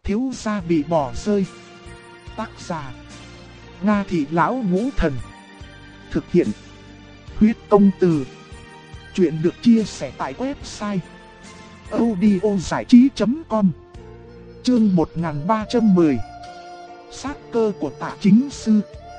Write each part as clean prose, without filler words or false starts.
thiếu gia bị bỏ rơi. Tác giả Nga Thị Lão Ngũ Thần. Thực hiện Huyết Công Từ. Chuyện được chia sẻ tại website audiozảichí.com. Chương 1310. Sát cơ của Tạ Chính Sư.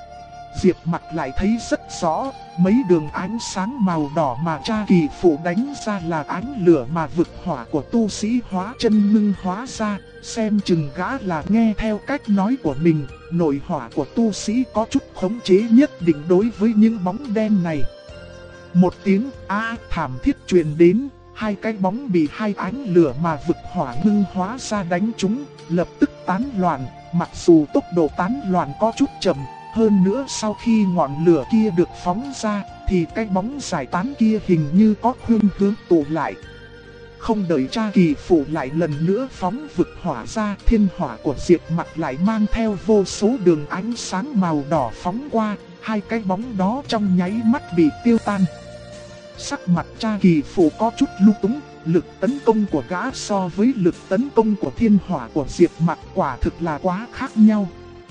Diệp Mặc lại thấy rất rõ, mấy đường ánh sáng màu đỏ mà cha kỳ phụ đánh ra là ánh lửa mà vực hỏa của tu sĩ hóa chân ngưng hóa ra. Xem chừng gã là nghe theo cách nói của mình, nội hỏa của tu sĩ có chút khống chế nhất định đối với những bóng đen này. Một tiếng thảm thiết truyền đến, hai cái bóng bị hai ánh lửa mà vực hỏa ngưng hóa ra đánh trúng, lập tức tán loạn. Mặc dù tốc độ tán loạn có chút chậm, hơn nữa sau khi ngọn lửa kia được phóng ra, thì cái bóng giải tán kia hình như có khuynh hướng tụ lại. Không đợi cha kỳ phụ lại lần nữa phóng vực hỏa ra, thiên hỏa của Diệp Mặc lại mang theo vô số đường ánh sáng màu đỏ phóng qua, hai cái bóng đó trong nháy mắt bị tiêu tan. Sắc mặt cha kỳ phụ có chút lung túng, lực tấn công của gã so với lực tấn công của thiên hỏa của Diệp Mặc quả thực là quá khác nhau.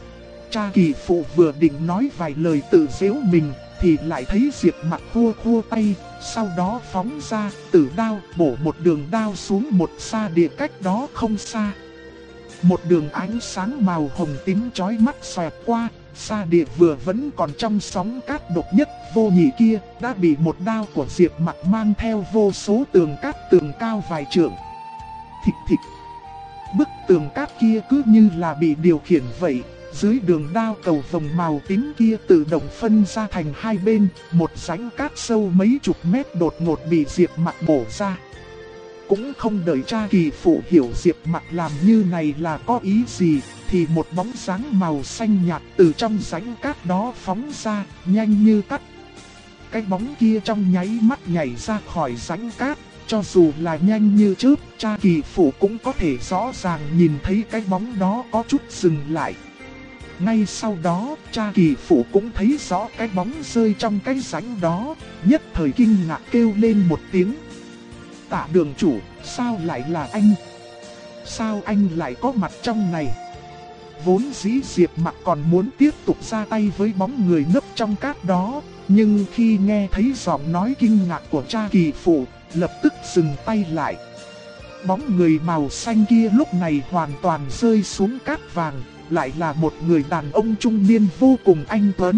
Cha kỳ phụ vừa định nói vài lời tự giễu mình, thì lại thấy Diệp Mặc khua tay, sau đó phóng ra tử đao bổ một đường đao xuống một sa địa cách đó không xa. Một đường ánh sáng màu hồng tím chói mắt xoẹt qua, sa địa vừa vẫn còn trong sóng cát độc nhất vô nhị kia, đã bị một đao của Diệp Mặc mang theo vô số tường cát tường cao vài trượng. Thịch thịch. Bức tường cát kia cứ như là bị điều khiển vậy. Dưới đường đao cầu vồng màu tím kia tự động phân ra thành hai bên, một rãnh cát sâu mấy chục mét đột ngột bị Diệp Mặc bổ ra. Cũng không đợi cha kỳ phụ hiểu Diệp Mặc làm như này là có ý gì, thì một bóng dáng màu xanh nhạt từ trong rãnh cát đó phóng ra, nhanh như cắt. Cái bóng kia trong nháy mắt nhảy ra khỏi rãnh cát, cho dù là nhanh như chớp, cha kỳ phụ cũng có thể rõ ràng nhìn thấy cái bóng đó có chút dừng lại. Ngay sau đó, cha kỳ phụ cũng thấy rõ cái bóng rơi trong cái rãnh đó, nhất thời kinh ngạc kêu lên một tiếng. Tạ đường chủ, sao lại là anh? Sao anh lại có mặt trong này? Vốn dĩ Diệp Mặc còn muốn tiếp tục ra tay với bóng người nấp trong cát đó, nhưng khi nghe thấy giọng nói kinh ngạc của cha kỳ phụ, lập tức dừng tay lại. Bóng người màu xanh kia lúc này hoàn toàn rơi xuống cát vàng, lại là một người đàn ông trung niên vô cùng anh tuấn.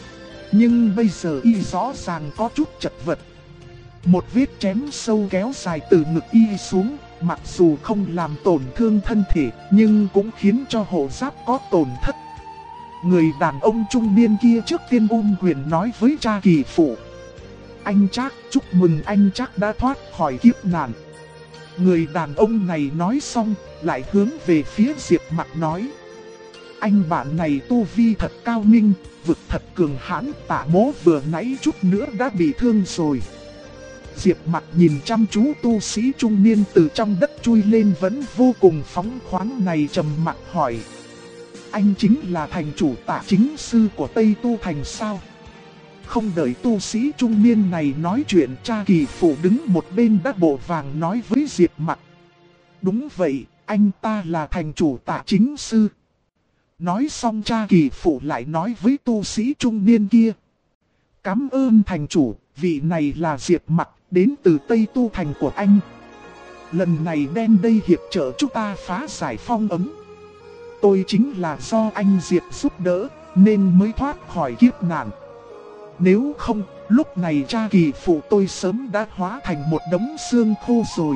Nhưng bây giờ y rõ ràng có chút chật vật. Một vết chém sâu kéo dài từ ngực y xuống, mặc dù không làm tổn thương thân thể, nhưng cũng khiến cho hộ giáp có tổn thất. Người đàn ông trung niên kia trước tiên quyền nói với cha kỳ phụ. Anh Trác, chúc mừng anh Trác đã thoát khỏi kiếp nạn. Người đàn ông này nói xong, lại hướng về phía Diệp Mặc nói. Anh bạn này tu vi thật cao minh, vực thật cường hãn, Tạ Mỗ vừa nãy chút nữa đã bị thương rồi. Diệp Mặc nhìn chăm chú tu sĩ trung niên từ trong đất chui lên vẫn vô cùng phóng khoáng này, trầm mặc hỏi. Anh chính là thành chủ Tạ Chính Sư của Tây Tu Thành sao? Không đợi tu sĩ trung niên này nói chuyện, cha kỳ phụ đứng một bên đã bộ vàng nói với Diệp Mặc. Đúng vậy, anh ta là thành chủ Tạ Chính Sư. Nói xong cha kỳ phụ lại nói với tu sĩ trung niên kia. Cảm ơn thành chủ, vị này là Diệp Mặc, đến từ Tây Tu Thành của anh. Lần này đến đây hiệp trợ chúng ta phá giải phong ấn. Tôi chính là do anh Diệp giúp đỡ, nên mới thoát khỏi kiếp nạn. Nếu không, lúc này cha kỳ phụ tôi sớm đã hóa thành một đống xương khô rồi.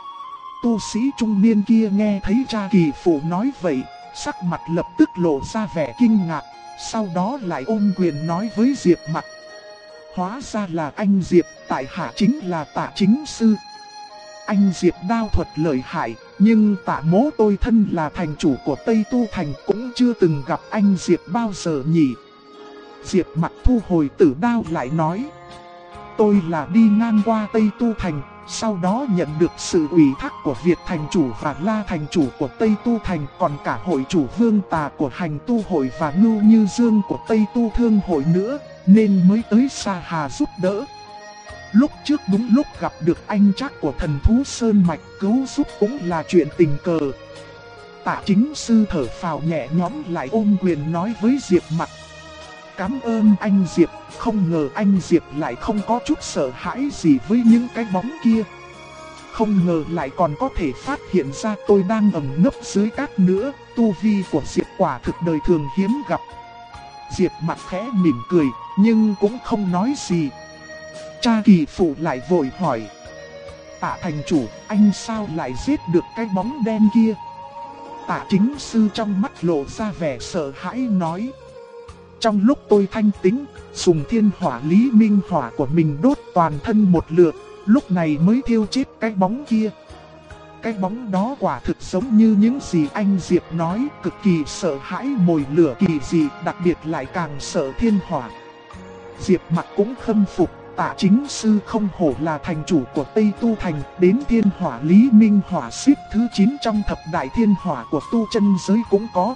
Tu sĩ trung niên kia nghe thấy cha kỳ phụ nói vậy, sắc mặt lập tức lộ ra vẻ kinh ngạc, sau đó lại ôm quyền nói với Diệp Mặc. Hóa ra là anh Diệp, tại hạ chính là Tạ Chính Sư. Anh Diệp đao thuật lợi hại, nhưng Tạ Mỗ tôi thân là thành chủ của Tây Tu Thành cũng chưa từng gặp anh Diệp bao giờ nhỉ. Diệp Mặc thu hồi tử đao lại nói. Tôi là đi ngang qua Tây Tu Thành, sau đó nhận được sự ủy thác của Việt Thành Chủ và La Thành Chủ của Tây Tu Thành, còn cả hội chủ Vương Tà của Hành Tu Hội và Ngưu Như Dương của Tây Tu Thương Hội nữa, nên mới tới Sa Hà giúp đỡ. Lúc trước đúng lúc gặp được anh Trác của Thần Thú Sơn Mạch cứu giúp cũng là chuyện tình cờ. Tạ chính sư thở phào nhẹ nhõm lại ôm quyền nói với Diệp Mặc. Cảm ơn anh Diệp, không ngờ anh Diệp lại không có chút sợ hãi gì với những cái bóng kia. Không ngờ lại còn có thể phát hiện ra tôi đang ẩn nấp dưới cát nữa, tu vi của Diệp quả thực đời thường hiếm gặp. Diệp Mặc khẽ mỉm cười, nhưng cũng không nói gì. Cha Kỳ Phụ lại vội hỏi. Tạ thành chủ, anh sao lại giết được cái bóng đen kia? Tạ chính sư trong mắt lộ ra vẻ sợ hãi nói. Trong lúc tôi thanh tĩnh, dùng thiên hỏa lý minh hỏa của mình đốt toàn thân một lượt, lúc này mới thiêu chết cái bóng kia. Cái bóng đó quả thực giống như những gì anh Diệp nói, cực kỳ sợ hãi mồi lửa kỳ dị, đặc biệt lại càng sợ thiên hỏa. Diệp Mặc cũng khâm phục, Tạ chính sư không hổ là thành chủ của Tây Tu Thành, đến thiên hỏa lý minh hỏa xếp thứ 9 trong thập đại thiên hỏa của tu chân giới cũng có.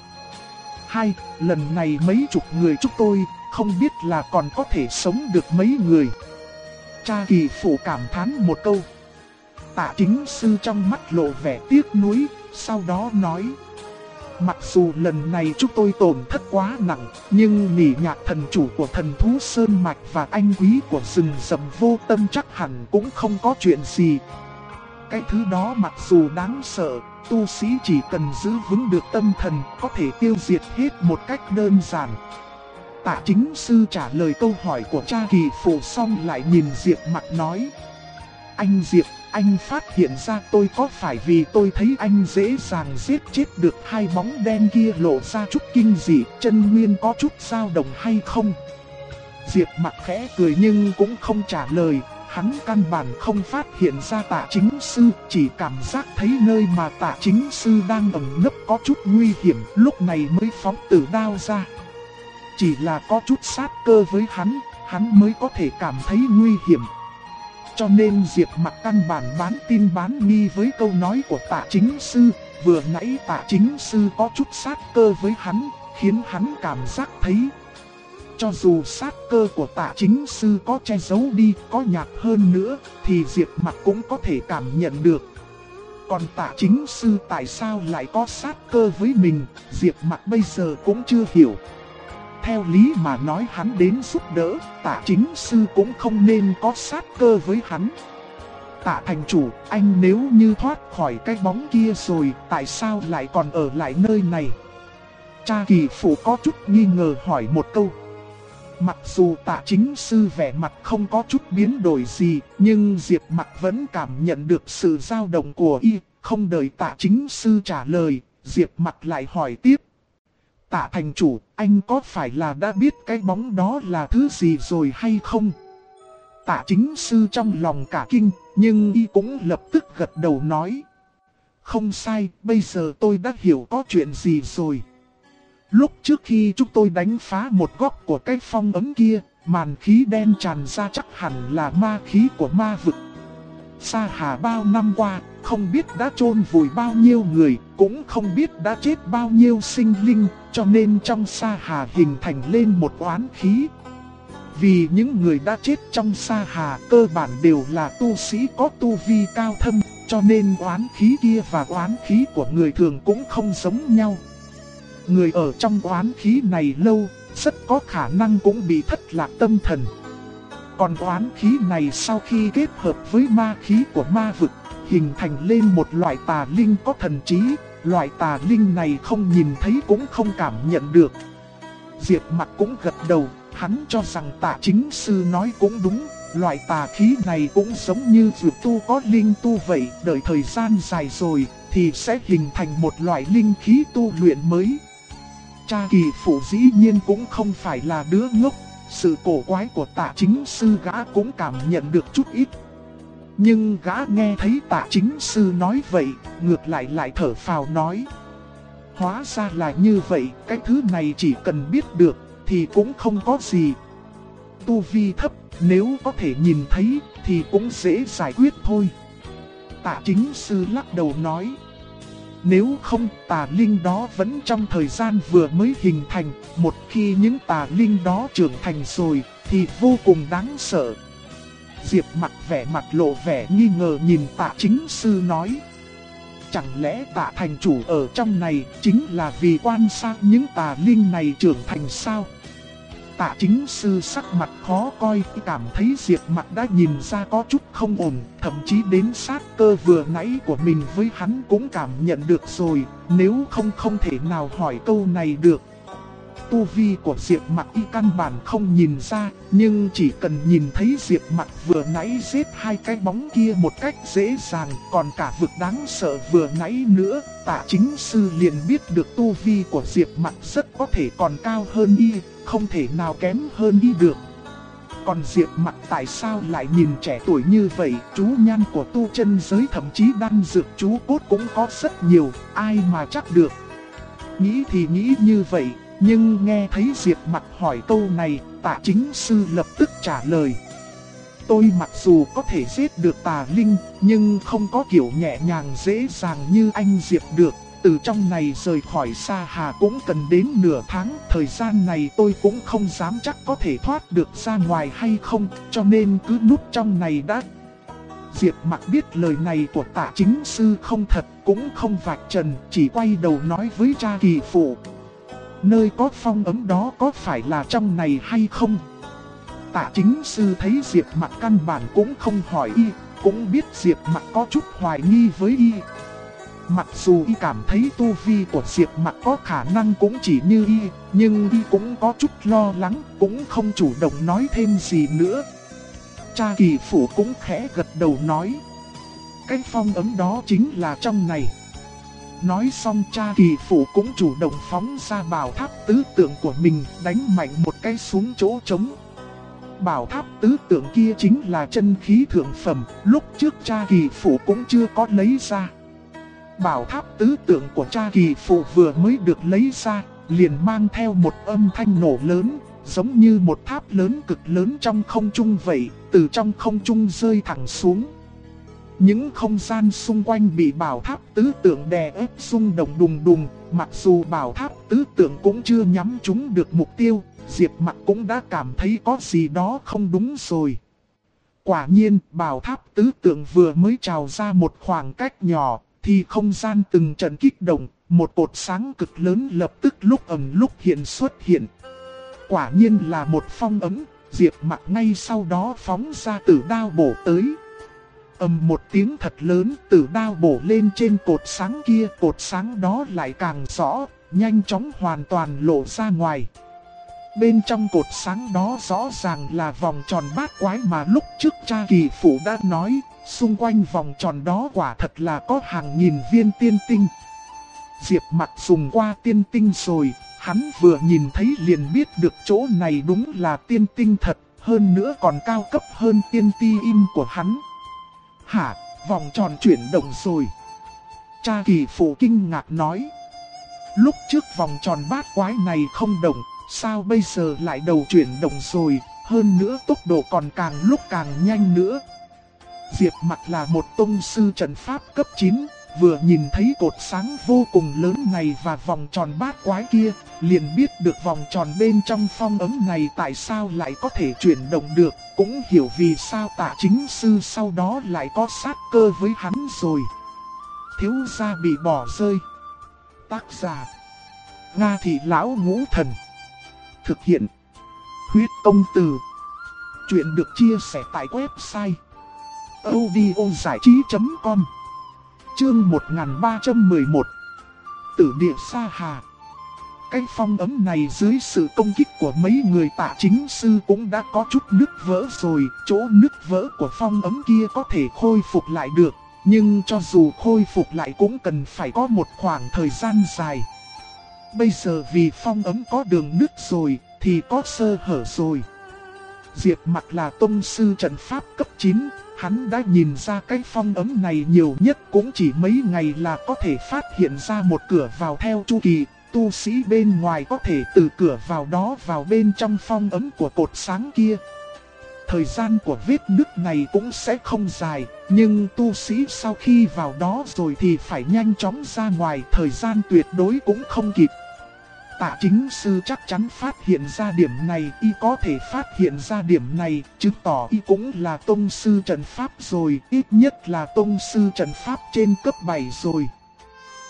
Lần này mấy chục người chúng tôi, không biết là còn có thể sống được mấy người. Cha Kỳ Phụ cảm thán một câu. Tạ chính sư trong mắt lộ vẻ tiếc nuối, sau đó nói. Mặc dù lần này chúng tôi tổn thất quá nặng, nhưng Nỉ Nhạc thần chủ của thần thú Sơn Mạch và anh quý của rừng rậm Vô Tâm chắc hẳn cũng không có chuyện gì. Cái thứ đó mặc dù đáng sợ, tu sĩ chỉ cần giữ vững được tâm thần có thể tiêu diệt hết một cách đơn giản. Tạ chính sư trả lời câu hỏi của cha Kỳ Phụ xong lại nhìn Diệp Mặc nói. Anh Diệp, anh phát hiện ra tôi có phải vì tôi thấy anh dễ dàng giết chết được hai bóng đen kia lộ ra chút kinh dị, chân nguyên có chút dao động hay không? Diệp Mặc khẽ cười nhưng cũng không trả lời. Hắn căn bản không phát hiện ra Tạ chính sư, chỉ cảm giác thấy nơi mà Tạ chính sư đang ẩn nấp có chút nguy hiểm, lúc này mới phóng tử đao ra. Chỉ là có chút sát cơ với hắn mới có thể cảm thấy nguy hiểm. Cho nên Diệp Mặc căn bản bán tin bán nghi với câu nói của Tạ chính sư, vừa nãy Tạ chính sư có chút sát cơ với hắn, khiến hắn cảm giác thấy. Cho dù sát cơ của Tạ chính sư có che giấu đi, có nhạt hơn nữa, thì Diệp Mặc cũng có thể cảm nhận được. Còn Tạ chính sư tại sao lại có sát cơ với mình, Diệp Mặc bây giờ cũng chưa hiểu. Theo lý mà nói hắn đến giúp đỡ, Tạ chính sư cũng không nên có sát cơ với hắn. Tạ thành chủ, anh nếu như thoát khỏi cái bóng kia rồi, tại sao lại còn ở lại nơi này? Cha Kỳ Phụ có chút nghi ngờ hỏi một câu. Mặc dù Tạ chính sư vẻ mặt không có chút biến đổi gì, nhưng Diệp Mặc vẫn cảm nhận được sự dao động của y. Không đợi Tạ chính sư trả lời, Diệp Mặc lại hỏi tiếp. Tạ thành chủ, anh có phải là đã biết cái bóng đó là thứ gì rồi hay không? Tạ chính sư trong lòng cả kinh, nhưng y cũng lập tức gật đầu nói. Không sai, bây giờ tôi đã hiểu có chuyện gì rồi. Lúc trước khi chúng tôi đánh phá một góc của cái phong ấn kia, màn khí đen tràn ra chắc hẳn là ma khí của ma vực. Sa Hà bao năm qua, không biết đã chôn vùi bao nhiêu người, cũng không biết đã chết bao nhiêu sinh linh, cho nên trong Sa Hà hình thành lên một oán khí. Vì những người đã chết trong Sa Hà cơ bản đều là tu sĩ có tu vi cao thâm, cho nên oán khí kia và oán khí của người thường cũng không giống nhau. Người ở trong oán khí này lâu, rất có khả năng cũng bị thất lạc tâm thần. Còn oán khí này sau khi kết hợp với ma khí của ma vực, hình thành lên một loại tà linh có thần trí. Loại tà linh này không nhìn thấy cũng không cảm nhận được. Diệp Mặc cũng gật đầu, hắn cho rằng Tạ chính sư nói cũng đúng. Loại tà khí này cũng giống như dược tu có linh tu vậy, đợi thời gian dài rồi thì sẽ hình thành một loại linh khí tu luyện mới. Cha Kỳ Phụ dĩ nhiên cũng không phải là đứa ngốc, sự cổ quái của Tạ chính sư gã cũng cảm nhận được chút ít. Nhưng gã nghe thấy Tạ chính sư nói vậy, ngược lại thở phào nói. Hóa ra là như vậy, cái thứ này chỉ cần biết được thì cũng không có gì. Tu vi thấp, nếu có thể nhìn thấy thì cũng dễ giải quyết thôi. Tạ chính sư lắc đầu nói. Nếu không, tà linh đó vẫn trong thời gian vừa mới hình thành, một khi những tà linh đó trưởng thành rồi thì vô cùng đáng sợ. Diệp Mặc vẻ mặt lộ vẻ nghi ngờ nhìn Tạ chính sư nói. Chẳng lẽ Tạ thành chủ ở trong này chính là vì quan sát những tà linh này trưởng thành sao? Tạ chính sư sắc mặt khó coi, cảm thấy Diệp Mặc đã nhìn ra có chút không ổn, thậm chí đến sát cơ vừa nãy của mình với hắn cũng cảm nhận được rồi, nếu không thể nào hỏi câu này được. Tu vi của Diệp Mặc y căn bản không nhìn ra, nhưng chỉ cần nhìn thấy Diệp Mặc vừa nãy giết hai cái bóng kia một cách dễ dàng, còn cả vực đáng sợ vừa nãy nữa, Tạ chính sư liền biết được tu vi của Diệp Mặc rất có thể còn cao hơn y, không thể nào kém hơn y được. Còn Diệp Mặc tại sao lại nhìn trẻ tuổi như vậy? Chú nhan của tu chân giới thậm chí đan dược chú cốt cũng có rất nhiều, ai mà chắc được. Nghĩ thì nghĩ như vậy, nhưng nghe thấy Diệp Mặc hỏi câu này, Tạ chính sư lập tức trả lời. Tôi mặc dù có thể giết được tà linh, nhưng không có kiểu nhẹ nhàng dễ dàng như anh Diệp được. Từ trong này rời khỏi Sa Hà cũng cần đến nửa tháng, thời gian này tôi cũng không dám chắc có thể thoát được ra ngoài hay không, cho nên cứ núp trong này đã. Diệp Mặc biết lời này của Tạ chính sư không thật, cũng không vạch trần, chỉ quay đầu nói với cha kỳ phụ. Nơi có phong ấm đó có phải là trong này hay không? Tạ chính sư thấy Diệp Mặc căn bản cũng không hỏi y, cũng biết Diệp Mặc có chút hoài nghi với y. Mặc dù y cảm thấy tu vi của Diệp Mặc có khả năng cũng chỉ như y, nhưng y cũng có chút lo lắng, cũng không chủ động nói thêm gì nữa. Cha kỳ phủ cũng khẽ gật đầu nói. Cái phong ấm đó chính là trong này. Nói xong cha kỳ phủ cũng chủ động phóng ra bảo tháp tứ tượng của mình, đánh mạnh một cái xuống chỗ trống. Bảo tháp tứ tượng kia chính là chân khí thượng phẩm, lúc trước cha kỳ phủ cũng chưa có lấy ra. Bảo tháp tứ tượng của cha kỳ phụ vừa mới được lấy ra, liền mang theo một âm thanh nổ lớn, giống như một tháp lớn cực lớn trong không trung vậy, từ trong không trung rơi thẳng xuống. Những không gian xung quanh bị bảo tháp tứ tượng đè ép rung động đùng đùng, mặc dù bảo tháp tứ tượng cũng chưa nhắm trúng được mục tiêu, Diệp Mặc cũng đã cảm thấy có gì đó không đúng rồi. Quả nhiên, bảo tháp tứ tượng vừa mới trào ra một khoảng cách nhỏ, thì không gian từng trận kích động, một cột sáng cực lớn lập tức lúc ẩn lúc hiện xuất hiện. Quả nhiên là một phong ấm, Diệp Mặc ngay sau đó phóng ra tử đao bổ tới. Một tiếng thật lớn, tử đao bổ lên trên cột sáng kia, cột sáng đó lại càng rõ, nhanh chóng hoàn toàn lộ ra ngoài. Bên trong cột sáng đó rõ ràng là vòng tròn bát quái mà lúc trước cha kỳ phủ đã nói, xung quanh vòng tròn đó quả thật là có hàng nghìn viên tiên tinh. Diệp Mặc dùng qua tiên tinh rồi, hắn vừa nhìn thấy liền biết được chỗ này đúng là tiên tinh thật, hơn nữa còn cao cấp hơn tiên ti im của hắn. Hả, vòng tròn chuyển động rồi. Cha kỳ phụ kinh ngạc nói. Lúc trước vòng tròn bát quái này không động, sao bây giờ lại đầu chuyển động rồi, hơn nữa tốc độ còn càng lúc càng nhanh nữa. Diệp Mặc là một tông sư trận pháp cấp 9, vừa nhìn thấy cột sáng vô cùng lớn này và vòng tròn bát quái kia, liền biết được vòng tròn bên trong phong ấm này tại sao lại có thể chuyển động được, cũng hiểu vì sao Tạ chính sư sau đó lại có sát cơ với hắn rồi. Thiếu gia bị bỏ rơi. Tác giả: Nga Thị Lão Ngũ Thần. Thực hiện: Huyết Công Từ. Chuyện được chia sẻ tại website audiozảichí.com. Chương 1311. Tử địa Sa Hà. Cái phong ấm này dưới sự công kích của mấy người Tạ chính sư cũng đã có chút nứt vỡ rồi. Chỗ nứt vỡ của phong ấm kia có thể khôi phục lại được, nhưng cho dù khôi phục lại cũng cần phải có một khoảng thời gian dài. Bây giờ vì phong ấm có đường nứt rồi, thì có sơ hở rồi. Diệp Mặc là tông sư trận pháp cấp 9, hắn đã nhìn ra cái phong ấm này nhiều nhất cũng chỉ mấy ngày là có thể phát hiện ra một cửa vào theo chu kỳ. Tu sĩ bên ngoài có thể từ cửa vào đó vào bên trong phong ấm của cột sáng kia. Thời gian của vết nứt này cũng sẽ không dài, nhưng tu sĩ sau khi vào đó rồi thì phải nhanh chóng ra ngoài, thời gian tuyệt đối cũng không kịp. Tạ chính sư chắc chắn phát hiện ra điểm này, y có thể phát hiện ra điểm này, chứng tỏ y cũng là tông sư trận pháp rồi, ít nhất là tông sư trận pháp trên cấp 7 rồi.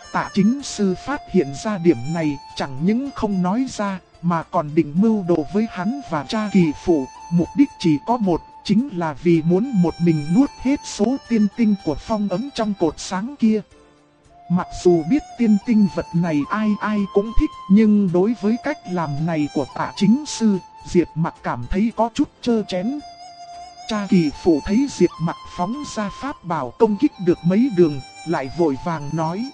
Tạ chính sư phát hiện ra điểm này, chẳng những không nói ra, mà còn định mưu đồ với hắn và cha Kỳ Phụ. Mục đích chỉ có một, chính là vì muốn một mình nuốt hết số tiên tinh của phong ấm trong cột sáng kia. Mặc dù biết tiên tinh vật này ai ai cũng thích, nhưng đối với cách làm này của Tạ chính sư, Diệp Mặc cảm thấy có chút trơ trẽn. Cha Kỳ Phụ thấy Diệp Mặc phóng ra pháp bảo công kích được mấy đường, lại vội vàng nói: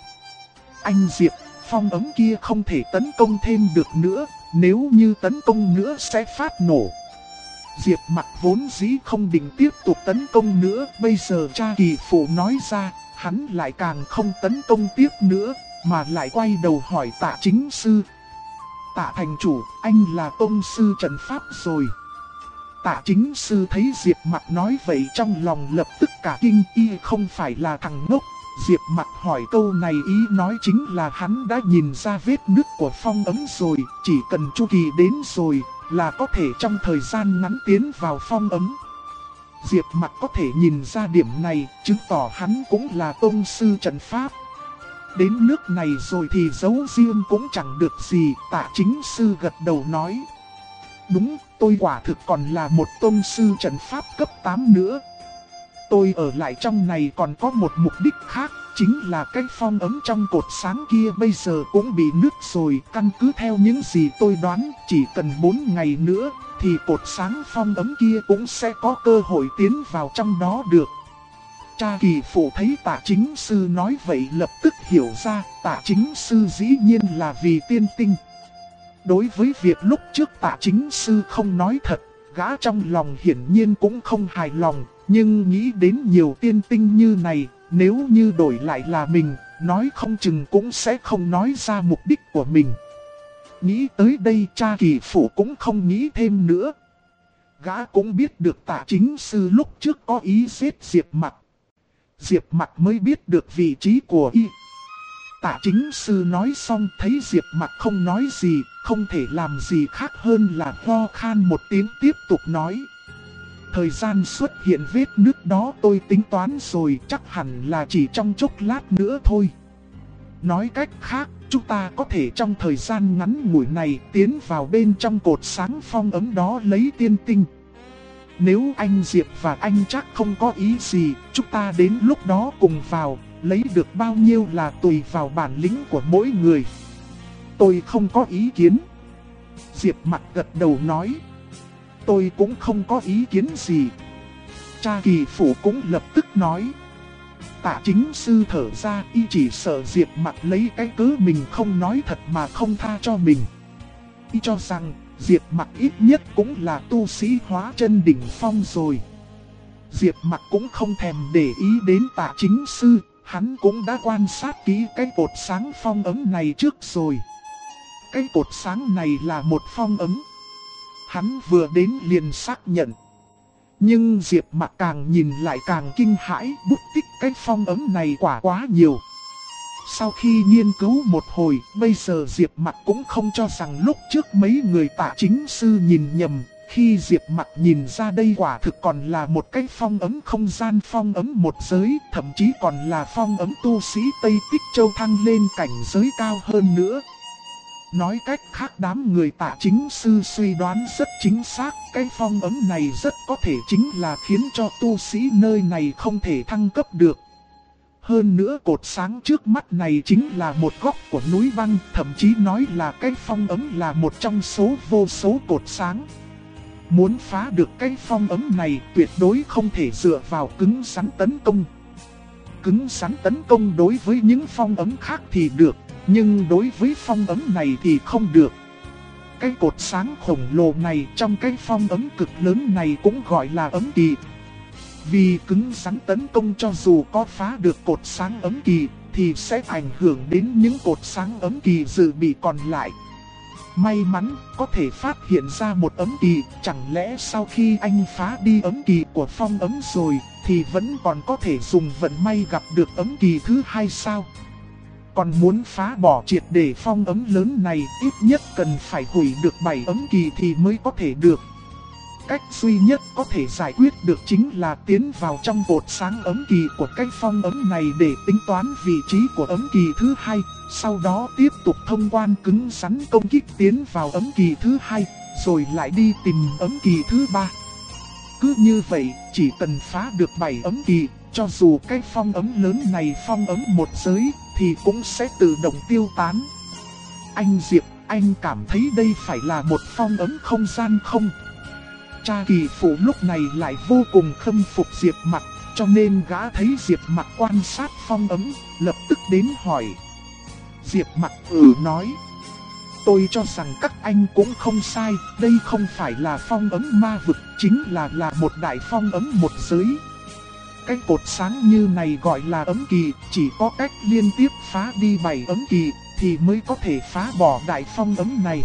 anh Diệp, phong ấm kia không thể tấn công thêm được nữa, nếu như tấn công nữa sẽ phát nổ. Diệp Mặc vốn dĩ không định tiếp tục tấn công nữa, bây giờ cha Kỳ Phụ nói ra, hắn lại càng không tấn công tiếp nữa, mà lại quay đầu hỏi Tạ chính sư: Tạ thành chủ, anh là tông sư trận pháp rồi. Tạ chính sư thấy Diệp Mặc nói vậy trong lòng lập tức cả kinh, y không phải là thằng ngốc. Diệp Mặc hỏi câu này ý nói chính là hắn đã nhìn ra vết nứt của phong ấm rồi, chỉ cần chu kỳ đến rồi là có thể trong thời gian ngắn tiến vào phong ấm. Diệp Mặc có thể nhìn ra điểm này, chứng tỏ hắn cũng là tông sư trận pháp. Đến nước này rồi thì giấu riêng cũng chẳng được gì. Tạ chính sư gật đầu nói: đúng, tôi quả thực còn là một tông sư trận pháp cấp 8 nữa. Tôi ở lại trong này còn có một mục đích khác, chính là cái phong ấm trong cột sáng kia bây giờ cũng bị nứt rồi. Căn cứ theo những gì tôi đoán, chỉ cần 4 ngày nữa thì cột sáng phong ấm kia cũng sẽ có cơ hội tiến vào trong đó được. Cha Kỳ Phụ thấy Tạ chính sư nói vậy lập tức hiểu ra, Tạ chính sư dĩ nhiên là vì tiên tinh. Đối với việc lúc trước Tạ chính sư không nói thật, gã trong lòng hiển nhiên cũng không hài lòng, nhưng nghĩ đến nhiều tiên tinh như này, nếu như đổi lại là mình, nói không chừng cũng sẽ không nói ra mục đích của mình. Nghĩ tới đây cha Kỳ Phụ cũng không nghĩ thêm nữa. Gã cũng biết được Tạ chính sư lúc trước có ý giết Diệp Mặc. Diệp Mặc mới biết được vị trí của y. Tạ chính sư nói xong thấy Diệp Mặc không nói gì, không thể làm gì khác hơn là ho khan một tiếng tiếp tục nói: thời gian xuất hiện vết nứt đó tôi tính toán rồi, chắc hẳn là chỉ trong chốc lát nữa thôi. Nói cách khác, chúng ta có thể trong thời gian ngắn ngủi này tiến vào bên trong cột sáng phong ấm đó lấy tiên tinh. Nếu anh Diệp và anh chắc không có ý gì, chúng ta đến lúc đó cùng vào, lấy được bao nhiêu là tùy vào bản lĩnh của mỗi người. Tôi không có ý kiến. Diệp Mặc gật đầu nói: tôi cũng không có ý kiến gì. Cha Kỳ Phụ cũng lập tức nói: Tạ chính sư thở ra, y chỉ sợ Diệp Mặc lấy cái cớ mình không nói thật mà không tha cho mình. Y cho rằng Diệp Mặc ít nhất cũng là tu sĩ hóa chân đỉnh phong rồi. Diệp Mặc cũng không thèm để ý đến Tạ chính sư, hắn cũng đã quan sát kỹ cái cột sáng phong ấm này trước rồi. Cái cột sáng này là một phong ấm. Hắn vừa đến liền xác nhận. Nhưng Diệp Mặc càng nhìn lại càng kinh hãi, bút tích cái phong ấm này quả quá nhiều. Sau khi nghiên cứu một hồi, bây giờ Diệp Mặc cũng không cho rằng lúc trước mấy người Tạ chính sư nhìn nhầm. Khi Diệp Mặc nhìn ra đây quả thực còn là một cái phong ấm không gian, phong ấm một giới, thậm chí còn là phong ấm tu sĩ Tây Tích Châu thăng lên cảnh giới cao hơn nữa. Nói cách khác, đám người Tạ chính sư suy đoán rất chính xác, cái phong ấm này rất có thể chính là khiến cho tu sĩ nơi này không thể thăng cấp được. Hơn nữa cột sáng trước mắt này chính là một góc của núi băng, thậm chí nói là cái phong ấm là một trong số vô số cột sáng. Muốn phá được cái phong ấm này tuyệt đối không thể dựa vào cứng rắn tấn công. Cứng rắn tấn công đối với những phong ấm khác thì được, nhưng đối với phong ấm này thì không được. Cái cột sáng khổng lồ này trong cái phong ấm cực lớn này cũng gọi là ấm kỳ. Vì cứng rắn tấn công cho dù có phá được cột sáng ấm kỳ thì sẽ ảnh hưởng đến những cột sáng ấm kỳ dự bị còn lại. May mắn có thể phát hiện ra một ấm kỳ, chẳng lẽ sau khi anh phá đi ấm kỳ của phong ấm rồi thì vẫn còn có thể dùng vận may gặp được ấm kỳ thứ hai sao? Còn muốn phá bỏ triệt để phong ấm lớn này, ít nhất cần phải hủy được 7 ấm kỳ thì mới có thể được. cách duy nhất có thể giải quyết được chính là tiến vào trong cột sáng ấm kỳ của cái phong ấm này để tính toán vị trí của ấm kỳ thứ hai, sau đó tiếp tục thông quan cứng rắn công kích tiến vào ấm kỳ thứ hai, rồi lại đi tìm ấm kỳ thứ ba. Cứ như vậy, chỉ cần phá được 7 ấm kỳ, cho dù cái phong ấm lớn này phong ấm một giới, thì cũng sẽ tự động tiêu tán. Anh Diệp, anh cảm thấy đây phải là một phong ấm không gian không? Cha Kỳ Phụ lúc này lại vô cùng khâm phục Diệp Mặc, cho nên gã thấy Diệp Mặc quan sát phong ấm, lập tức đến hỏi. Diệp Mặc nói. Tôi cho rằng các anh cũng không sai, đây không phải là phong ấm ma vực, chính là một đại phong ấm một giới. Cái cột sáng như này gọi là ấm kỳ, chỉ có cách liên tiếp phá đi 7 ấm kỳ, thì mới có thể phá bỏ đại phong ấm này.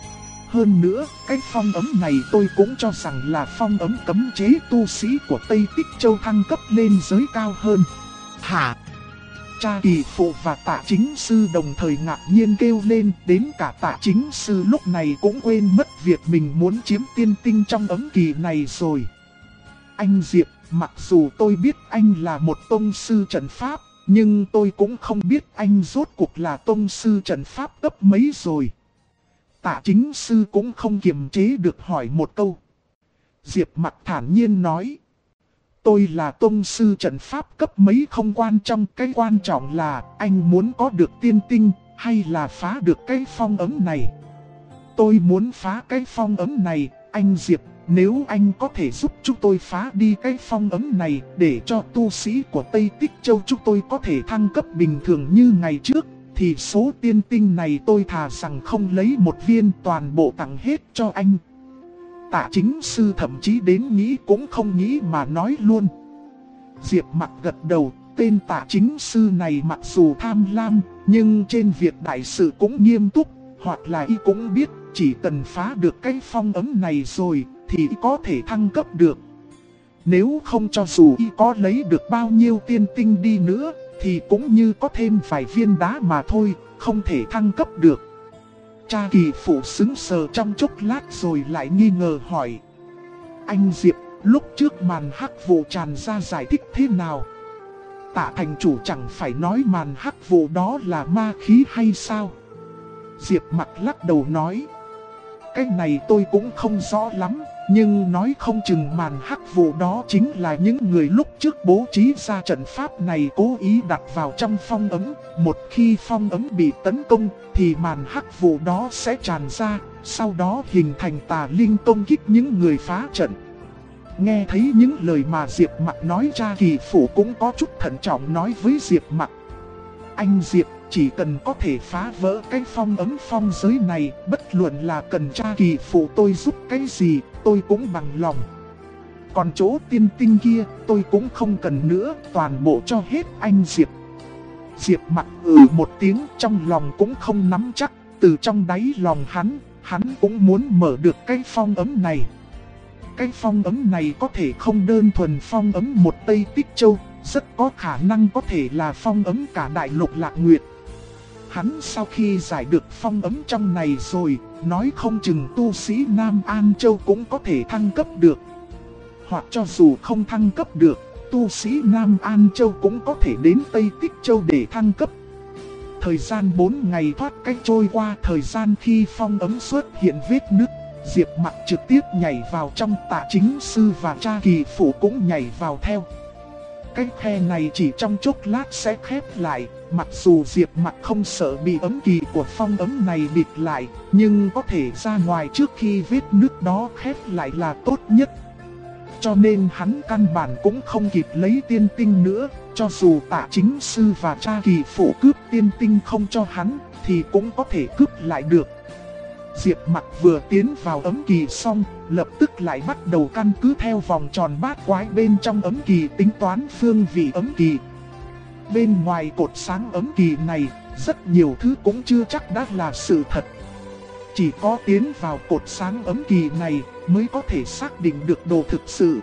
Hơn nữa, cái phong ấm này tôi cũng cho rằng là phong ấm cấm chế tu sĩ của Tây Tích Châu thăng cấp lên giới cao hơn. Hả? Cha Kỳ Phụ và Tạ Chính Sư đồng thời ngạc nhiên kêu lên, đến cả Tạ Chính Sư lúc này cũng quên mất việc mình muốn chiếm tiên tinh trong ấm kỳ này rồi. Anh Diệp, mặc dù tôi biết anh là một tông sư trận pháp, nhưng tôi cũng không biết anh rốt cuộc là tông sư trận pháp cấp mấy rồi. Tạ Chính Sư cũng không kiềm chế được hỏi một câu. Diệp Mặc thản nhiên nói. Tôi là tông sư trận pháp cấp mấy không quan trọng, cái quan trọng là anh muốn có được tiên tinh hay là phá được cái phong ấm này. Tôi muốn phá cái phong ấm này, anh Diệp, nếu anh có thể giúp chúng tôi phá đi cái phong ấm này để cho tu sĩ của Tây Tích Châu chúng tôi có thể thăng cấp bình thường như ngày trước, thì số tiên tinh này tôi thà rằng không lấy một viên toàn bộ tặng hết cho anh. Tạ Chính Sư thậm chí đến nghĩ cũng không nghĩ mà nói luôn. Diệp Mặc gật đầu, tên Tạ Chính Sư này mặc dù tham lam, nhưng trên việc đại sự cũng nghiêm túc, hoặc là y cũng biết chỉ cần phá được cái phong ấm này rồi thì y có thể thăng cấp được. Nếu không cho dù y có lấy được bao nhiêu tiên tinh đi nữa, thì cũng như có thêm vài viên đá mà thôi, không thể thăng cấp được. Cha Kỳ Phụ sững sờ trong chốc lát rồi lại nghi ngờ hỏi. Anh Diệp, lúc trước màn hắc vụ tràn ra giải thích thế nào? Tạ thành chủ chẳng phải nói màn hắc vụ đó là ma khí hay sao? Diệp Mặc lắc đầu nói. Cái này tôi cũng không rõ lắm, nhưng nói không chừng màn hắc vụ đó chính là những người lúc trước bố trí ra trận pháp này cố ý đặt vào trong phong ấm. Một khi phong ấm bị tấn công thì màn hắc vụ đó sẽ tràn ra, sau đó hình thành tà linh công kích những người phá trận. Nghe thấy những lời mà Diệp Mặc nói, Cha Kỳ Phụ cũng có chút thận trọng nói với Diệp Mặc. Anh Diệp, chỉ cần có thể phá vỡ cái phong ấm phong giới này, bất luận là cần Cha Kỳ Phụ tôi giúp cái gì, tôi cũng bằng lòng. Còn chỗ tiên tinh kia, tôi cũng không cần nữa, toàn bộ cho hết anh Diệp. Diệp Mặc một tiếng, trong lòng cũng không nắm chắc, từ trong đáy lòng hắn cũng muốn mở được cái phong ấm này. Cái phong ấm này có thể không đơn thuần phong ấm một Tây Tích Châu, rất có khả năng có thể là phong ấm cả đại lục Lạc Nguyệt. Hắn sau khi giải được phong ấm trong này rồi, nói không chừng tu sĩ Nam An Châu cũng có thể thăng cấp được. Hoặc cho dù không thăng cấp được, tu sĩ Nam An Châu cũng có thể đến Tây Tích Châu để thăng cấp. Thời gian 4 ngày thoát cách trôi qua, thời gian khi phong ấm xuất hiện vết nứt, Diệp Mặc trực tiếp nhảy vào trong, Tạ Chính Sư và Cha Kỳ Phụ cũng nhảy vào theo. Cái khe này chỉ trong chốc lát sẽ khép lại, mặc dù Diệp Mặc không sợ bị ấm kỳ của phong ấm này bịt lại, nhưng có thể ra ngoài trước khi vết nứt đó khép lại là tốt nhất. Cho nên hắn căn bản cũng không kịp lấy tiên tinh nữa, cho dù Tạ Chính Sư và Cha Kỳ Phụ cướp tiên tinh không cho hắn, thì cũng có thể cướp lại được. Diệp Mặc vừa tiến vào ấm kỳ xong, lập tức lại bắt đầu căn cứ theo vòng tròn bát quái bên trong ấm kỳ tính toán phương vị ấm kỳ. Bên ngoài cột sáng ấm kỳ này, rất nhiều thứ cũng chưa chắc đã là sự thật. Chỉ có tiến vào cột sáng ấm kỳ này mới có thể xác định được đồ thực sự.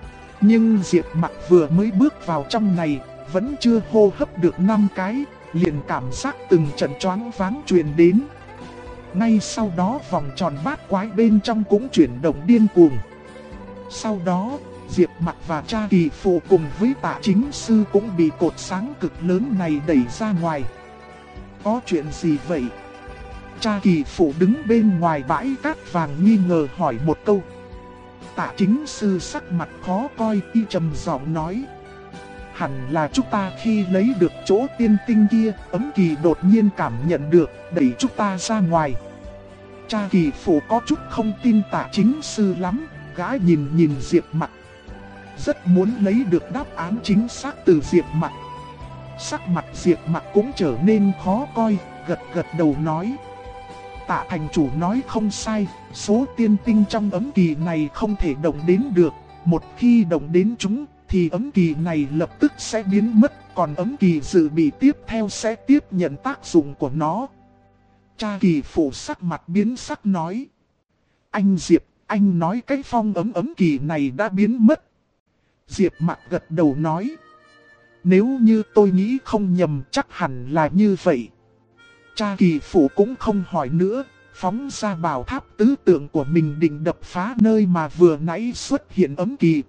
Nhưng Diệp Mặc vừa mới bước vào trong này, vẫn chưa hô hấp được 5 cái, liền cảm giác từng trận choáng váng truyền đến. Ngay sau đó vòng tròn bát quái bên trong cũng chuyển động điên cuồng. Sau đó, Diệp Mặc và cha Kỳ Phụ cùng với Tạ Chính Sư cũng bị cột sáng cực lớn này đẩy ra ngoài. Có chuyện gì vậy? Cha Kỳ Phụ đứng bên ngoài bãi cát vàng nghi ngờ hỏi một câu. Tạ Chính Sư sắc mặt khó coi, y trầm giọng nói. Hẳn là chúng ta khi lấy được chỗ tiên tinh kia, Ấm Kỳ đột nhiên cảm nhận được, đẩy chúng ta ra ngoài. Cha Kỳ Phụ có chút không tin Tạ Chính Sư lắm, gã nhìn Diệp Mặc. Rất muốn lấy được đáp án chính xác từ Diệp Mặc. Sắc mặt Diệp Mặc cũng trở nên khó coi, gật đầu nói. Tạ thành chủ nói không sai, số tiên tinh trong Ấm Kỳ này không thể động đến được. Một khi động đến chúng, thì Ấm Kỳ này lập tức sẽ biến mất, còn Ấm Kỳ dự bị tiếp theo sẽ tiếp nhận tác dụng của nó. Cha Kỳ Phụ sắc mặt biến sắc nói. Anh Diệp, anh nói cái phong ấm Kỳ này đã biến mất. Diệp Mặc gật đầu nói. Nếu như tôi nghĩ không nhầm chắc hẳn là như vậy. Cha Kỳ Phụ cũng không hỏi nữa, phóng ra bảo tháp tứ tượng của mình định đập phá nơi mà vừa nãy xuất hiện Ấm Kỳ.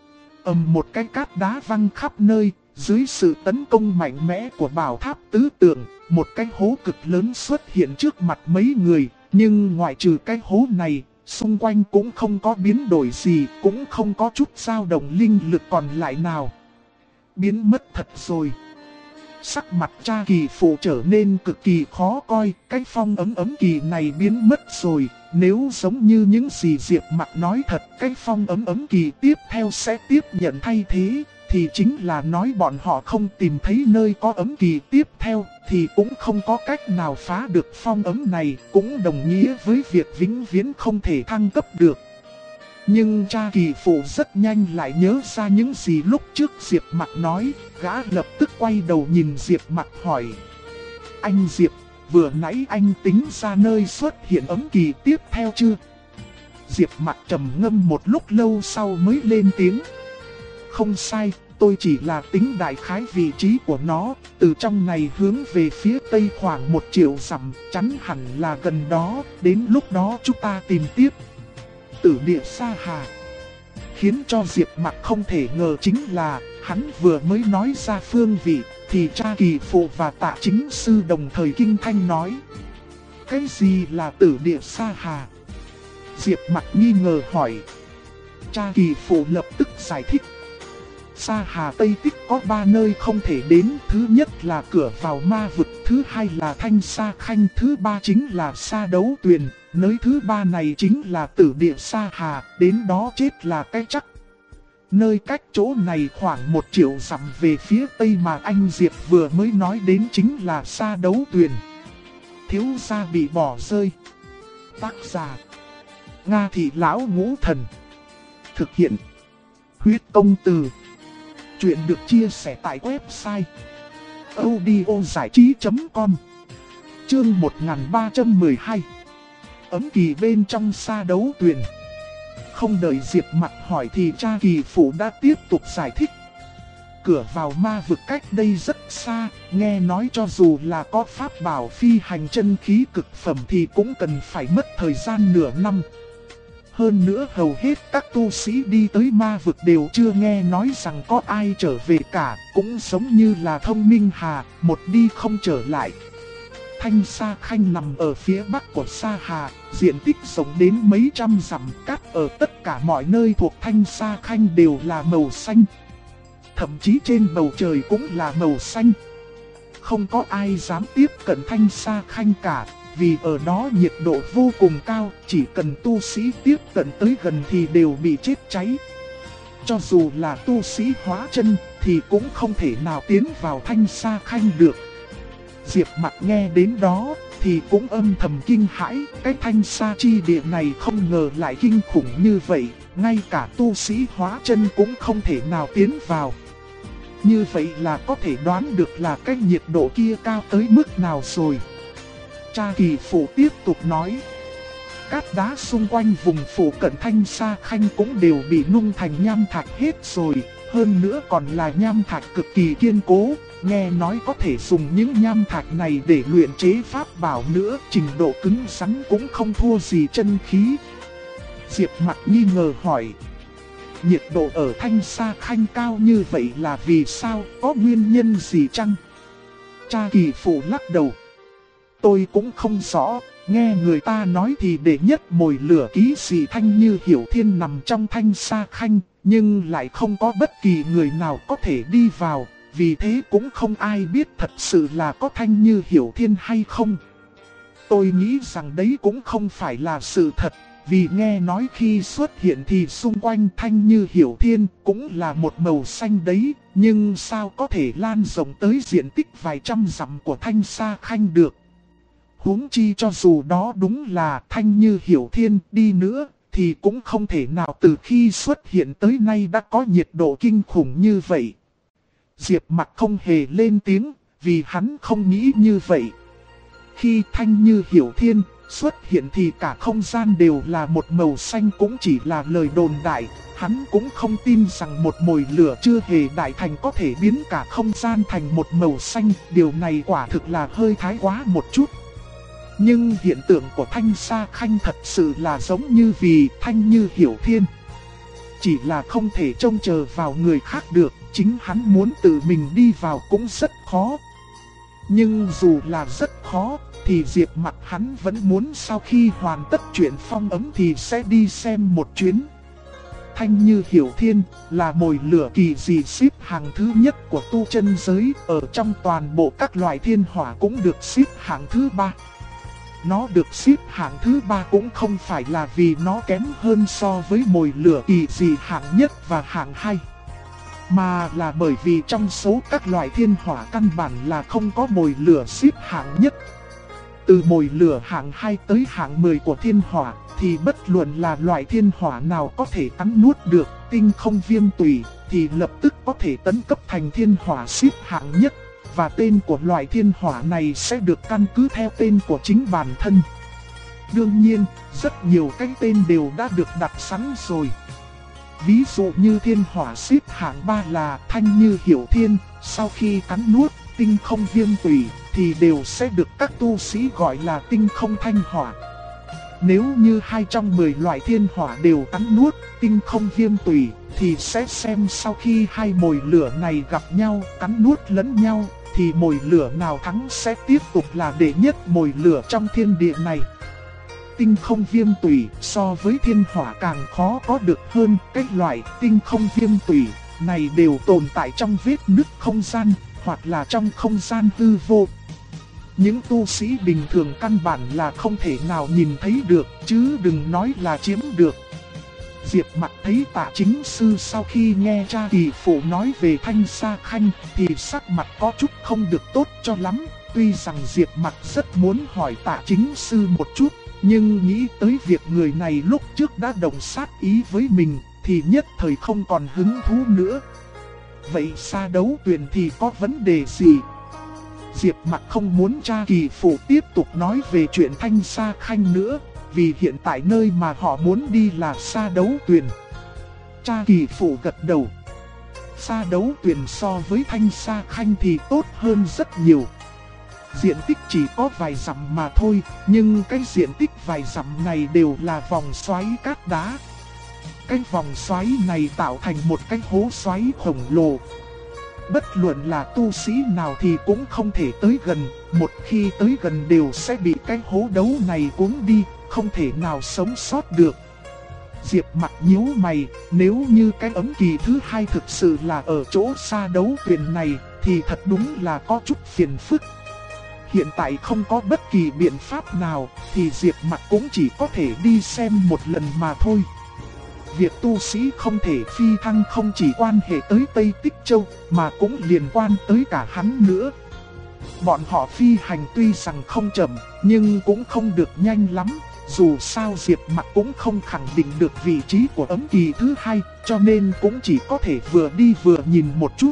Một cái cát đá văng khắp nơi, dưới sự tấn công mạnh mẽ của bảo tháp tứ tượng, một cái hố cực lớn xuất hiện trước mặt mấy người, nhưng ngoại trừ cái hố này, xung quanh cũng không có biến đổi gì, cũng không có chút dao động linh lực còn lại nào. Biến mất thật rồi. Sắc mặt cha Kỳ Phụ trở nên cực kỳ khó coi, cái phong ấm Kỳ này biến mất rồi. Nếu giống như những gì Diệp Mặc nói thật, cái phong ấm Kỳ tiếp theo sẽ tiếp nhận thay thế, thì chính là nói bọn họ không tìm thấy nơi có ấm Kỳ tiếp theo, thì cũng không có cách nào phá được phong ấm này, cũng đồng nghĩa với việc vĩnh viễn không thể thăng cấp được. Nhưng cha Kỳ Phụ rất nhanh lại nhớ ra những gì lúc trước Diệp Mặc nói, gã lập tức quay đầu nhìn Diệp Mặc hỏi. Anh Diệp, vừa nãy anh tính ra nơi xuất hiện ấm Kỳ tiếp theo chưa? Diệp Mặc trầm ngâm một lúc lâu sau mới lên tiếng. Không sai, tôi chỉ là tính đại khái vị trí của nó, từ trong này hướng về phía tây khoảng 1 triệu dặm, chắn hẳn là gần đó, đến lúc đó chúng ta tìm tiếp. Tử địa Sa Hà. Khiến cho Diệp Mặc không thể ngờ chính là, hắn vừa mới nói ra phương vị, thì cha Kỳ Phụ và Tạ Chính Sư đồng thời kinh thanh nói. Cái gì là tử địa Sa Hà? Diệp Mặc nghi ngờ hỏi. Cha Kỳ Phụ lập tức giải thích. Sa Hà Tây Tích có 3 nơi không thể đến, thứ nhất là cửa vào ma vực, thứ hai là Thanh Sa Khanh, thứ ba chính là Sa Đấu Tuyền, nơi thứ ba này chính là tử địa Sa Hà, đến đó chết là cái chắc. Nơi cách chỗ này khoảng 1 triệu dặm về phía tây mà anh Diệp vừa mới nói đến chính là Sa Đấu Tuyền. Thiếu gia bị bỏ rơi. Tác giả Nga Thị Lão Ngũ Thần. Thực hiện Huyết Công Từ. Chuyện được chia sẻ tại website audiozảichí.com. Chương 1312. Ấm Kỳ bên trong Sa Đấu Tuyền. Không đợi Diệp Mặc hỏi thì cha Kỳ Phụ đã tiếp tục giải thích. Cửa vào ma vực cách đây rất xa, nghe nói cho dù là có pháp bảo phi hành chân khí cực phẩm thì cũng cần phải mất thời gian nửa năm. Hơn nữa hầu hết các tu sĩ đi tới ma vực đều chưa nghe nói rằng có ai trở về cả, cũng giống như là Thông Minh Hà, một đi không trở lại. Thanh Sa Khanh nằm ở phía bắc của Sa Hà, diện tích rộng đến mấy trăm dặm, cát ở tất cả mọi nơi thuộc Thanh Sa Khanh đều là màu xanh. Thậm chí trên bầu trời cũng là màu xanh. Không có ai dám tiếp cận Thanh Sa Khanh cả, vì ở đó nhiệt độ vô cùng cao, chỉ cần tu sĩ tiếp cận tới gần thì đều bị chết cháy. Cho dù là tu sĩ hóa chân thì cũng không thể nào tiến vào Thanh Sa Khanh được. Diệp Mặc nghe đến đó thì cũng âm thầm kinh hãi, cái Thanh Sa chi địa này không ngờ lại kinh khủng như vậy, ngay cả tu sĩ hóa chân cũng không thể nào tiến vào. Như vậy là có thể đoán được là cái nhiệt độ kia cao tới mức nào rồi. Cha Kỳ Phụ tiếp tục nói. Cát đá xung quanh vùng phủ cận Thanh Sa Khanh cũng đều bị nung thành nham thạch hết rồi, hơn nữa còn là nham thạch cực kỳ kiên cố, nghe nói có thể dùng những nham thạch này để luyện chế pháp bảo nữa, trình độ cứng rắn cũng không thua gì chân khí. Diệp Mặc nghi ngờ hỏi. nhiệt độ ở Thanh Sa Khanh cao như vậy là vì sao, có nguyên nhân gì chăng? Cha Kỳ Phụ lắc đầu. Tôi cũng không rõ, nghe người ta nói thì đệ nhất mồi lửa ký sĩ Thanh Như Hiểu Thiên nằm trong Thanh Sa Khanh, nhưng lại không có bất kỳ người nào có thể đi vào, vì thế cũng không ai biết thật sự là có Thanh Như Hiểu Thiên hay không. Tôi nghĩ rằng đấy cũng không phải là sự thật, vì nghe nói khi xuất hiện thì xung quanh Thanh Như Hiểu Thiên cũng là một màu xanh đấy, nhưng sao có thể lan rộng tới diện tích vài trăm dặm của Thanh Sa Khanh được. Huống chi cho dù đó đúng là Thanh Như Hiểu Thiên đi nữa, thì cũng không thể nào từ khi xuất hiện tới nay đã có nhiệt độ kinh khủng như vậy. Diệp Mặc không hề lên tiếng, vì hắn không nghĩ như vậy. Khi Thanh Như Hiểu Thiên xuất hiện thì cả không gian đều là một màu xanh cũng chỉ là lời đồn đại. Hắn cũng không tin rằng một mồi lửa chưa hề đại thành có thể biến cả không gian thành một màu xanh. Điều này quả thực là hơi thái quá một chút. Nhưng hiện tượng của Thanh Sa Khanh thật sự là giống như vì Thanh Như Hiểu Thiên. Chỉ là không thể trông chờ vào người khác được, chính hắn muốn tự mình đi vào cũng rất khó. Nhưng dù là rất khó, thì Diệp Mặc hắn vẫn muốn sau khi hoàn tất chuyện phong ấm thì sẽ đi xem một chuyến. Thanh Như Hiểu Thiên là mồi lửa kỳ dị xếp hạng thứ nhất của tu chân giới, ở trong toàn bộ các loại thiên hỏa cũng được xếp hạng thứ 3. Nó được xếp hạng thứ 3 cũng không phải là vì nó kém hơn so với mồi lửa kỳ dị hạng nhất và hạng 2. Mà là bởi vì trong số các loại thiên hỏa căn bản là không có mồi lửa xếp hạng nhất. Từ mồi lửa hạng 2 tới hạng 10 của thiên hỏa, thì bất luận là loại thiên hỏa nào có thể cắn nuốt được tinh không viêm tủy, thì lập tức có thể tấn cấp thành thiên hỏa xếp hạng nhất. Và tên của loại thiên hỏa này sẽ được căn cứ theo tên của chính bản thân. Đương nhiên, rất nhiều cái tên đều đã được đặt sẵn rồi. Ví dụ như thiên hỏa xếp hạng 3 là Thanh Như Hiểu Thiên, sau khi cắn nuốt tinh không viêm tủy thì đều sẽ được các tu sĩ gọi là tinh không thanh hỏa. Nếu như 2 trong 10 loại thiên hỏa đều cắn nuốt tinh không viêm tủy thì sẽ xem sau khi hai mồi lửa này gặp nhau cắn nuốt lẫn nhau thì mồi lửa nào thắng sẽ tiếp tục là đệ nhất mồi lửa trong thiên địa này. Tinh không viêm tủy so với thiên hỏa càng khó có được hơn. Cái loại tinh không viêm tủy này đều tồn tại trong vết nứt không gian hoặc là trong không gian hư vô. Những tu sĩ bình thường căn bản là không thể nào nhìn thấy được, chứ đừng nói là chiếm được. Diệp Mặc thấy Tạ Chính Sư sau khi nghe cha Kỳ Phụ nói về Thanh Sa Khanh thì sắc mặt có chút không được tốt cho lắm. Tuy rằng Diệp Mặc rất muốn hỏi Tạ Chính Sư một chút, nhưng nghĩ tới việc người này lúc trước đã đồng sát ý với mình thì nhất thời không còn hứng thú nữa. Vậy Sa Đấu Tuyền thì có vấn đề gì? Diệp Mặc không muốn cha Kỳ Phụ tiếp tục nói về chuyện Thanh Sa Khanh nữa, vì hiện tại nơi mà họ muốn đi là Sa Đấu Tuyền. Cha Kỳ Phụ gật đầu. Sa Đấu Tuyền so với Thanh Sa Khanh thì tốt hơn rất nhiều. Diện tích chỉ có vài dặm mà thôi, nhưng cái diện tích vài dặm này đều là vòng xoáy cát đá. Cái vòng xoáy này tạo thành một cái hố xoáy khổng lồ. Bất luận là tu sĩ nào thì cũng không thể tới gần, một khi tới gần đều sẽ bị cái hố đấu này cuốn đi, không thể nào sống sót được. Diệp Mặc nhíu mày, nếu như cái ấm kỳ thứ 2 thực sự là ở chỗ Sa Đấu Tuyền này thì thật đúng là có chút phiền phức. Hiện tại không có bất kỳ biện pháp nào thì Diệp Mặc cũng chỉ có thể đi xem một lần mà thôi. Việc tu sĩ không thể phi thăng không chỉ quan hệ tới Tây Tích Châu mà cũng liên quan tới cả hắn nữa. Bọn họ phi hành tuy rằng không chậm nhưng cũng không được nhanh lắm. Dù sao Diệp Mặc cũng không khẳng định được vị trí của ấm kỳ thứ 2, cho nên cũng chỉ có thể vừa đi vừa nhìn một chút.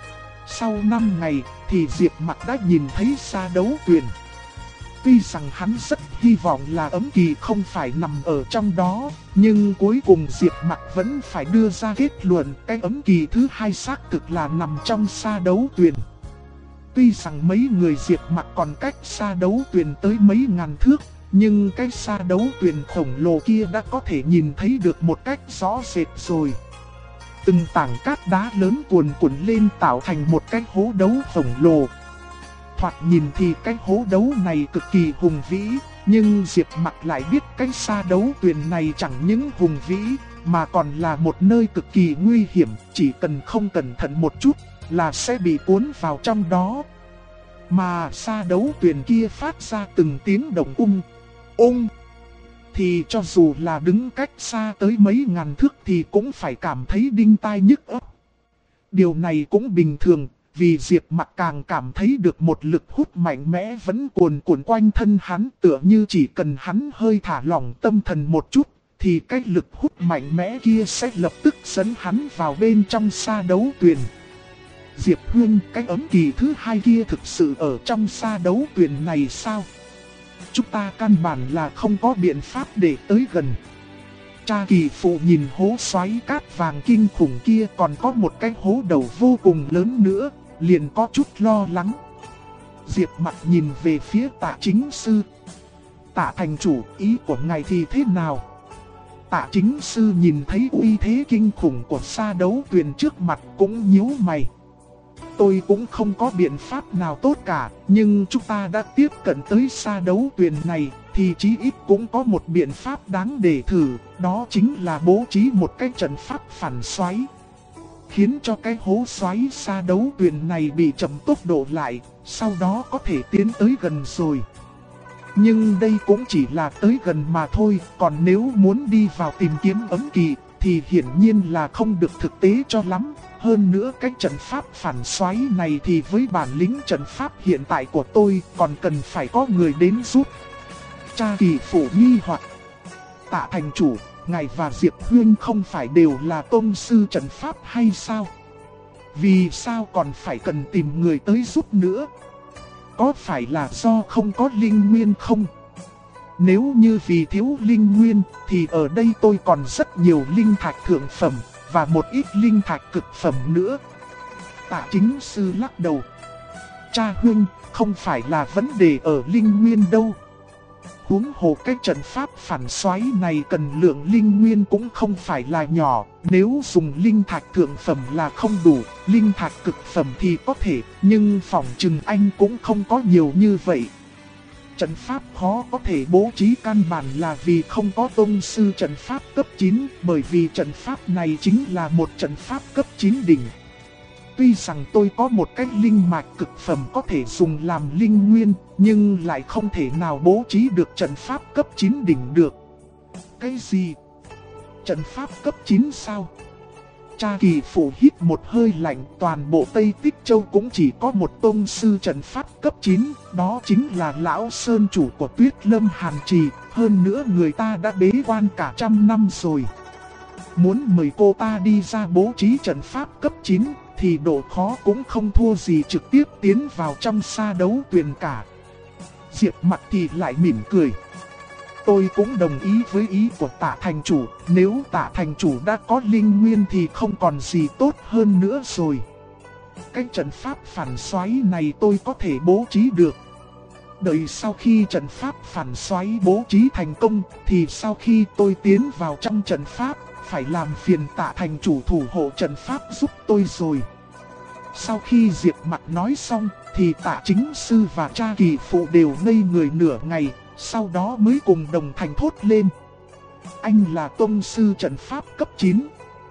Sau 5 ngày thì Diệp Mặc đã nhìn thấy Sa Đấu Tuyền. Tuy rằng hắn rất hy vọng là ấm kỳ không phải nằm ở trong đó, nhưng cuối cùng Diệp Mặc vẫn phải đưa ra kết luận cái ấm kỳ thứ 2 xác thực là nằm trong Sa Đấu Tuyền. Tuy rằng mấy người Diệp Mặc còn cách Sa Đấu Tuyền tới mấy ngàn thước, nhưng cái Sa Đấu Tuyền khổng lồ kia đã có thể nhìn thấy được một cách rõ rệt rồi. Từng tảng cát đá lớn cuồn cuộn lên tạo thành một cái hố đấu khổng lồ. Thoạt nhìn thì cái hố đấu này cực kỳ hùng vĩ, nhưng Diệp Mặc lại biết cái sa đấu tuyền này chẳng những hùng vĩ, mà còn là một nơi cực kỳ nguy hiểm, chỉ cần không cẩn thận một chút là sẽ bị cuốn vào trong đó. Mà sa đấu tuyền kia phát ra từng tiếng động thì cho dù là đứng cách xa tới mấy ngàn thước thì cũng phải cảm thấy đinh tai nhức óc. Điều này cũng bình thường, vì Diệp Mặc càng cảm thấy được một lực hút mạnh mẽ vẫn cuồn cuộn quanh thân hắn, tựa như chỉ cần hắn hơi thả lỏng tâm thần một chút, thì cái lực hút mạnh mẽ kia sẽ lập tức dẫn hắn vào bên trong sa đấu tuyền. Diệp Huynh, cái ấm kỳ thứ hai kia thực sự ở trong sa đấu tuyền này sao? Chúng ta căn bản là không có biện pháp để tới gần. Cha Kỳ Phụ nhìn hố xoáy cát vàng kinh khủng kia, còn có một cái hố đầu vô cùng lớn nữa, liền có chút lo lắng. Diệp Mặc nhìn về phía Tạ Chính Sư. Tạ thành chủ, ý của ngài thì thế nào? Tạ Chính Sư nhìn thấy uy thế kinh khủng của sa đấu tuyền trước mặt cũng nhíu mày. Tôi cũng không có biện pháp nào tốt cả, nhưng chúng ta đã tiếp cận tới sa đấu tuyền này, thì chí ít cũng có một biện pháp đáng để thử, đó chính là bố trí một cái trận pháp phản xoáy. Khiến cho cái hố xoáy sa đấu tuyền này bị chậm tốc độ lại, sau đó có thể tiến tới gần rồi. Nhưng đây cũng chỉ là tới gần mà thôi, còn nếu muốn đi vào tìm kiếm ấm kỳ, thì hiển nhiên là không được thực tế cho lắm. Hơn nữa cái trận pháp phản xoáy này thì với bản lĩnh trận pháp hiện tại của tôi còn cần phải có người đến giúp. Cha Kỳ Phụ nghi hoặc: Tạ thành chủ, ngài và Diệp Huynh không phải đều là tôn sư trận pháp hay sao? Vì sao còn phải cần tìm người tới giúp nữa? Có phải là do không có linh nguyên không? Nếu như vì thiếu linh nguyên thì ở đây tôi còn rất nhiều linh thạch thượng phẩm và một ít linh thạch cực phẩm nữa. Tạ Chính Sư lắc đầu: Cha Huynh, không phải là vấn đề ở linh nguyên đâu. Huống hồ cái trận pháp phản xoáy này cần lượng linh nguyên cũng không phải là nhỏ. Nếu dùng linh thạch thượng phẩm là không đủ, linh thạch cực phẩm thì có thể, nhưng phỏng chừng anh cũng không có nhiều như vậy. Trận pháp khó có thể bố trí căn bản là vì không có tôn sư trận pháp cấp 9, bởi vì trận pháp này chính là một trận pháp cấp 9 đỉnh. Tuy rằng tôi có một cái linh mạch cực phẩm có thể dùng làm linh nguyên, nhưng lại không thể nào bố trí được trận pháp cấp 9 đỉnh được. Cái gì? Trận pháp cấp 9 sao? Cha Kỳ Phụ hít một hơi lạnh, toàn bộ Tây Tích Châu cũng chỉ có một tôn sư trận pháp cấp 9, đó chính là Lão Sơn Chủ của Tuyết Lâm Hàn Trì, hơn nữa người ta đã bế quan cả trăm năm rồi. Muốn mời cô ta đi ra bố trí trận pháp cấp 9, thì độ khó cũng không thua gì trực tiếp tiến vào trong sa đấu tuyền cả. Diệp Mặc thì lại mỉm cười: Tôi cũng đồng ý với ý của Tạ thành chủ, nếu Tạ thành chủ đã có linh nguyên thì không còn gì tốt hơn nữa rồi. Cái trận pháp phản xoáy này tôi có thể bố trí được. Đợi sau khi trận pháp phản xoáy bố trí thành công, thì sau khi tôi tiến vào trong trận pháp, phải làm phiền Tạ thành chủ thủ hộ trận pháp giúp tôi rồi. Sau khi Diệp Mặc nói xong, thì Tạ Chính Sư và Cha Kỳ Phụ đều ngây người nửa ngày, sau đó mới cùng đồng thanh thốt lên: Anh là tôn sư trận pháp cấp 9.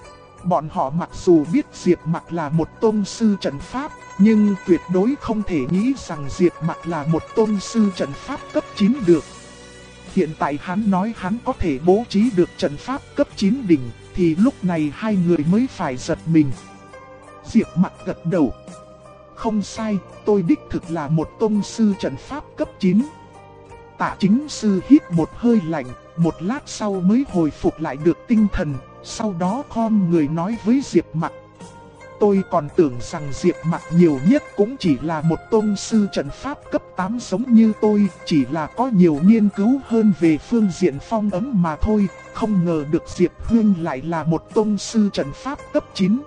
Bọn họ mặc dù biết Diệp Mặc là một tôn sư trận pháp, nhưng tuyệt đối không thể nghĩ rằng Diệp Mặc là một tôn sư trận pháp cấp 9 được. Hiện tại hắn nói hắn có thể bố trí được trận pháp cấp 9 đỉnh, thì lúc này hai người mới phải giật mình. Diệp Mặc gật đầu: Không sai, tôi đích thực là một tôn sư trận pháp cấp 9. Tạ Chính Sư hít một hơi lạnh, một lát sau mới hồi phục lại được tinh thần, sau đó khom người nói với Diệp Mặc: Tôi còn tưởng rằng Diệp Mặc nhiều nhất cũng chỉ là một tôn sư trận pháp cấp 8 giống như tôi, chỉ là có nhiều nghiên cứu hơn về phương diện phong ấm mà thôi, không ngờ được Diệp Huynh lại là một tôn sư trận pháp cấp 9.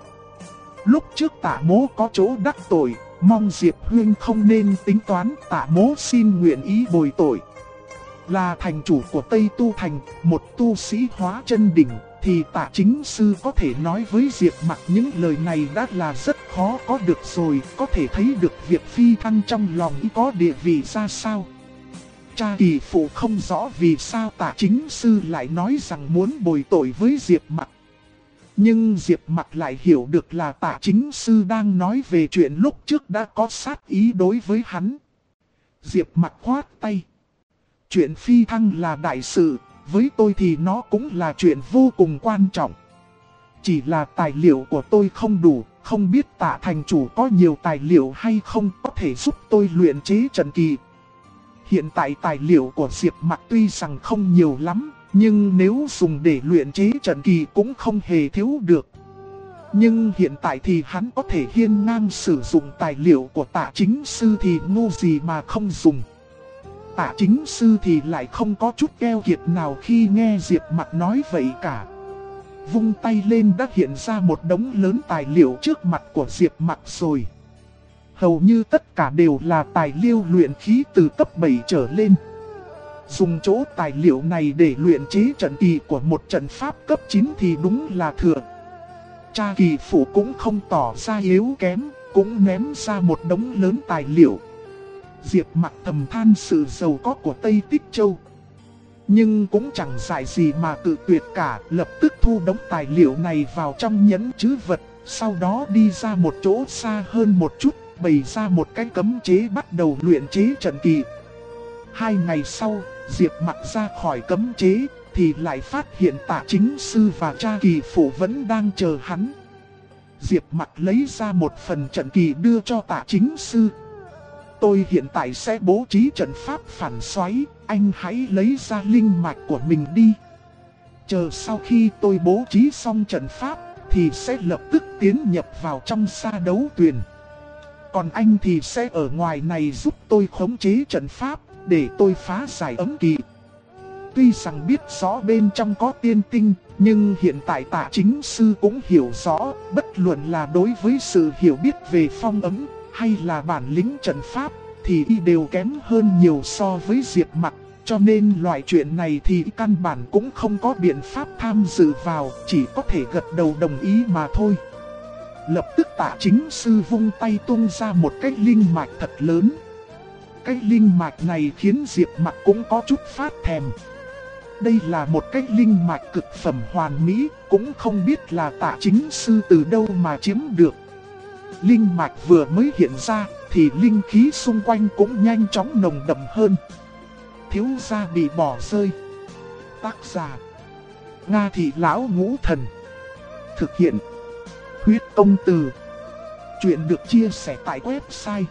Lúc trước Tạ Mỗ có chỗ đắc tội, mong Diệp Huynh không nên tính toán, Tạ Mỗ xin nguyện ý bồi tội. Là thành chủ của Tây Tu Thành, một tu sĩ hóa chân đỉnh, thì Tạ Chính Sư có thể nói với Diệp Mặc những lời này đã là rất khó có được rồi, có thể thấy được việc Phi Thăng trong lòng y có địa vị ra sao. Cha Kỳ Phụ không rõ vì sao Tạ Chính Sư lại nói rằng muốn bồi tội với Diệp Mặc. Nhưng Diệp Mặc lại hiểu được là Tạ Chính Sư đang nói về chuyện lúc trước đã có sát ý đối với hắn. Diệp Mặc khoát tay. Chuyện Phi Thăng là đại sự, với tôi thì nó cũng là chuyện vô cùng quan trọng. Chỉ là tài liệu của tôi không đủ, không biết Tạ thành chủ có nhiều tài liệu hay không có thể giúp tôi luyện chế trận kỳ. Hiện tại tài liệu của Diệp Mặc tuy rằng không nhiều lắm, nhưng nếu dùng để luyện chế trận kỳ cũng không hề thiếu được. Nhưng hiện tại thì hắn có thể hiên ngang sử dụng tài liệu của Tạ Chính Sư thì ngu gì mà không dùng. Tạ Chính Sư thì lại không có chút keo kiệt nào khi nghe Diệp Mặc nói vậy cả. Vung tay lên đã hiện ra một đống lớn tài liệu trước mặt của Diệp Mặc rồi. Hầu như tất cả đều là tài liệu luyện khí từ cấp 7 trở lên. Dùng chỗ tài liệu này để luyện chế trận kỳ của một trận pháp cấp 9 thì đúng là thừa. Cha Kỳ Phụ cũng không tỏ ra yếu kém, cũng ném ra một đống lớn tài liệu. Diệp Mặc thầm than sự giàu có của Tây Tích Châu. Nhưng cũng chẳng dại gì mà cự tuyệt cả, lập tức thu đống tài liệu này vào trong nhẫn trữ vật, sau đó đi ra một chỗ xa hơn một chút, bày ra một cái cấm chế bắt đầu luyện chế trận kỳ. 2 ngày sau, Diệp Mặc ra khỏi cấm chế, thì lại phát hiện Tạ Chính Sư và cha Kỳ Phụ vẫn đang chờ hắn. Diệp Mặc lấy ra một phần trận kỳ đưa cho Tạ Chính Sư. Tôi hiện tại sẽ bố trí trận pháp phản xoáy, anh hãy lấy ra linh mạch của mình đi. Chờ sau khi tôi bố trí xong trận pháp, thì sẽ lập tức tiến nhập vào trong sa đấu tuyền. Còn anh thì sẽ ở ngoài này giúp tôi khống chế trận pháp, để tôi phá giải ấm kỳ. Tuy rằng biết rõ bên trong có tiên tinh, nhưng hiện tại Tạ Chính Sư cũng hiểu rõ, bất luận là đối với sự hiểu biết về phong ấm, hay là bản lĩnh trận pháp, thì y đều kém hơn nhiều so với Diệp Mặc. Cho nên loại chuyện này thì căn bản cũng không có biện pháp tham dự vào, chỉ có thể gật đầu đồng ý mà thôi. Lập tức Tạ Chính Sư vung tay tung ra một cái linh mạch thật lớn. Cái linh mạch này khiến Diệp Mặc cũng có chút phát thèm. Đây là một cái linh mạch cực phẩm hoàn mỹ, cũng không biết là Tạ Chính Sư từ đâu mà chiếm được. Linh mạch vừa mới hiện ra, thì linh khí xung quanh cũng nhanh chóng nồng đậm hơn. Thiếu gia bị bỏ rơi. Tác giả: Nga Thị Lão Ngũ Thần. Thực hiện: Huyết Công Từ. Chuyện được chia sẻ tại website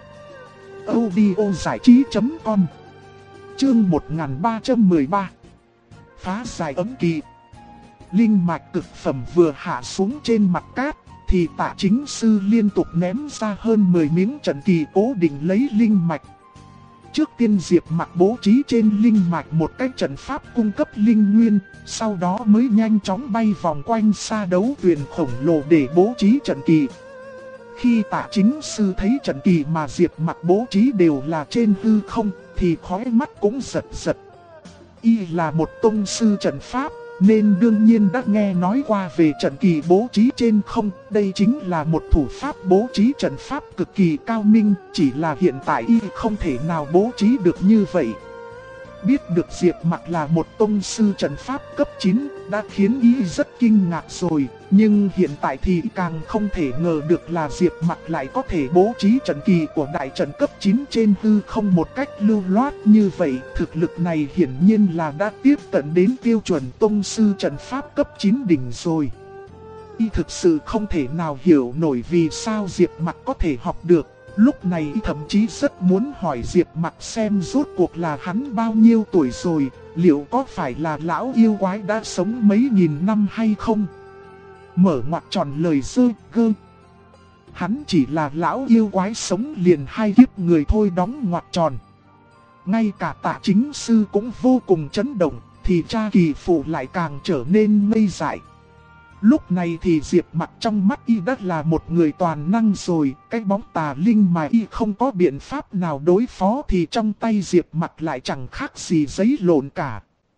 audiozảichí.com. Chương 1313. Phá giải ấm kỳ. Linh mạch cực phẩm vừa hạ xuống trên mặt cát, thì Tạ Chính Sư liên tục ném ra hơn 10 miếng trận kỳ cố định lấy linh mạch. Trước tiên Diệp Mặc bố trí trên linh mạch một cái trận pháp cung cấp linh nguyên, sau đó mới nhanh chóng bay vòng quanh sa đấu tuyền khổng lồ để bố trí trận kỳ. Khi Tạ Chính Sư thấy trận kỳ mà Diệp Mặc bố trí đều là trên hư không, thì khóe mắt cũng giật giật. Y là một tông sư trận pháp, nên đương nhiên đã nghe nói qua về trận kỳ bố trí trên không. Đây chính là một thủ pháp bố trí trận pháp cực kỳ cao minh, chỉ là hiện tại Y không thể nào bố trí được như vậy. Biết được Diệp Mặc là một tông sư trận pháp cấp 9 đã khiến Y rất kinh ngạc rồi, nhưng hiện tại thì càng không thể ngờ được là Diệp Mặc lại có thể bố trí trận kỳ của đại trận cấp 9 trên hư không một cách lưu loát như vậy. Thực lực này hiển nhiên là đã tiếp cận đến tiêu chuẩn tông sư trận pháp cấp 9 đỉnh rồi. Y thực sự không thể nào hiểu nổi vì sao Diệp Mặc có thể học được. Lúc này thậm chí rất muốn hỏi Diệp Mặc xem rốt cuộc là hắn bao nhiêu tuổi rồi, liệu có phải là lão yêu quái đã sống mấy nghìn năm hay không? Mở ngoặc tròn lời dơ gơ. Hắn chỉ là lão yêu quái sống liền 2 kiếp người thôi đóng ngoặc tròn. Ngay cả Tạ Chính Sư cũng vô cùng chấn động, thì cha Kỳ Phụ lại càng trở nên ngây dại. Lúc này thì Diệp Mặc trong mắt Y đã là một người toàn năng rồi, cái bóng tà linh mà Y không có biện pháp nào đối phó thì trong tay Diệp Mặc lại chẳng khác gì giấy lộn cả.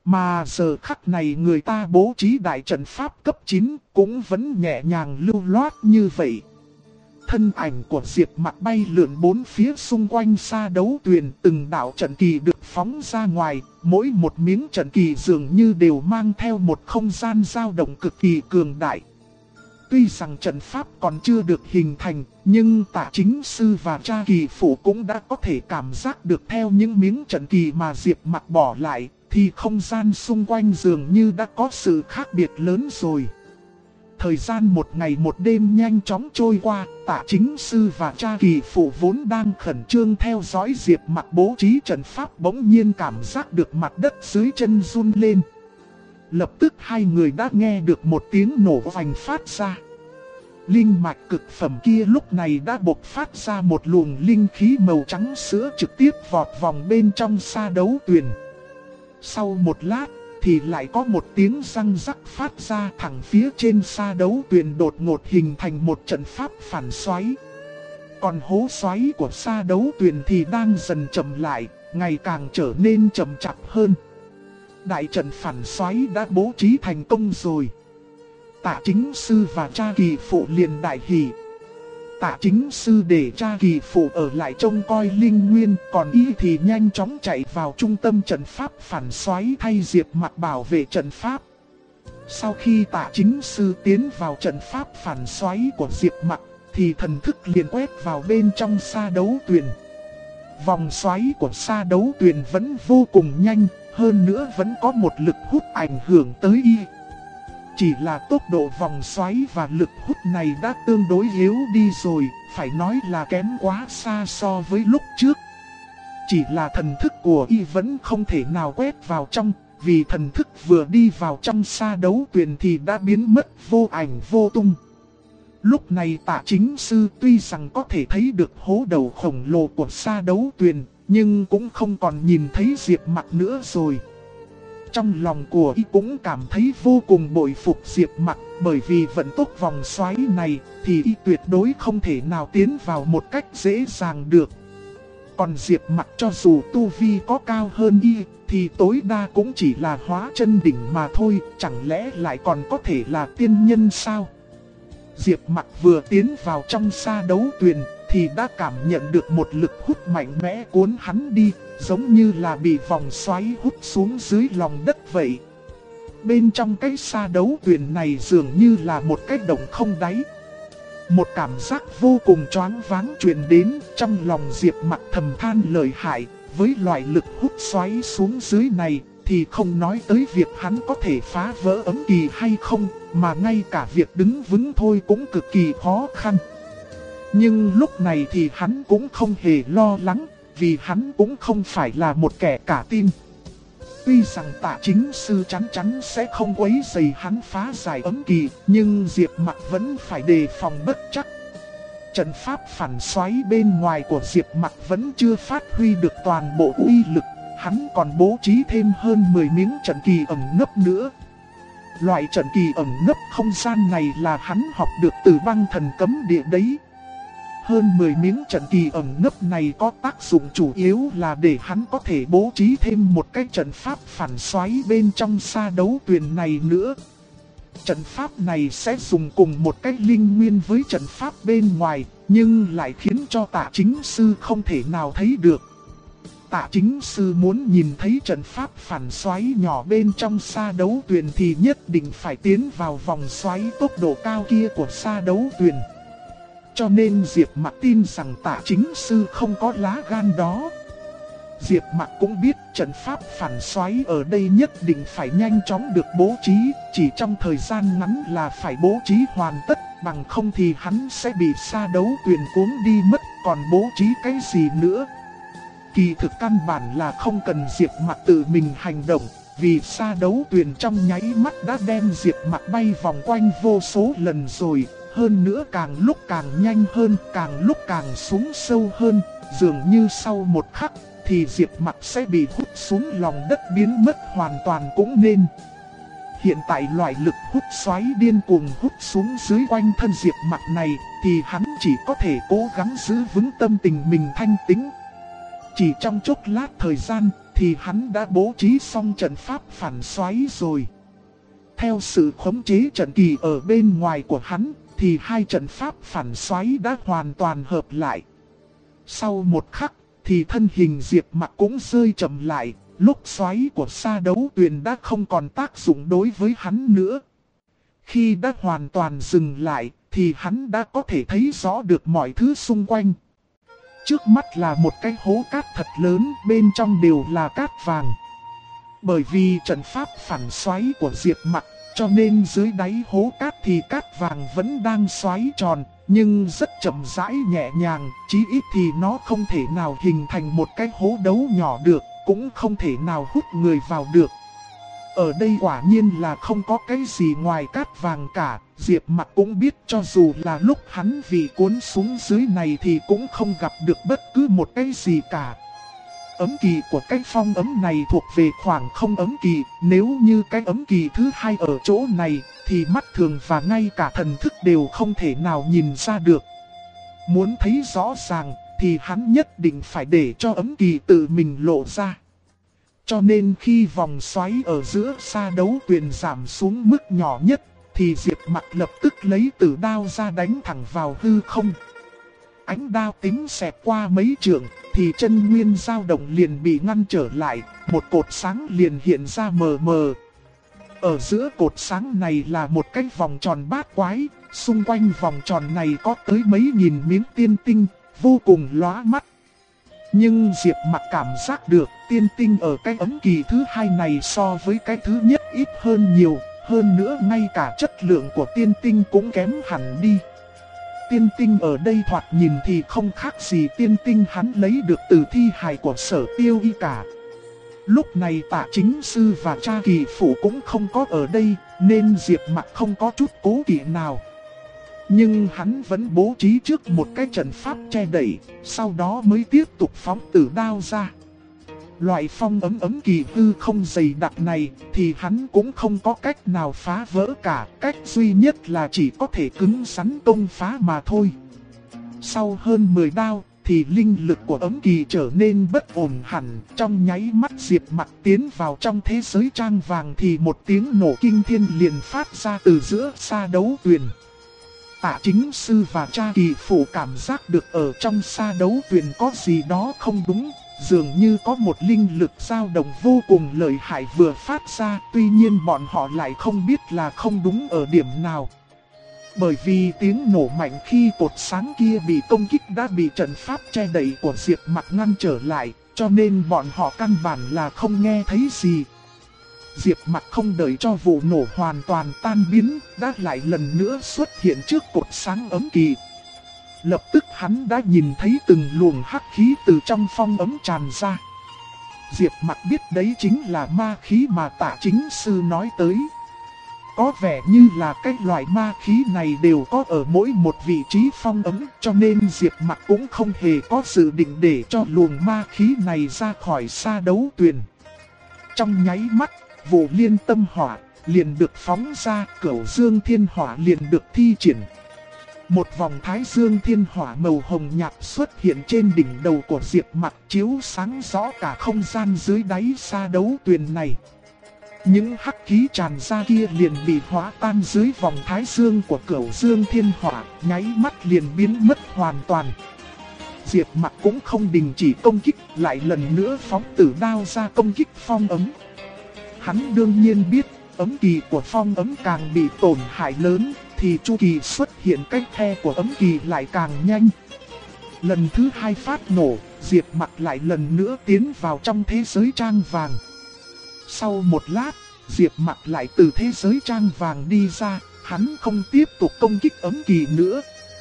Mà giờ khắc này người ta bố trí đại trận pháp cấp 9 cũng vẫn nhẹ nhàng lưu loát như vậy. Thân ảnh của Diệp Mặc bay lượn bốn phía xung quanh sa đấu tuyền, từng đạo trận kỳ được phóng ra ngoài, mỗi một miếng trận kỳ dường như đều mang theo một không gian dao động cực kỳ cường đại. Tuy rằng trận pháp còn chưa được hình thành, nhưng Tạ Chính Sư và Cha Kỳ Phụ cũng đã có thể cảm giác được theo những miếng trận kỳ mà Diệp Mặc bỏ lại, thì không gian xung quanh dường như đã có sự khác biệt lớn rồi. Thời gian một ngày một đêm nhanh chóng trôi qua, Tạ Chính Sư và Cha Kỳ Phụ vốn đang khẩn trương theo dõi Diệp Mặc bố trí trận pháp bỗng nhiên cảm giác được mặt đất dưới chân run lên. Lập tức hai người đã nghe được một tiếng nổ vành phát ra. Linh mạch cực phẩm kia lúc này đã bộc phát ra một luồng linh khí màu trắng sữa trực tiếp vọt vòng bên trong sa đấu tuyền. Sau một lát thì lại có một tiếng răng rắc phát ra, thẳng phía trên sa đấu tuyền đột ngột hình thành một trận pháp phản xoáy. Còn hố xoáy của sa đấu tuyền thì đang dần chậm lại, ngày càng trở nên chậm chạp hơn. Đại trận phản xoáy đã bố trí thành công rồi. Tạ Chính Sư và Cha Kỳ Phụ liền đại hỉ. Tạ Chính Sư để Cha Kỳ Phụ ở lại trông coi linh nguyên, còn y thì nhanh chóng chạy vào trung tâm trận pháp phản xoáy thay Diệp Mặc bảo vệ trận pháp. Sau khi Tạ Chính Sư tiến vào trận pháp phản xoáy của Diệp Mặc, thì thần thức liền quét vào bên trong sa đấu tuyền. Vòng xoáy của sa đấu tuyền vẫn vô cùng nhanh, hơn nữa vẫn có một lực hút ảnh hưởng tới y. Chỉ là tốc độ vòng xoáy và lực hút này đã tương đối yếu đi rồi, phải nói là kém quá xa so với lúc trước. Chỉ là thần thức của y vẫn không thể nào quét vào trong, vì thần thức vừa đi vào trong sa đấu tuyền thì đã biến mất vô ảnh vô tung. Lúc này Tạ Chính Sư tuy rằng có thể thấy được hố đầu khổng lồ của sa đấu tuyền, nhưng cũng không còn nhìn thấy Diệp Mặc nữa rồi. Trong lòng của y cũng cảm thấy vô cùng bội phục Diệp Mặc, bởi vì vận tốc vòng xoáy này thì y tuyệt đối không thể nào tiến vào một cách dễ dàng được. Còn Diệp Mặc cho dù tu vi có cao hơn y thì tối đa cũng chỉ là hóa chân đỉnh mà thôi, chẳng lẽ lại còn có thể là tiên nhân sao? Diệp Mặc vừa tiến vào trong sa đấu tuyền thì đã cảm nhận được một lực hút mạnh mẽ cuốn hắn đi, giống như là bị vòng xoáy hút xuống dưới lòng đất vậy. Bên trong cái sa đấu tuyền này dường như là một cái động không đáy. Một cảm giác vô cùng choáng váng truyền đến, trong lòng Diệp Mặc thầm than lợi hại, với loại lực hút xoáy xuống dưới này thì không nói tới việc hắn có thể phá vỡ ấm kỳ hay không, mà ngay cả việc đứng vững thôi cũng cực kỳ khó khăn. Nhưng lúc này thì hắn cũng không hề lo lắng, vì hắn cũng không phải là một kẻ cả tin. Tuy rằng Tạ Chính Sư chắn chắn sẽ không quấy rầy hắn phá giải ấm kỳ, nhưng Diệp Mặc vẫn phải đề phòng bất chắc. Trận pháp phản xoáy bên ngoài của Diệp Mặc vẫn chưa phát huy được toàn bộ uy lực, hắn còn bố trí thêm hơn 10 miếng trận kỳ ẩn nấp nữa. Loại trận kỳ ẩn nấp không gian này là hắn học được từ Băng Thần Cấm Địa đấy. Hơn 10 miếng trận kỳ ẩn nấp này có tác dụng chủ yếu là để hắn có thể bố trí thêm một cái trận pháp phản xoáy bên trong sa đấu tuyền này nữa. Trận pháp này sẽ dùng cùng một cách linh nguyên với trận pháp bên ngoài, nhưng lại khiến cho Tạ Chính Sư không thể nào thấy được. Tạ Chính Sư muốn nhìn thấy trận pháp phản xoáy nhỏ bên trong sa đấu tuyền thì nhất định phải tiến vào vòng xoáy tốc độ cao kia của sa đấu tuyền. Cho nên Diệp Mặc tin rằng Tạ Chính Sư không có lá gan đó. Diệp Mặc cũng biết trận pháp phản xoáy ở đây nhất định phải nhanh chóng được bố trí, chỉ trong thời gian ngắn là phải bố trí hoàn tất, bằng không thì hắn sẽ bị sa đấu tuyền cuốn đi mất, còn bố trí cái gì nữa. Kỳ thực căn bản là không cần Diệp Mặc tự mình hành động, vì sa đấu tuyền trong nháy mắt đã đem Diệp Mặc bay vòng quanh vô số lần rồi. Hơn nữa càng lúc càng nhanh hơn, càng lúc càng xuống sâu hơn, dường như sau một khắc thì Diệp Mặc sẽ bị hút xuống lòng đất biến mất hoàn toàn cũng nên. Hiện tại loại lực hút xoáy điên cuồng hút xuống dưới quanh thân Diệp Mặc này thì hắn chỉ có thể cố gắng giữ vững tâm tình mình thanh tĩnh. Chỉ trong chốc lát thời gian thì hắn đã bố trí xong trận pháp phản xoáy rồi. Theo sự khống chế trận kỳ ở bên ngoài của hắn, thì hai trận pháp phản xoáy đã hoàn toàn hợp lại. Sau một khắc, thì thân hình Diệp Mặc cũng rơi chậm lại, lúc xoáy của Sa Đấu Tuyền đã không còn tác dụng đối với hắn nữa. Khi đã hoàn toàn dừng lại, thì hắn đã có thể thấy rõ được mọi thứ xung quanh. Trước mắt là một cái hố cát thật lớn, bên trong đều là cát vàng. Bởi vì trận pháp phản xoáy của Diệp Mặc, cho nên dưới đáy hố cát thì cát vàng vẫn đang xoáy tròn, nhưng rất chậm rãi nhẹ nhàng, chí ít thì nó không thể nào hình thành một cái hố đấu nhỏ được, cũng không thể nào hút người vào được. Ở đây quả nhiên là không có cái gì ngoài cát vàng cả, Diệp Mặc cũng biết cho dù là lúc hắn vì cuốn xuống dưới này thì cũng không gặp được bất cứ một cái gì cả. Ấm kỳ của cái phong ấm này thuộc về khoảng không ấm kỳ, nếu như cái ấm kỳ thứ hai ở chỗ này thì mắt thường và ngay cả thần thức đều không thể nào nhìn ra được. Muốn thấy rõ ràng thì hắn nhất định phải để cho ấm kỳ tự mình lộ ra. Cho nên khi vòng xoáy ở giữa Sa Đấu Tuyền giảm xuống mức nhỏ nhất, thì Diệp Mặc lập tức lấy tử đao ra đánh thẳng vào hư không. Ánh đao tím xẹt qua mấy trượng, thì chân nguyên dao động liền bị ngăn trở lại, một cột sáng liền hiện ra mờ mờ. Ở giữa cột sáng này là một cái vòng tròn bát quái, xung quanh vòng tròn này có tới mấy nghìn miếng tiên tinh, vô cùng lóa mắt. Nhưng Diệp Mặc cảm giác được tiên tinh ở cái ấm kỳ thứ hai này so với cái thứ nhất ít hơn nhiều, hơn nữa ngay cả chất lượng của tiên tinh cũng kém hẳn đi. Tiên tinh ở đây thoạt nhìn thì không khác gì tiên tinh hắn lấy được từ thi hài của Sở Tiêu Y cả. Lúc này Tạ Chính Sư và cha kỳ phủ cũng không có ở đây, nên Diệp Mặc không có chút cố kỵ nào. Nhưng hắn vẫn bố trí trước một cái trận pháp che đậy, sau đó mới tiếp tục phóng tử đao ra. Loại phong ấm kỳ hư không dày đặc này thì hắn cũng không có cách nào phá vỡ cả, cách duy nhất là chỉ có thể cứng rắn công phá mà thôi. Sau hơn 10 đao thì linh lực của ấm kỳ trở nên bất ổn hẳn, trong nháy mắt Diệp Mặc tiến vào trong thế giới trang vàng thì một tiếng nổ kinh thiên liền phát ra từ giữa Sa Đấu Tuyền. Tạ Chính Sư và cha kỳ phủ cảm giác được ở trong Sa Đấu Tuyền có gì đó không đúng, dường như có một linh lực dao động vô cùng lợi hại vừa phát ra, tuy nhiên bọn họ lại không biết là không đúng ở điểm nào. Bởi vì tiếng nổ mạnh khi cột sáng kia bị công kích đã bị trận pháp che đậy của Diệp Mặc ngăn trở lại, cho nên bọn họ căn bản là không nghe thấy gì. Diệp Mặc không đợi cho vụ nổ hoàn toàn tan biến, đã lại lần nữa xuất hiện trước cột sáng ấm kỳ. Lập tức hắn đã nhìn thấy từng luồng hắc khí từ trong phong ấm tràn ra. Diệp Mặc biết đấy chính là ma khí mà Tạ Chính Sư nói tới. Có vẻ như là cái loại ma khí này đều có ở mỗi một vị trí phong ấm, cho nên Diệp Mặc cũng không hề có dự định để cho luồng ma khí này ra khỏi Sa Đấu Tuyền. Trong nháy mắt, vụ liên tâm hỏa liền được phóng ra, Cửu Dương Thiên Hỏa liền được thi triển. Một vòng thái dương thiên hỏa màu hồng nhạt xuất hiện trên đỉnh đầu của Diệp Mặc, chiếu sáng rõ cả không gian dưới đáy Sa Đấu Tuyền này. Những hắc khí tràn ra kia liền bị hóa tan dưới vòng thái dương của Cửu Dương Thiên Hỏa, nháy mắt liền biến mất hoàn toàn. Diệp Mặc cũng không đình chỉ công kích, lại lần nữa phóng tử đao ra công kích phong ấm. Hắn đương nhiên biết, ấm kỳ của phong ấm càng bị tổn hại lớn, thì chu kỳ xuất hiện cách khe của ấm kỳ lại càng nhanh. Lần thứ hai phát nổ, Diệp Mặc lại lần nữa tiến vào trong thế giới trang vàng. Sau một lát, Diệp Mặc lại từ thế giới trang vàng đi ra, hắn không tiếp tục công kích ấm kỳ nữa.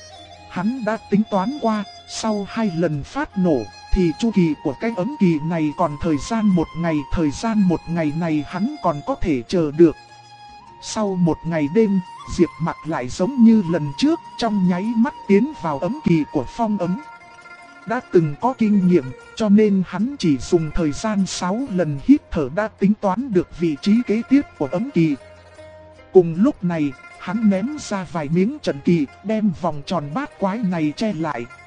Hắn đã tính toán qua, sau 2 lần phát nổ, thì chu kỳ của cái ấm kỳ này còn thời gian 1 ngày, thời gian 1 ngày này hắn còn có thể chờ được. Sau 1 ngày đêm, Diệp Mặc lại giống như lần trước, trong nháy mắt tiến vào ấm kỳ của phong ấm. Đã từng có kinh nghiệm, cho nên hắn chỉ dùng thời gian 6 lần hít thở đã tính toán được vị trí kế tiếp của ấm kỳ. Cùng lúc này, hắn ném ra vài miếng trận kỳ, đem vòng tròn bát quái này che lại,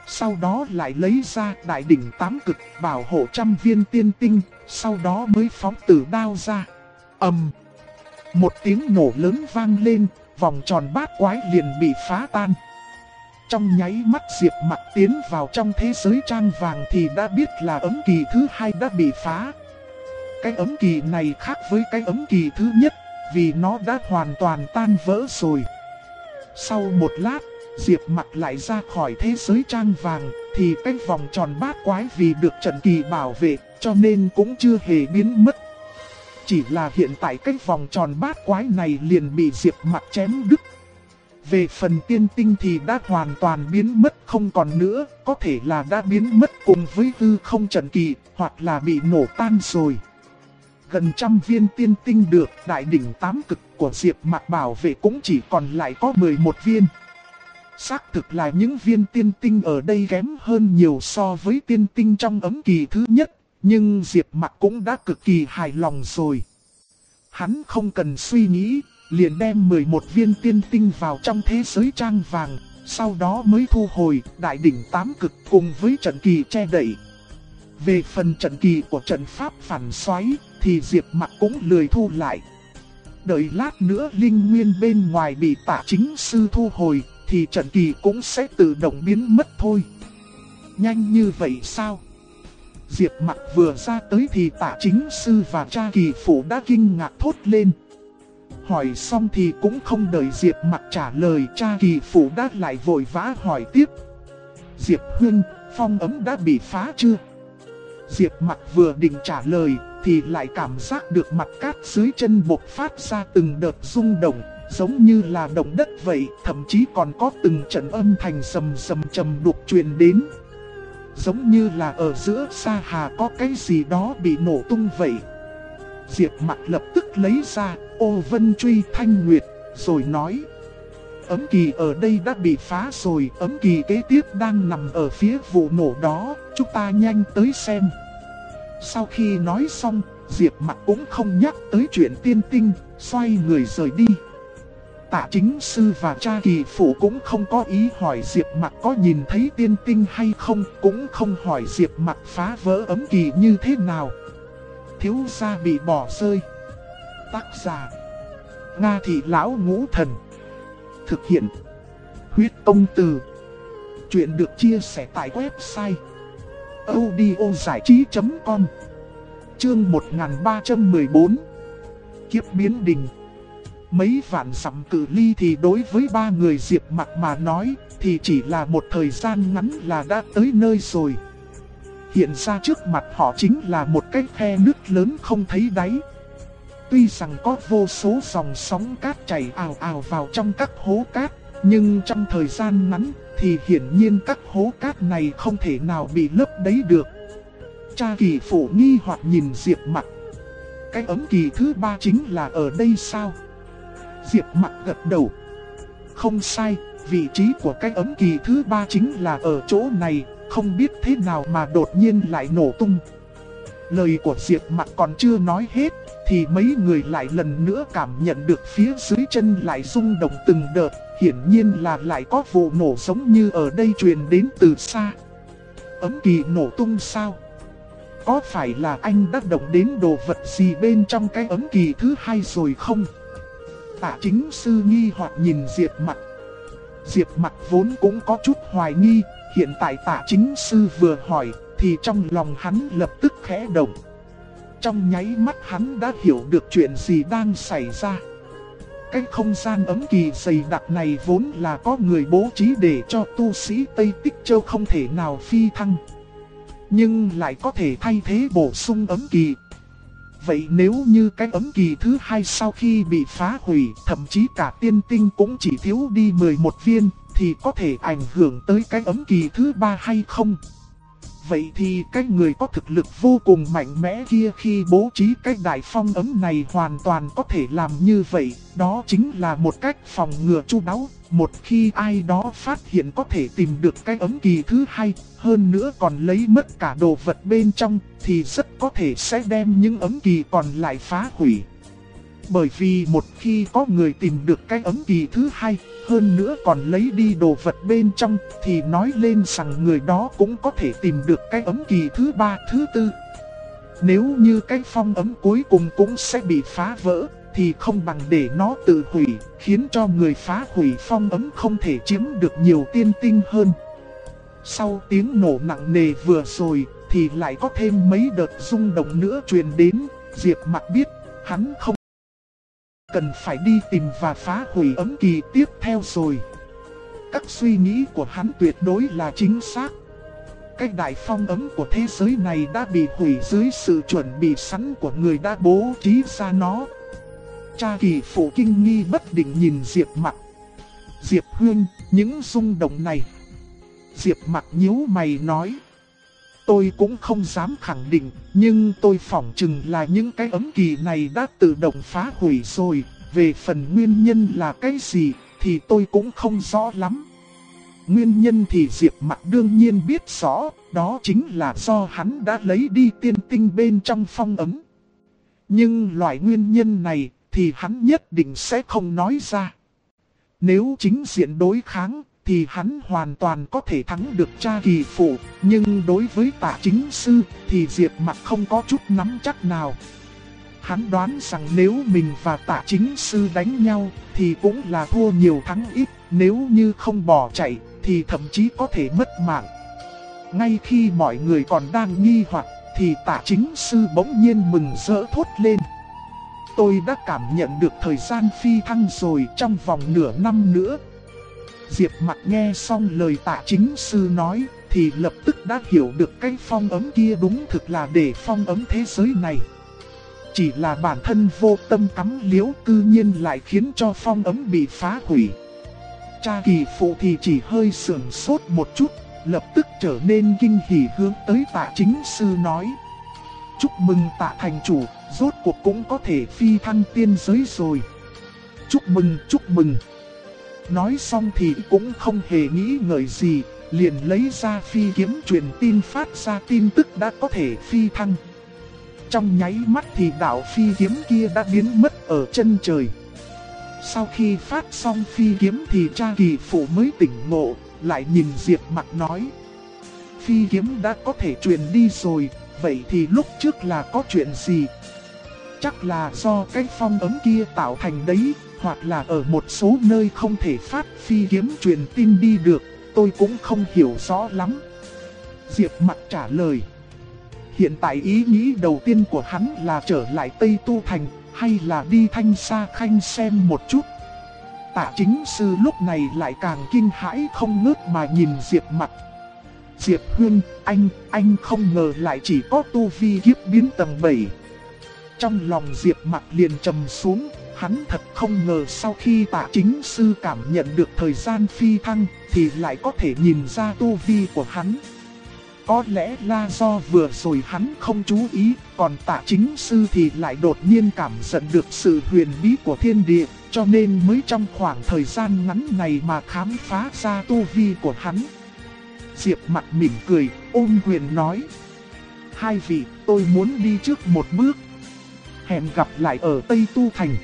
Sau đó lại lấy ra đại đỉnh 8 cực bảo hộ trăm viên tiên tinh, sau đó mới phóng tử đao ra. Ầm! Một tiếng nổ lớn vang lên, vòng tròn bát quái liền bị phá tan. Trong nháy mắt Diệp Mặc tiến vào trong thế giới trang vàng thì đã biết là ấm kỳ thứ hai đã bị phá. Cái ấm kỳ này khác với cái ấm kỳ thứ nhất, vì nó đã hoàn toàn tan vỡ rồi. Sau một lát, Diệp Mặc lại ra khỏi thế giới trang vàng, thì cái vòng tròn bát quái vì được trận kỳ bảo vệ, cho nên cũng chưa hề biến mất. Chỉ là hiện tại cái vòng tròn bát quái này liền bị Diệp Mặc chém đứt. Về phần tiên tinh thì đã hoàn toàn biến mất không còn nữa, có thể là đã biến mất cùng với hư không trận kỳ, hoặc là bị nổ tan rồi. Gần trăm viên tiên tinh được đại đỉnh 8 cực của Diệp Mặc bảo vệ cũng chỉ còn lại có 11 viên. Xác thực là những viên tiên tinh ở đây kém hơn nhiều so với tiên tinh trong ấm kỳ thứ nhất, nhưng Diệp Mặc cũng đã cực kỳ hài lòng rồi. Hắn không cần suy nghĩ, liền đem 11 viên tiên tinh vào trong thế giới trang vàng, sau đó mới thu hồi đại đỉnh 8 cực cùng với trận kỳ che đậy. Về phần trận kỳ của trận pháp phản xoáy thì Diệp Mặc cũng lười thu lại. Đợi lát nữa linh nguyên bên ngoài bị Tạ Chính Sư thu hồi thì trận kỳ cũng sẽ tự động biến mất thôi. Nhanh như vậy sao? Diệp Mặc vừa ra tới thì Tạ Chính Sư và Cha Kỳ Phủ đã kinh ngạc thốt lên. Hỏi xong thì cũng không đợi Diệp Mặc trả lời, Cha Kỳ Phủ đã lại vội vã hỏi tiếp. Diệp Huynh, phong ấm đã bị phá chưa? Diệp Mặc vừa định trả lời thì lại cảm giác được mặt cát dưới chân bộc phát ra từng đợt rung động, giống như là động đất vậy, thậm chí còn có từng trận âm thanh sầm sầm trầm đục truyền đến. Giống như là ở giữa sa hà có cái gì đó bị nổ tung vậy. Diệp Mặc lập tức lấy ra Ô Vân Truy Thanh Nguyệt, rồi nói. Ấm kỳ ở đây đã bị phá rồi, ấm kỳ kế tiếp đang nằm ở phía vụ nổ đó, chúng ta nhanh tới xem. Sau khi nói xong, Diệp Mặc cũng không nhắc tới chuyện tiên tinh, xoay người rời đi. Tạ Chính Sư và Cha Kỳ Phủ cũng không có ý hỏi Diệp Mặc có nhìn thấy tiên tinh hay không, cũng không hỏi Diệp Mặc phá vỡ ấm kỳ như thế nào. Thiếu gia bị bỏ rơi. Tác giả: Nga Thị Lão Ngũ Thần. Thực hiện: Huyết Tông Từ. Chuyện được chia sẻ tại website audiozảichí.com. Chương 1314. Kiếp biến đình. Mấy vạn dặm cự ly thì đối với ba người Diệp Mặc mà nói thì chỉ là một thời gian ngắn là đã tới nơi rồi. Hiện ra trước mặt họ chính là một cái khe nước lớn không thấy đáy. Tuy rằng có vô số dòng sóng cát chảy ào ào vào trong các hố cát, nhưng trong thời gian ngắn thì hiển nhiên các hố cát này không thể nào bị lấp đầy được. Cha Kỳ Phủ nghi hoặc nhìn Diệp Mặc. Cái ấm kỳ thứ ba chính là ở đây sao? Diệp Mặc gật đầu. Không sai, vị trí của cái ấm kỳ thứ ba chính là ở chỗ này, không biết thế nào mà đột nhiên lại nổ tung. Lời của Diệp Mặc còn chưa nói hết, thì mấy người lại lần nữa cảm nhận được phía dưới chân lại rung động từng đợt, hiển nhiên là lại có vụ nổ giống như ở đây truyền đến từ xa. Ấm kỳ nổ tung sao? Có phải là anh đã động đến đồ vật gì bên trong cái ấm kỳ thứ hai rồi không? Tạ Chính Sư nghi hoặc nhìn Diệp Mặc. Diệp Mặc vốn cũng có chút hoài nghi, hiện tại Tạ Chính Sư vừa hỏi thì trong lòng hắn lập tức khẽ động. Trong nháy mắt hắn đã hiểu được chuyện gì đang xảy ra. Cái không gian ấm kỳ dày đặc này vốn là có người bố trí để cho tu sĩ Tây Tích Châu không thể nào phi thăng, nhưng lại có thể thay thế bổ sung ấm kỳ. Vậy nếu như cái ấm kỳ thứ hai sau khi bị phá hủy, thậm chí cả tiên tinh cũng chỉ thiếu đi 11 viên, thì có thể ảnh hưởng tới cái ấm kỳ thứ ba hay không? Vậy thì cái người có thực lực vô cùng mạnh mẽ kia khi bố trí cái đại phong ấm này hoàn toàn có thể làm như vậy. Đó chính là một cách phòng ngừa chu đáo. Một khi ai đó phát hiện có thể tìm được cái ấm kỳ thứ hai, hơn nữa còn lấy mất cả đồ vật bên trong, thì rất có thể sẽ đem những ấm kỳ còn lại phá hủy. Bởi vì một khi có người tìm được cái ấm kỳ thứ hai, hơn nữa còn lấy đi đồ vật bên trong, thì nói lên rằng người đó cũng có thể tìm được cái ấm kỳ thứ 3, thứ 4. Nếu như cái phong ấm cuối cùng cũng sẽ bị phá vỡ, thì không bằng để nó tự hủy, khiến cho người phá hủy phong ấm không thể chiếm được nhiều tiên tinh hơn. Sau tiếng nổ nặng nề vừa rồi, thì lại có thêm mấy đợt rung động nữa truyền đến. Diệp Mặc biết, hắn không cần phải đi tìm và phá hủy ấm kỳ tiếp theo rồi. Các suy nghĩ của hắn tuyệt đối là chính xác. Cái đại phong ấm của thế giới này đã bị hủy dưới sự chuẩn bị sẵn của người đã bố trí ra nó. Cha Kỳ Phụ kinh nghi bất định nhìn Diệp Mặc. Diệp Huynh, những rung động này. Diệp Mặc nhíu mày nói. Tôi cũng không dám khẳng định, nhưng tôi phỏng chừng là những cái ấm kỳ này đã tự động phá hủy rồi. Về phần nguyên nhân là cái gì thì tôi cũng không rõ lắm. Nguyên nhân thì Diệp Mặc đương nhiên biết rõ, đó chính là do hắn đã lấy đi tiên tinh bên trong phong ấm. Nhưng loại nguyên nhân này thì hắn nhất định sẽ không nói ra. Nếu chính diện đối kháng thì hắn hoàn toàn có thể thắng được Cha Kỳ Phụ, nhưng đối với Tạ Chính Sư thì Diệp Mặc không có chút nắm chắc nào. Hắn đoán rằng nếu mình và Tạ Chính Sư đánh nhau thì cũng là thua nhiều thắng ít, nếu như không bỏ chạy thì thậm chí có thể mất mạng. Ngay khi mọi người còn đang nghi hoặc thì Tạ Chính Sư bỗng nhiên mừng rỡ thốt lên. Tôi đã cảm nhận được thời gian phi thăng rồi, trong vòng nửa năm nữa. Diệp Mặc nghe xong lời Tạ Chính Sư nói thì lập tức đã hiểu được cái phong ấm kia đúng thực là để phong ấm thế giới này. Chỉ là bản thân vô tâm cắm liễu tự nhiên lại khiến cho phong ấm bị phá hủy. Cha Kỳ Phụ thì chỉ hơi sườn sốt một chút, lập tức trở nên kinh hỉ hướng tới Tạ Chính Sư nói. Chúc mừng Tạ Thành Chủ, rốt cuộc cũng có thể phi thăng tiên giới rồi. Chúc mừng, chúc mừng. Nói xong thì cũng không hề nghĩ ngợi gì, liền lấy ra phi kiếm truyền tin phát ra tin tức đã có thể phi thăng. Trong nháy mắt thì đạo phi kiếm kia đã biến mất ở chân trời. Sau khi phát xong phi kiếm thì Cha Kỳ Phụ mới tỉnh ngộ, lại nhìn Diệp Mặc nói. Phi kiếm đã có thể truyền đi rồi, vậy thì lúc trước là có chuyện gì? Chắc là do cái phong ấm kia tạo thành đấy, hoặc là ở một số nơi không thể phát phi kiếm truyền tin đi được, tôi cũng không hiểu rõ lắm. Diệp Mặc trả lời. Hiện tại ý nghĩ đầu tiên của hắn là trở lại Tây Tu Thành, hay là đi Thanh Sa Khanh xem một chút. Tạ Chính Sư lúc này lại càng kinh hãi không ngớt mà nhìn Diệp Mặc. Diệp Huynh, anh không ngờ lại chỉ có tu vi kiếp biến tầng 7. Trong lòng Diệp Mặc liền trầm xuống, hắn thật không ngờ sau khi Tạ Chính Sư cảm nhận được thời gian phi thăng thì lại có thể nhìn ra tu vi của hắn. Có lẽ là do vừa rồi hắn không chú ý, còn Tạ Chính Sư thì lại đột nhiên cảm nhận được sự huyền bí của thiên địa, cho nên mới trong khoảng thời gian ngắn này mà khám phá ra tu vi của hắn. Diệp Mặc mỉm cười, ôm quyền nói. Hai vị, tôi muốn đi trước một bước. Hẹn gặp lại ở Tây Tu Thành.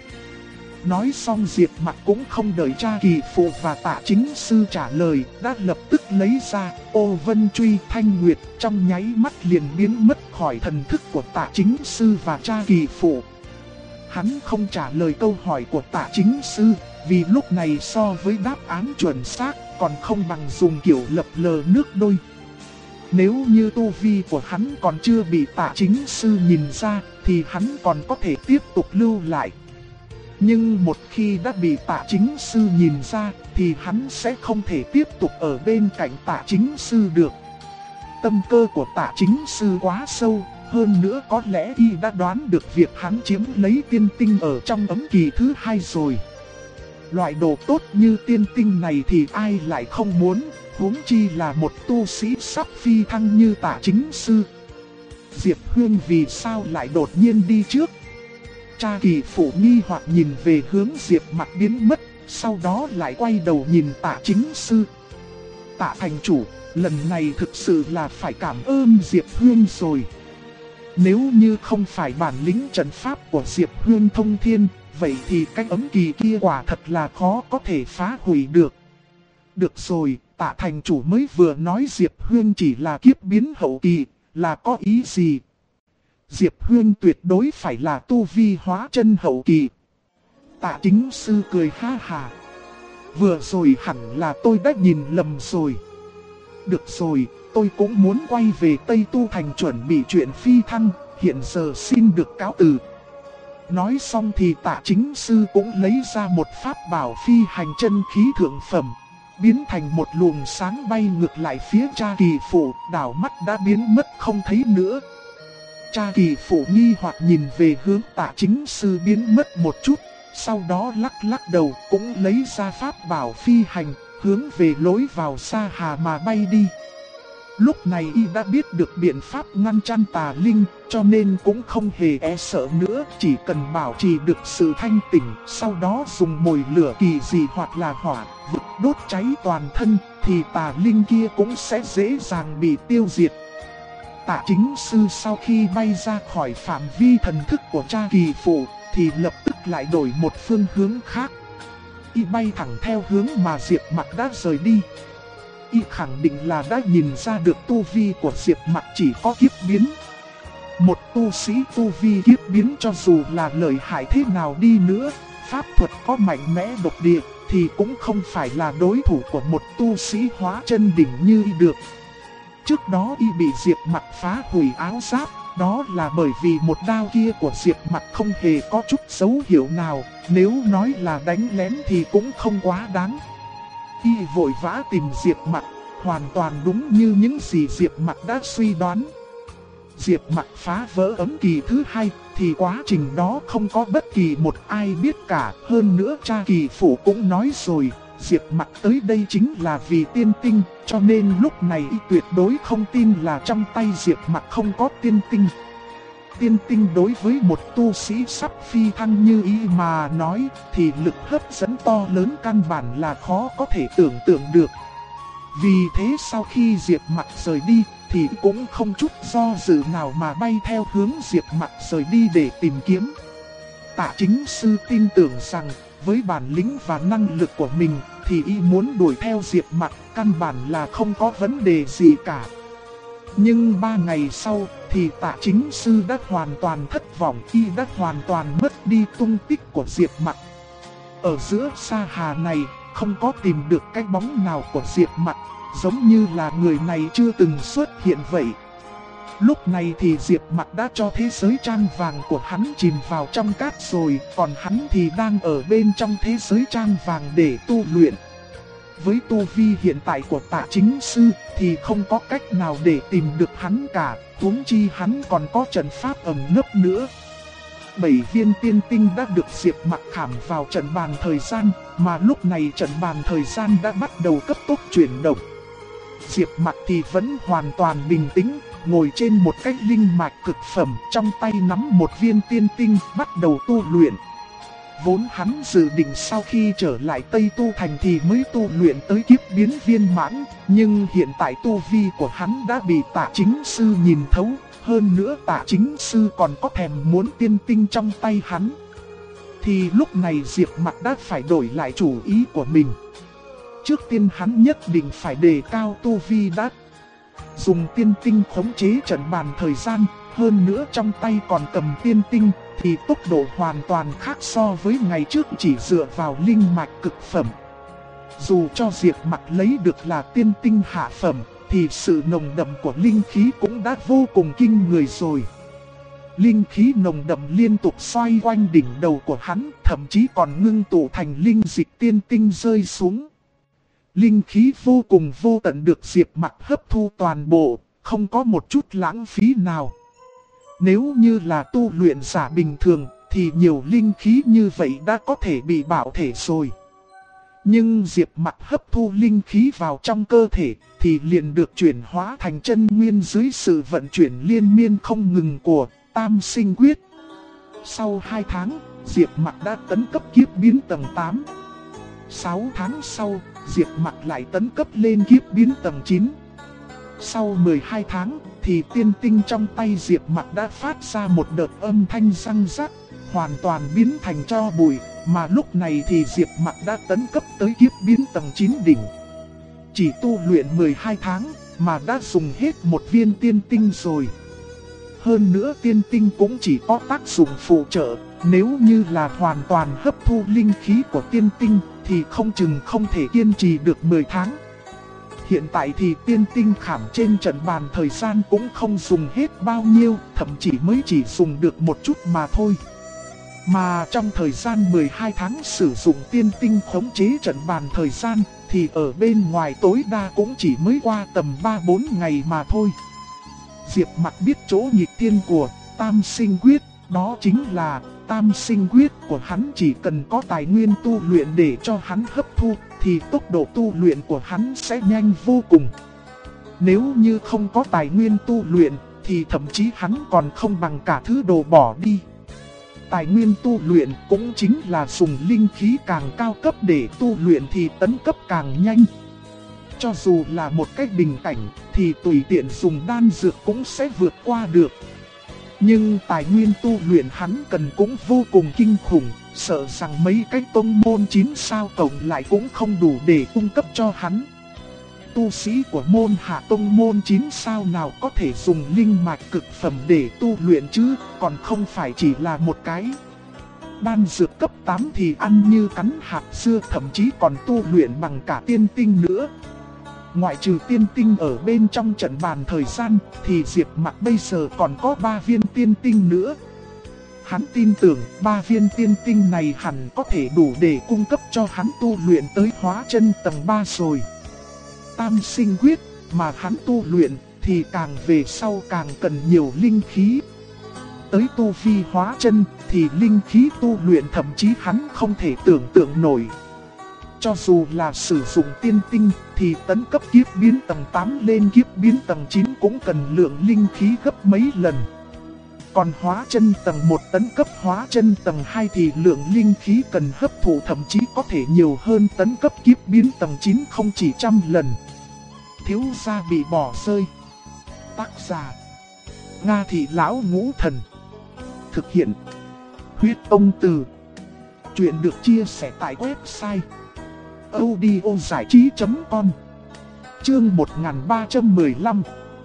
Nói xong Diệp Mặc cũng không đợi Cha Kỳ Phụ và Tạ Chính Sư trả lời, đã lập tức lấy ra Ô Vân Truy Thanh Nguyệt, trong nháy mắt liền biến mất khỏi thần thức của Tạ Chính Sư và Cha Kỳ Phụ. Hắn không trả lời câu hỏi của Tạ Chính Sư, vì lúc này so với đáp án chuẩn xác còn không bằng dùng kiểu lập lờ nước đôi. Nếu như tu vi của hắn còn chưa bị Tạ Chính Sư nhìn ra thì hắn còn có thể tiếp tục lưu lại. Nhưng một khi đã bị Tạ Chính Sư nhìn ra thì hắn sẽ không thể tiếp tục ở bên cạnh Tạ Chính Sư được. Tâm cơ của Tạ Chính Sư quá sâu, hơn nữa có lẽ y đã đoán được việc hắn chiếm lấy tiên tinh ở trong ấm kỳ thứ 2 rồi. Loại đồ tốt như tiên tinh này thì ai lại không muốn, huống chi là một tu sĩ sắp phi thăng như Tạ Chính Sư. Diệp Huynh vì sao lại đột nhiên đi trước? Cha Kỳ Phụ nghi hoặc nhìn về hướng Diệp Mặc biến mất, sau đó lại quay đầu nhìn Tạ Chính Sư. Tạ Thành Chủ, lần này thực sự là phải cảm ơn Diệp Huynh rồi. Nếu như không phải bản lĩnh trận pháp của Diệp Huynh thông thiên, vậy thì cái ấm kỳ kia quả thật là khó có thể phá hủy được. Được rồi, Tạ thành chủ mới vừa nói Diệp Huyên chỉ là kiếp biến hậu kỳ, là có ý gì? Diệp Huyên tuyệt đối phải là tu vi hóa chân hậu kỳ. Tạ Chính Sư cười ha hà. Vừa rồi hẳn là tôi đã nhìn lầm rồi. Được rồi, tôi cũng muốn quay về Tây Tu Thành chuẩn bị chuyện phi thăng, hiện giờ xin được cáo từ. Nói xong thì Tạ Chính Sư cũng lấy ra một pháp bảo phi hành chân khí thượng phẩm, biến thành một luồng sáng bay ngược lại phía Cha Kỳ Phụ, đảo mắt đã biến mất không thấy nữa. Cha Kỳ Phụ nghi hoặc nhìn về hướng Tạ Chính Sư biến mất một chút, sau đó lắc lắc đầu cũng lấy ra pháp bảo phi hành, hướng về lối vào Sa Hà mà bay đi. Lúc này y đã biết được biện pháp ngăn chặn tà linh, cho nên cũng không hề e sợ nữa, chỉ cần bảo trì được sự thanh tỉnh, sau đó dùng mồi lửa kỳ dị hoặc là hỏa, vực đốt cháy toàn thân, thì tà linh kia cũng sẽ dễ dàng bị tiêu diệt. Tạ Chính Sư sau khi bay ra khỏi phạm vi thần thức của Cha Kỳ Phụ, thì lập tức lại đổi một phương hướng khác. Y bay thẳng theo hướng mà Diệp Mặc đã rời đi. Y khẳng định là đã nhìn ra được tu vi của Diệp Mặc chỉ có kiếp biến. Một tu sĩ tu vi kiếp biến cho dù là lợi hại thế nào đi nữa, pháp thuật có mạnh mẽ độc địa, thì cũng không phải là đối thủ của một tu sĩ hóa chân đỉnh như Y được. Trước đó Y bị Diệp Mặc phá hủy áo giáp, đó là bởi vì một đao kia của Diệp Mặc không hề có chút dấu hiệu nào, nếu nói là đánh lén thì cũng không quá đáng. Y vội vã tìm Diệp Mặc, hoàn toàn đúng như những gì Diệp Mặc đã suy đoán. Diệp Mặc phá vỡ ấm kỳ thứ hai, thì quá trình đó không có bất kỳ một ai biết cả. Hơn nữa Cha Kỳ Phụ cũng nói rồi, Diệp Mặc tới đây chính là vì tiên tinh, cho nên lúc này Y tuyệt đối không tin là trong tay Diệp Mặc không có tiên tinh. Tiên tinh đối với một tu sĩ sắp phi thăng như Y mà nói, thì lực hấp dẫn to lớn căn bản là khó có thể tưởng tượng được. Vì thế sau khi Diệp Mặc rời đi, thì cũng không chút do dự nào mà bay theo hướng Diệp Mặc rời đi để tìm kiếm. Tạ Chính Sư tin tưởng rằng, với bản lĩnh và năng lực của mình, thì Y muốn đuổi theo Diệp Mặc, căn bản là không có vấn đề gì cả. Nhưng 3 ngày sau, thì Tạ Chính Sư đã hoàn toàn thất vọng, Y đã hoàn toàn mất đi tung tích của Diệp Mặc. Ở giữa Sa Hà này, không có tìm được cái bóng nào của Diệp Mặc, giống như là người này chưa từng xuất hiện vậy. Lúc này thì Diệp Mặc đã cho thế giới trang vàng của hắn chìm vào trong cát rồi, còn hắn thì đang ở bên trong thế giới trang vàng để tu luyện. Với tu vi hiện tại của Tạ Chính Sư thì không có cách nào để tìm được hắn cả, huống chi hắn còn có trận pháp ẩn nấp nữa. 7 viên tiên tinh đã được Diệp Mặc khảm vào trận bàn thời gian, mà lúc này trận bàn thời gian đã bắt đầu cấp tốc chuyển động. Diệp Mặc thì vẫn hoàn toàn bình tĩnh, ngồi trên một cái linh mạch cực phẩm, trong tay nắm một viên tiên tinh, bắt đầu tu luyện. Vốn hắn dự định sau khi trở lại Tây Tu Thành thì mới tu luyện tới kiếp biến viên mãn, nhưng hiện tại tu vi của hắn đã bị Tạ Chính Sư nhìn thấu, hơn nữa Tạ Chính Sư còn có thèm muốn tiên tinh trong tay hắn. Thì lúc này Diệp Mặc đã phải đổi lại chủ ý của mình. Trước tiên hắn nhất định phải đề cao tu vi đã. Dùng tiên tinh khống chế trận bàn thời gian, hơn nữa trong tay còn cầm tiên tinh, thì tốc độ hoàn toàn khác so với ngày trước chỉ dựa vào linh mạch cực phẩm. Dù cho Diệp Mặc lấy được là tiên tinh hạ phẩm, thì sự nồng đậm của linh khí cũng đã vô cùng kinh người rồi. Linh khí nồng đậm liên tục xoay quanh đỉnh đầu của hắn, thậm chí còn ngưng tụ thành linh dịch tiên tinh rơi xuống. Linh khí vô cùng vô tận được Diệp Mặc hấp thu toàn bộ, không có một chút lãng phí nào. Nếu như là tu luyện giả bình thường, thì nhiều linh khí như vậy đã có thể bị bạo thể rồi. Nhưng Diệp Mặc hấp thu linh khí vào trong cơ thể, thì liền được chuyển hóa thành chân nguyên dưới sự vận chuyển liên miên không ngừng của Tam Sinh Quyết. Sau 2 tháng, Diệp Mặc đã tấn cấp kiếp biến tầng 8. 6 tháng sau, Diệp Mặc lại tấn cấp lên kiếp biến tầng 9. Sau 12 tháng, thì tiên tinh trong tay Diệp Mặc đã phát ra một đợt âm thanh răng rắc, hoàn toàn biến thành tro bụi, mà lúc này thì Diệp Mặc đã tấn cấp tới kiếp biến tầng 9 đỉnh. Chỉ tu luyện 12 tháng mà đã dùng hết một viên tiên tinh rồi. Hơn nữa tiên tinh cũng chỉ có tác dụng phụ trợ, nếu như là hoàn toàn hấp thu linh khí của tiên tinh thì không chừng không thể kiên trì được 10 tháng. Hiện tại thì tiên tinh khảm trên trận bàn thời gian cũng không dùng hết bao nhiêu, thậm chí mới chỉ dùng được một chút mà thôi. Mà trong thời gian 12 tháng sử dụng tiên tinh khống chế trận bàn thời gian thì ở bên ngoài tối đa cũng chỉ mới qua tầm 3-4 ngày mà thôi. Diệp Mặc biết chỗ nghịch thiên của Tam Sinh Quyết, đó chính là Tam Sinh Quyết của hắn chỉ cần có tài nguyên tu luyện để cho hắn hấp thu thì tốc độ tu luyện của hắn sẽ nhanh vô cùng. Nếu như không có tài nguyên tu luyện thì thậm chí hắn còn không bằng cả thứ đồ bỏ đi. Tài nguyên tu luyện cũng chính là dùng linh khí càng cao cấp để tu luyện thì tấn cấp càng nhanh. Cho dù là một cái bình cảnh thì tùy tiện dùng đan dược cũng sẽ vượt qua được. Nhưng tài nguyên tu luyện hắn cần cũng vô cùng kinh khủng, sợ rằng mấy cái tông môn 9 sao cộng lại cũng không đủ để cung cấp cho hắn. Tu sĩ của môn hạ tông môn 9 sao nào có thể dùng linh mạch cực phẩm để tu luyện chứ, còn không phải chỉ là một cái. Đan dược cấp 8 thì ăn như cắn hạt dưa, thậm chí còn tu luyện bằng cả tiên tinh nữa. Ngoại trừ tiên tinh ở bên trong trận bàn thời gian thì Diệp Mặc bây giờ còn có 3 viên tiên tinh nữa. Hắn tin tưởng 3 viên tiên tinh này hẳn có thể đủ để cung cấp cho hắn tu luyện tới hóa chân tầng 3 rồi. Tam Sinh Quyết mà hắn tu luyện thì càng về sau càng cần nhiều linh khí. Tới tu vi hóa chân thì linh khí tu luyện thậm chí hắn không thể tưởng tượng nổi. Cho dù là sử dụng tiên tinh thì tấn cấp kiếp biến tầng 8 lên kiếp biến tầng 9 cũng cần lượng linh khí gấp mấy lần. Còn hóa chân tầng 1 tấn cấp hóa chân tầng 2 thì lượng linh khí cần hấp thụ thậm chí có thể nhiều hơn tấn cấp kiếp biến tầng 9 không chỉ trăm lần. Thiếu gia bị bỏ rơi. Tác giả Nga Thị Lão Ngũ Thần. Thực hiện Huyết Ông Từ. Chuyện được chia sẻ tại website audiozảichí.com. Chương 1315.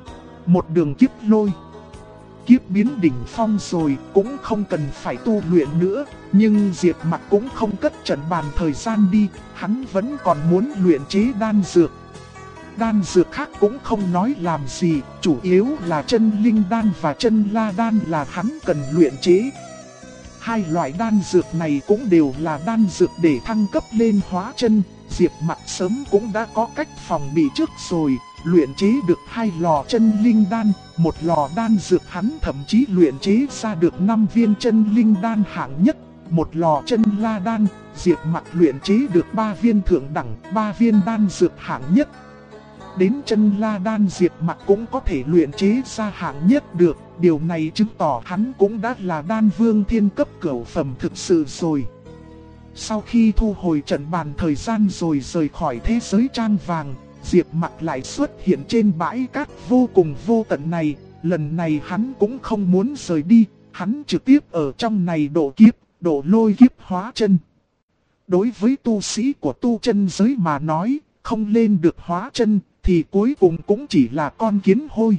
Một đường kiếp lôi. Kiếp biến đỉnh phong rồi cũng không cần phải tu luyện nữa, nhưng Diệp Mặc cũng không cất trận bàn thời gian đi, hắn vẫn còn muốn luyện chế đan dược. Đan dược khác cũng không nói làm gì, chủ yếu là chân linh đan và chân la đan là hắn cần luyện chế. Hai loại đan dược này cũng đều là đan dược để thăng cấp lên hóa chân. Diệp Mặc sớm cũng đã có cách phòng bị trước rồi, luyện chế được 2 lò chân linh đan, một lò đan dược hắn thậm chí luyện chế ra được 5 viên chân linh đan hạng nhất, một lò chân la đan, Diệp Mặc luyện chế được 3 viên thượng đẳng, 3 viên đan dược hạng nhất. Đến chân la đan Diệp Mặc cũng có thể luyện chế ra hạng nhất được, điều này chứng tỏ hắn cũng đã là đan vương thiên cấp cửu phẩm thực sự rồi. Sau khi thu hồi trận bàn thời gian rồi rời khỏi thế giới trang vàng, Diệp Mặc lại xuất hiện trên bãi cát vô cùng vô tận này. Lần này hắn cũng không muốn rời đi, hắn trực tiếp ở trong này độ kiếp, độ lôi kiếp hóa chân. Đối với tu sĩ của tu chân giới mà nói, không lên được hóa chân thì cuối cùng cũng chỉ là con kiến hôi.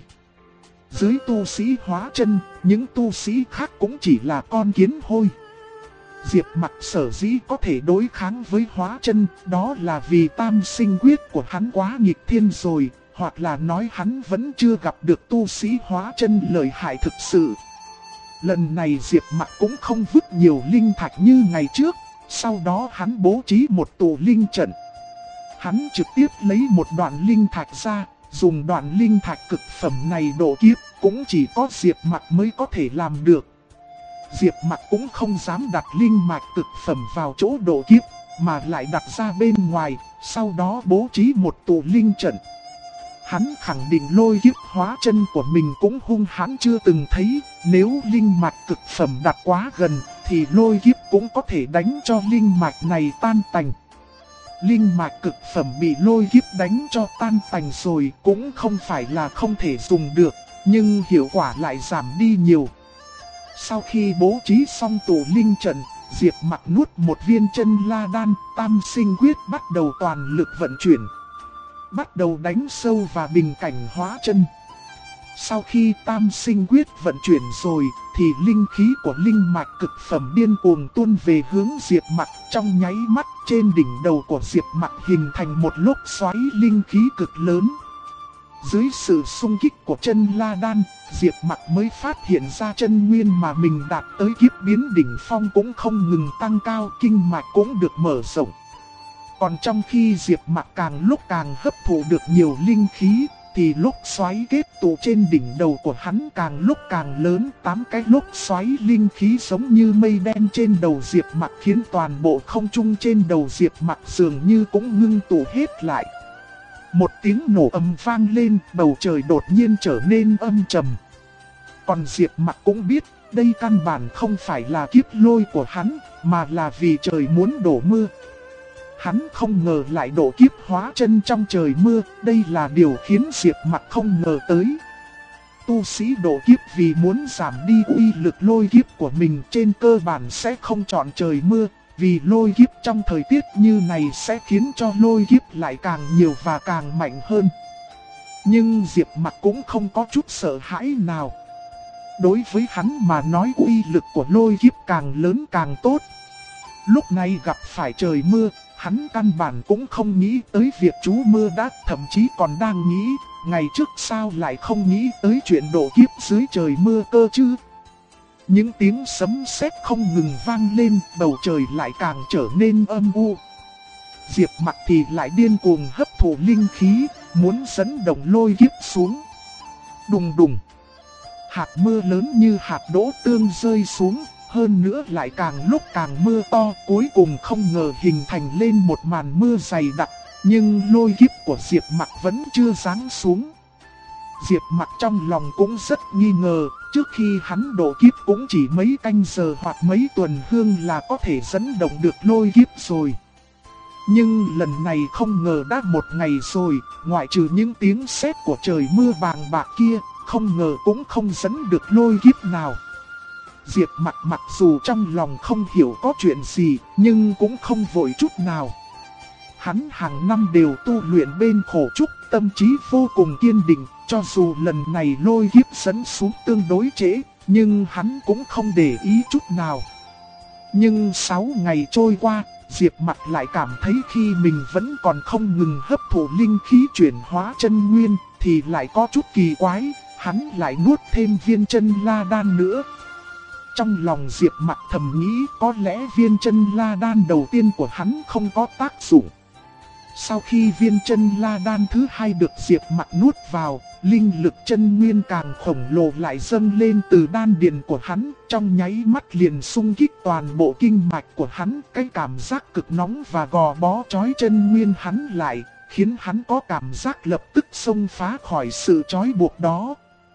Dưới tu sĩ hóa chân, những tu sĩ khác cũng chỉ là con kiến hôi. Diệp Mặc sở dĩ có thể đối kháng với hóa chân, đó là vì Tam Sinh Quyết của hắn quá nghịch thiên rồi, hoặc là nói hắn vẫn chưa gặp được tu sĩ hóa chân lợi hại thực sự. Lần này Diệp Mặc cũng không vứt nhiều linh thạch như ngày trước, sau đó hắn bố trí một tụ linh trận. Hắn trực tiếp lấy một đoạn linh thạch ra, dùng đoạn linh thạch cực phẩm này độ kiếp, cũng chỉ có Diệp Mặc mới có thể làm được. Diệp Mặc cũng không dám đặt linh mạch cực phẩm vào chỗ độ kiếp, mà lại đặt ra bên ngoài, sau đó bố trí một tụ linh trận. Hắn khẳng định lôi kiếp hóa chân của mình cũng hung hãn chưa từng thấy, nếu linh mạch cực phẩm đặt quá gần, thì lôi kiếp cũng có thể đánh cho linh mạch này tan tành. Linh mạch cực phẩm bị lôi kiếp đánh cho tan tành rồi cũng không phải là không thể dùng được, nhưng hiệu quả lại giảm đi nhiều. Sau khi bố trí xong tụ linh trận, Diệp Mặc nuốt một viên chân la đan, tam sinh quyết bắt đầu toàn lực vận chuyển. Bắt đầu đánh sâu vào bình cảnh hóa chân. Sau khi tam sinh quyết vận chuyển rồi, thì linh khí của linh mạch cực phẩm điên cuồng tuôn về hướng Diệp Mặc. Trong nháy mắt trên đỉnh đầu của Diệp Mặc hình thành một lốc xoáy linh khí cực lớn. Dưới sự xung kích của chân la đan, Diệp Mặc mới phát hiện ra chân nguyên mà mình đạt tới kiếp biến đỉnh phong cũng không ngừng tăng cao, kinh mạch cũng được mở rộng. Còn trong khi Diệp Mặc càng lúc càng hấp thụ được nhiều linh khí, thì lốc xoáy kết tụ trên đỉnh đầu của hắn càng lúc càng lớn. 8 cái lốc xoáy linh khí giống như mây đen trên đầu Diệp Mặc, khiến toàn bộ không trung trên đầu Diệp Mặc dường như cũng ngưng tụ hết lại. Một tiếng nổ ầm vang lên, bầu trời đột nhiên trở nên âm trầm. Còn Diệp Mặc cũng biết, đây căn bản không phải là kiếp lôi của hắn, mà là vì trời muốn đổ mưa. Hắn không ngờ lại độ kiếp hóa chân trong trời mưa, đây là điều khiến Diệp Mặc không ngờ tới. Tu sĩ độ kiếp vì muốn giảm đi uy lực lôi kiếp của mình trên cơ bản sẽ không chọn trời mưa, vì lôi kiếp trong thời tiết như này sẽ khiến cho lôi kiếp lại càng nhiều và càng mạnh hơn. Nhưng Diệp Mặc cũng không có chút sợ hãi nào. Đối với hắn mà nói uy lực của lôi kiếp càng lớn càng tốt. Lúc này gặp phải trời mưa, hắn căn bản cũng không nghĩ tới việc trú mưa đã, thậm chí còn đang nghĩ, ngày trước sao lại không nghĩ tới chuyện độ kiếp dưới trời mưa cơ chứ. Những tiếng sấm sét không ngừng vang lên, bầu trời lại càng trở nên âm u. Diệp Mặc thì lại điên cuồng hấp thụ linh khí, muốn dẫn động lôi kiếp xuống. Đùng đùng. Hạt mưa lớn như hạt đỗ tương rơi xuống, hơn nữa lại càng lúc càng mưa to, cuối cùng không ngờ hình thành lên một màn mưa dày đặc, nhưng lôi kiếp của Diệp Mặc vẫn chưa giáng xuống. Diệp Mặc trong lòng cũng rất nghi ngờ, trước khi hắn độ kiếp cũng chỉ mấy canh giờ hoặc mấy tuần hương là có thể dẫn động được lôi kiếp rồi. Nhưng lần này không ngờ đã một ngày rồi, ngoại trừ những tiếng sét của trời mưa bàng bạc kia, không ngờ cũng không dẫn được lôi kiếp nào. Diệp Mặc mặc dù trong lòng không hiểu có chuyện gì, nhưng cũng không vội chút nào. Hắn hàng năm đều tu luyện bên khổ trúc, tâm trí vô cùng kiên định, cho dù lần này lôi kiếp dẫn xuống tương đối trễ, nhưng hắn cũng không để ý chút nào. Nhưng 6 ngày trôi qua, Diệp Mặc lại cảm thấy khi mình vẫn còn không ngừng hấp thụ linh khí chuyển hóa chân nguyên, thì lại có chút kỳ quái, hắn lại nuốt thêm viên chân la đan nữa. Trong lòng Diệp Mặc thầm nghĩ có lẽ viên chân la đan đầu tiên của hắn không có tác dụng. Sau khi viên chân la đan thứ hai được Diệp Mặc nuốt vào, linh lực chân nguyên càng khổng lồ lại dâng lên từ đan điền của hắn, trong nháy mắt liền xung kích toàn bộ kinh mạch của hắn, cái cảm giác cực nóng và gò bó trói chân nguyên hắn lại, khiến hắn có cảm giác lập tức xông phá khỏi sự trói buộc đó.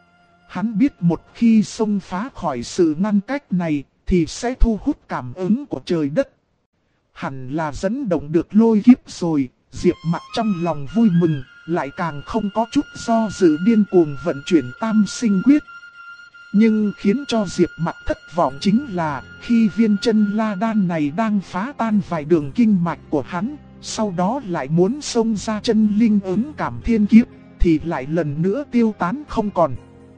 Hắn biết một khi xông phá khỏi sự ngăn cách này, thì sẽ thu hút cảm ứng của trời đất. Hẳn là dẫn động được lôi kiếp rồi, Diệp Mặc trong lòng vui mừng, lại càng không có chút do dự điên cuồng vận chuyển tam sinh quyết. Nhưng khiến cho Diệp Mặc thất vọng chính là, khi viên chân la đan này đang phá tan vài đường kinh mạch của hắn, sau đó lại muốn xông ra chân linh ứng cảm thiên kiếp, thì lại lần nữa tiêu tán không còn.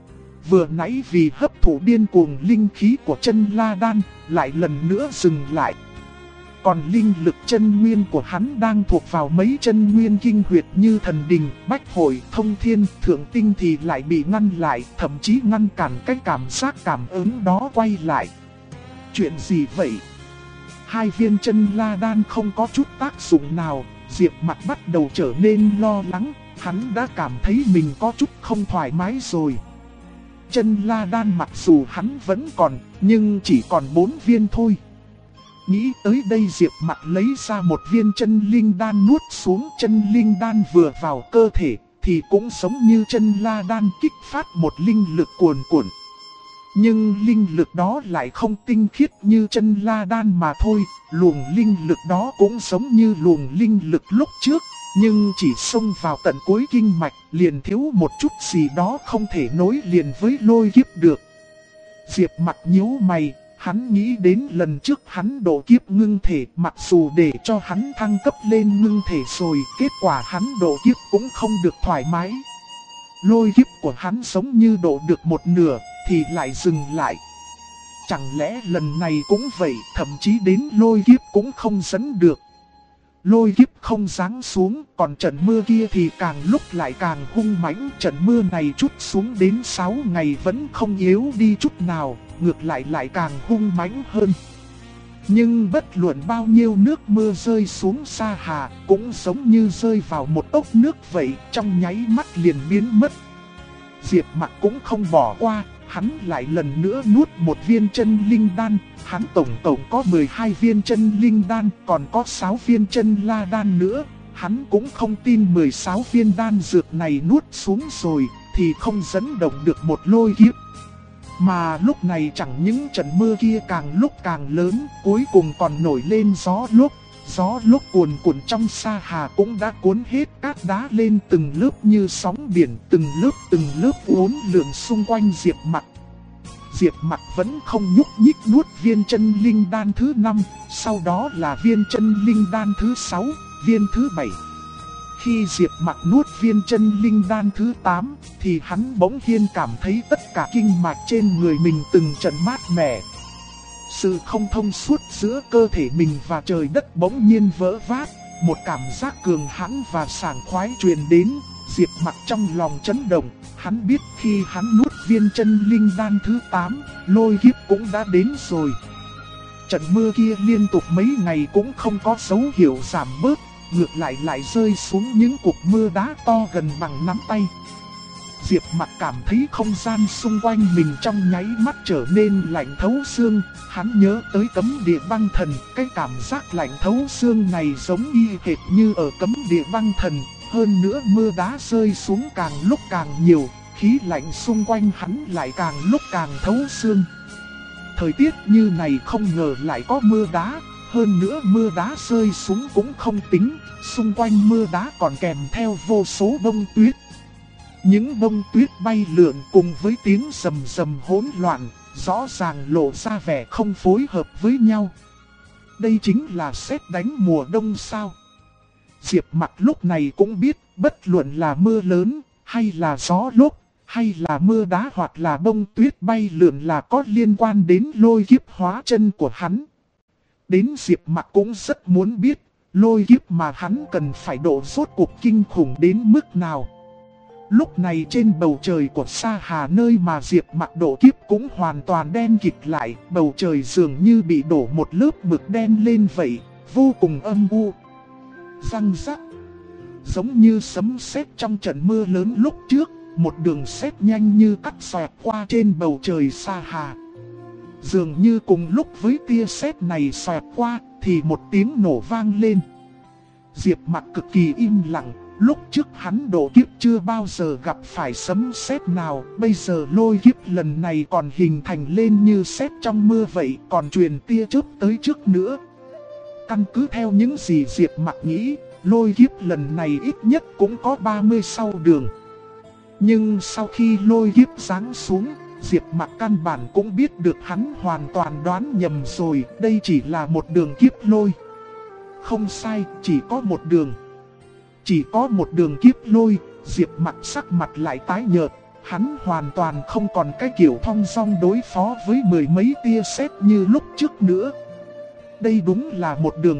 Vừa nãy vì hấp thụ điên cuồng linh khí của chân la đan, lại lần nữa dừng lại. Còn linh lực chân nguyên của hắn đang thuộc vào mấy chân nguyên kinh huyệt như thần đình, bách hội, thông thiên, thượng tinh thì lại bị ngăn lại, thậm chí ngăn cản cái cảm giác cảm ứng đó quay lại. Chuyện gì vậy? Hai viên chân la đan không có chút tác dụng nào, Diệp Mặc bắt đầu trở nên lo lắng, hắn đã cảm thấy mình có chút không thoải mái rồi. Chân la đan mặc dù hắn vẫn còn, nhưng chỉ còn 4 viên thôi. Nghĩ tới đây Diệp Mặc lấy ra một viên chân linh đan nuốt xuống. Chân linh đan vừa vào cơ thể thì cũng giống như chân la đan kích phát một linh lực cuồn cuộn. Nhưng linh lực đó lại không tinh khiết như chân la đan mà thôi. Luồng linh lực đó cũng giống như luồng linh lực lúc trước, nhưng chỉ xông vào tận cuối kinh mạch, liền thiếu một chút gì đó không thể nối liền với lôi kiếp được. Diệp Mặc nhíu mày, hắn nghĩ đến lần trước hắn độ kiếp ngưng thể, mặc dù để cho hắn thăng cấp lên ngưng thể rồi, kết quả hắn độ kiếp cũng không được thoải mái. Lôi kiếp của hắn giống như độ được một nửa, thì lại dừng lại. Chẳng lẽ lần này cũng vậy, thậm chí đến lôi kiếp cũng không dẫn được. Lôi kiếp không giáng xuống, còn trận mưa kia thì càng lúc lại càng hung mãnh. Trận mưa này trút xuống đến 6 ngày vẫn không yếu đi chút nào, ngược lại lại càng hung mãnh hơn. Nhưng bất luận bao nhiêu nước mưa rơi xuống Sa Hà, cũng giống như rơi vào một ốc nước vậy, trong nháy mắt liền biến mất. Diệp Mặc cũng không bỏ qua, hắn lại lần nữa nuốt một viên chân linh đan. Hắn tổng có 12 viên chân linh đan, còn có 6 viên chân la đan nữa. Hắn cũng không tin 16 viên đan dược này nuốt xuống rồi thì không dẫn động được một lôi kiếp. Mà lúc này chẳng những trận mưa kia càng lúc càng lớn, cuối cùng còn nổi lên gió lốc. Gió lốc cuồn cuộn trong Sa Hà cũng đã cuốn hết cát đá lên từng lớp như sóng biển, từng lớp uốn lượn xung quanh Diệp Mặc. Diệp Mặc vẫn không nhúc nhích nuốt viên chân linh đan thứ 5, sau đó là viên chân linh đan thứ 6, viên thứ 7. Khi Diệp Mặc nuốt viên chân linh đan thứ 8, thì hắn bỗng nhiên cảm thấy tất cả kinh mạch trên người mình từng trận mát mẻ. Sự không thông suốt giữa cơ thể mình và trời đất bỗng nhiên vỡ vát, một cảm giác cường hãn và sảng khoái truyền đến. Diệp Mặc trong lòng chấn động, hắn biết khi hắn nuốt viên chân linh đan thứ 8, lôi kiếp cũng đã đến rồi. Trận mưa kia liên tục mấy ngày cũng không có dấu hiệu giảm bớt, ngược lại lại rơi xuống những cục mưa đá to gần bằng nắm tay. Diệp Mặc cảm thấy không gian xung quanh mình trong nháy mắt trở nên lạnh thấu xương. Hắn nhớ tới cấm địa băng thần, cái cảm giác lạnh thấu xương này giống y hệt như ở cấm địa băng thần. Hơn nữa mưa đá rơi xuống càng lúc càng nhiều, khí lạnh xung quanh hắn lại càng lúc càng thấu xương. Thời tiết như này không ngờ lại có mưa đá, hơn nữa mưa đá rơi xuống cũng không tính, xung quanh mưa đá còn kèm theo vô số bông tuyết. Những bông tuyết bay lượn cùng với tiếng rầm rầm hỗn loạn, rõ ràng lộ ra vẻ không phối hợp với nhau. Đây chính là sét đánh mùa đông sao? Diệp Mặc lúc này cũng biết, bất luận là mưa lớn, hay là gió lốc, hay là mưa đá hoặc là bông tuyết bay lượn là có liên quan đến lôi kiếp hóa chân của hắn. Đến Diệp Mặc cũng rất muốn biết, lôi kiếp mà hắn cần phải độ rốt cuộc kinh khủng đến mức nào. Lúc này trên bầu trời của Sa Hà nơi mà Diệp Mặc độ kiếp cũng hoàn toàn đen kịt lại, bầu trời dường như bị đổ một lớp mực đen lên vậy, vô cùng âm u. Răng rắc, giống như sấm sét trong trận mưa lớn lúc trước, một đường sét nhanh như cắt xoẹt qua trên bầu trời Sa Hà. Dường như cùng lúc với tia sét này xoẹt qua, thì một tiếng nổ vang lên. Diệp Mặc cực kỳ im lặng. Lúc trước hắn độ kiếp chưa bao giờ gặp phải sấm sét nào, bây giờ lôi kiếp lần này còn hình thành lên như sét trong mưa vậy, còn truyền tia chớp tới trước nữa. Căn cứ theo những gì Diệp Mặc nghĩ, lôi kiếp lần này ít nhất cũng có 30 sau đường. Nhưng sau khi lôi kiếp giáng xuống, Diệp Mặc căn bản cũng biết được hắn hoàn toàn đoán nhầm rồi, đây chỉ là một đường kiếp lôi. Không sai, chỉ có một đường. Chỉ có một đường kiếp lôi, Diệp Mặc sắc mặt lại tái nhợt, hắn hoàn toàn không còn cái kiểu thong dong đối phó với mười mấy tia sét như lúc trước nữa. Đây đúng là một đường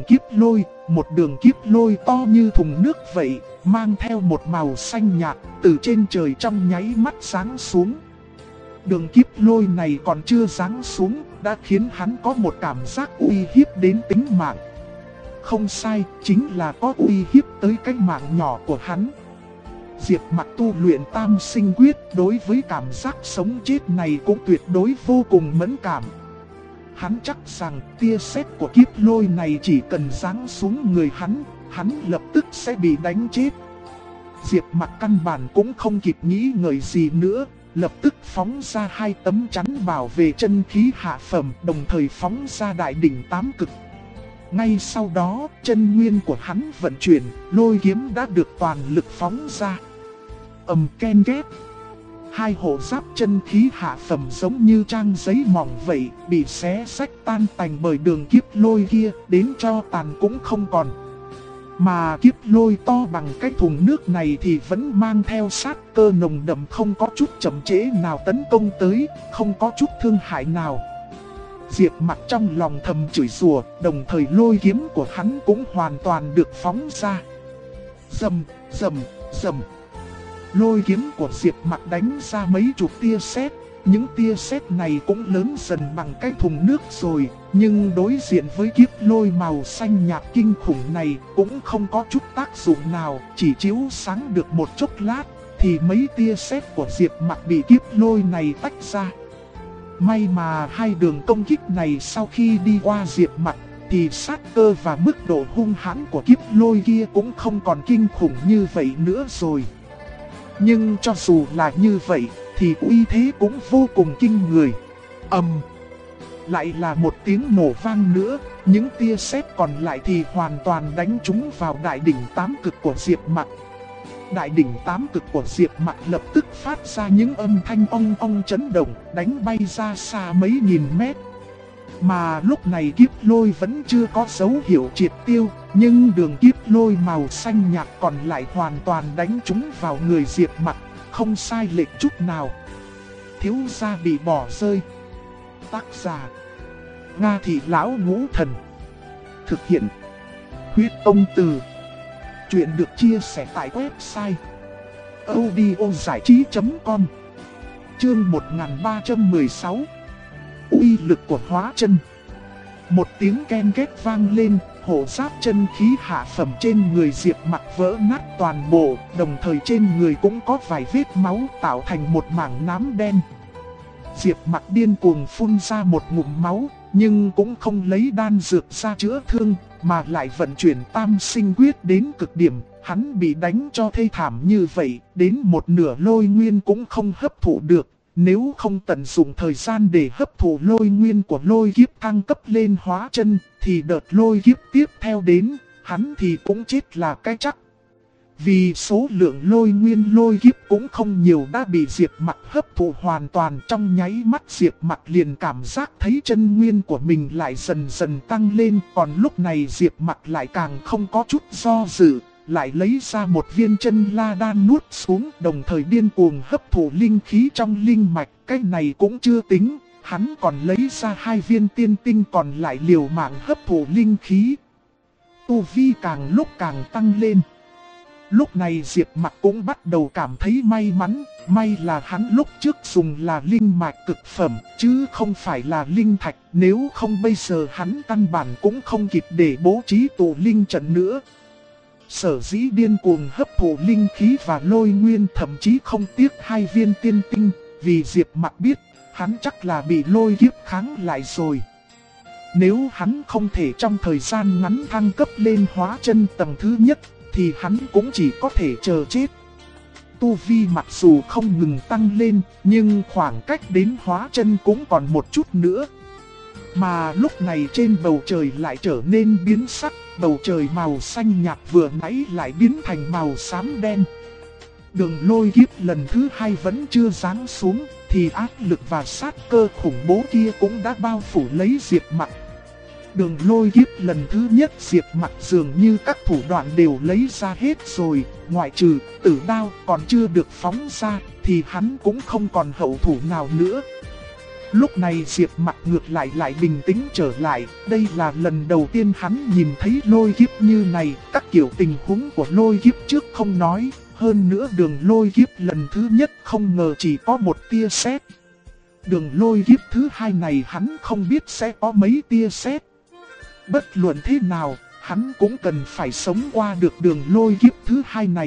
kiếp lôi to như thùng nước vậy, mang theo một màu xanh nhạt, từ trên trời trong nháy mắt giáng xuống. Đường kiếp lôi này còn chưa giáng xuống, đã khiến hắn có một cảm giác uy hiếp đến tính mạng. Không sai, chính là có uy hiếp tới cái mạng nhỏ của hắn. Diệp Mặc tu luyện tam sinh quyết, đối với cảm giác sống chết này cũng tuyệt đối vô cùng mẫn cảm. Hắn chắc rằng tia sét của kiếp lôi này chỉ cần giáng xuống người hắn lập tức sẽ bị đánh chết. Diệp Mặc căn bản cũng không kịp nghĩ ngợi gì nữa, lập tức phóng ra 2 tấm chắn bảo vệ chân khí hạ phẩm, đồng thời phóng ra đại đỉnh 8 cực. Ngay sau đó, chân nguyên của hắn vận chuyển, lôi kiếm đã được toàn lực phóng ra. Ầm ken két. Hai hộ giáp chân khí hạ phẩm giống như trang giấy mỏng vậy, bị xé xách tan tành bởi đường kiếp lôi kia, đến cho tàn cũng không còn. Mà kiếp lôi to bằng cái thùng nước này thì vẫn mang theo sát cơ nồng đậm, không có chút chậm trễ nào tấn công tới, không có chút thương hại nào. Diệp Mặc trong lòng thầm chửi rủa, đồng thời lôi kiếm của hắn cũng hoàn toàn được phóng ra. Rầm, rầm, rầm. Lôi kiếm của Diệp Mặc đánh ra mấy chục tia sét. Những tia sét này cũng lớn dần bằng cái thùng nước rồi, nhưng đối diện với kiếp lôi màu xanh nhạt kinh khủng này cũng không có chút tác dụng nào, chỉ chiếu sáng được một chốc lát, thì mấy tia sét của Diệp Mặc bị kiếp lôi này tách ra. May mà hai đường công kích này sau khi đi qua Diệp Mặc, thì sát cơ và mức độ hung hãn của kiếp lôi kia cũng không còn kinh khủng như vậy nữa rồi. Nhưng cho dù là như vậy, thì uy thế cũng vô cùng kinh người. Lại là một tiếng nổ vang nữa, những tia sét còn lại thì hoàn toàn đánh trúng vào đại đỉnh tám cực của Diệp Mặc. Đại đỉnh tám cực của Diệp Mặc lập tức phát ra những âm thanh ong ong chấn động, đánh bay ra xa mấy nghìn mét. Mà lúc này kiếp lôi vẫn chưa có dấu hiệu triệt tiêu, nhưng đường kiếp lôi màu xanh nhạt còn lại hoàn toàn đánh trúng vào người Diệp Mặc, không sai lệch chút nào. Thiếu gia bị bỏ rơi. Tác giả: Nga Thị Lão Ngũ Thần. Thực hiện: Huyết Tông Từ. Chuyện được chia sẻ tại website audiozảichí.com. Chương 1316. Uy lực của hóa chân. Một tiếng ken két vang lên, hộ giáp chân khí hạ phẩm trên người Diệp Mặc vỡ nát toàn bộ, đồng thời trên người cũng có vài vết máu tạo thành một mảng nám đen. Diệp Mặc điên cuồng phun ra một ngụm máu, nhưng cũng không lấy đan dược ra chữa thương, mà lại vận chuyển tam sinh quyết đến cực điểm. Hắn bị đánh cho thê thảm như vậy, đến một nửa lôi nguyên cũng không hấp thụ được. Nếu không tận dụng thời gian để hấp thụ lôi nguyên của lôi kiếp thăng cấp lên hóa chân, thì đợt lôi kiếp tiếp theo đến, hắn thì cũng chết là cái chắc. Vì số lượng lôi nguyên lôi kiếp cũng không nhiều đã bị Diệp Mặc hấp thụ hoàn toàn, trong nháy mắt Diệp Mặc liền cảm giác thấy chân nguyên của mình lại dần dần tăng lên. Còn lúc này Diệp Mặc lại càng không có chút do dự, lại lấy ra một viên chân la đan nuốt xuống, đồng thời điên cuồng hấp thụ linh khí trong linh mạch. Cái này cũng chưa tính, hắn còn lấy ra 2 viên tiên tinh còn lại liều mạng hấp thụ linh khí. Tu vi càng lúc càng tăng lên. Lúc này Diệp Mặc cũng bắt đầu cảm thấy may mắn, may là hắn lúc trước dùng là linh mạch cực phẩm, chứ không phải là linh thạch, nếu không bây giờ hắn căn bản cũng không kịp để bố trí tụ linh trận nữa. Sở dĩ điên cuồng hấp thụ linh khí và lôi nguyên, thậm chí không tiếc 2 viên tiên tinh, vì Diệp Mặc biết, hắn chắc là bị lôi kiếp kháng lại rồi. Nếu hắn không thể trong thời gian ngắn thăng cấp lên hóa chân tầng thứ nhất, thì hắn cũng chỉ có thể chờ chết. Tu vi mặc dù không ngừng tăng lên, nhưng khoảng cách đến hóa chân cũng còn một chút nữa. Mà lúc này trên bầu trời lại trở nên biến sắc, bầu trời màu xanh nhạt vừa nãy lại biến thành màu xám đen. Đường lôi kiếp lần thứ 2 vẫn chưa giáng xuống, thì áp lực và sát cơ khủng bố kia cũng đã bao phủ lấy Diệp Mặc. Đường lôi kiếp lần thứ nhất Diệp Mặc dường như các thủ đoạn đều lấy ra hết rồi, ngoại trừ tử đao còn chưa được phóng ra, thì hắn cũng không còn hậu thủ nào nữa. Lúc này Diệp Mặc ngược lại bình tĩnh trở lại, đây là lần đầu tiên hắn nhìn thấy lôi kiếp như này, các kiểu tình huống của lôi kiếp trước không nói, hơn nữa đường lôi kiếp lần thứ nhất không ngờ chỉ có một tia sét. Đường lôi kiếp thứ 2 này hắn không biết sẽ có mấy tia sét. Bất luận thế nào, hắn cũng cần phải sống qua được đường lôi kiếp thứ 2 này.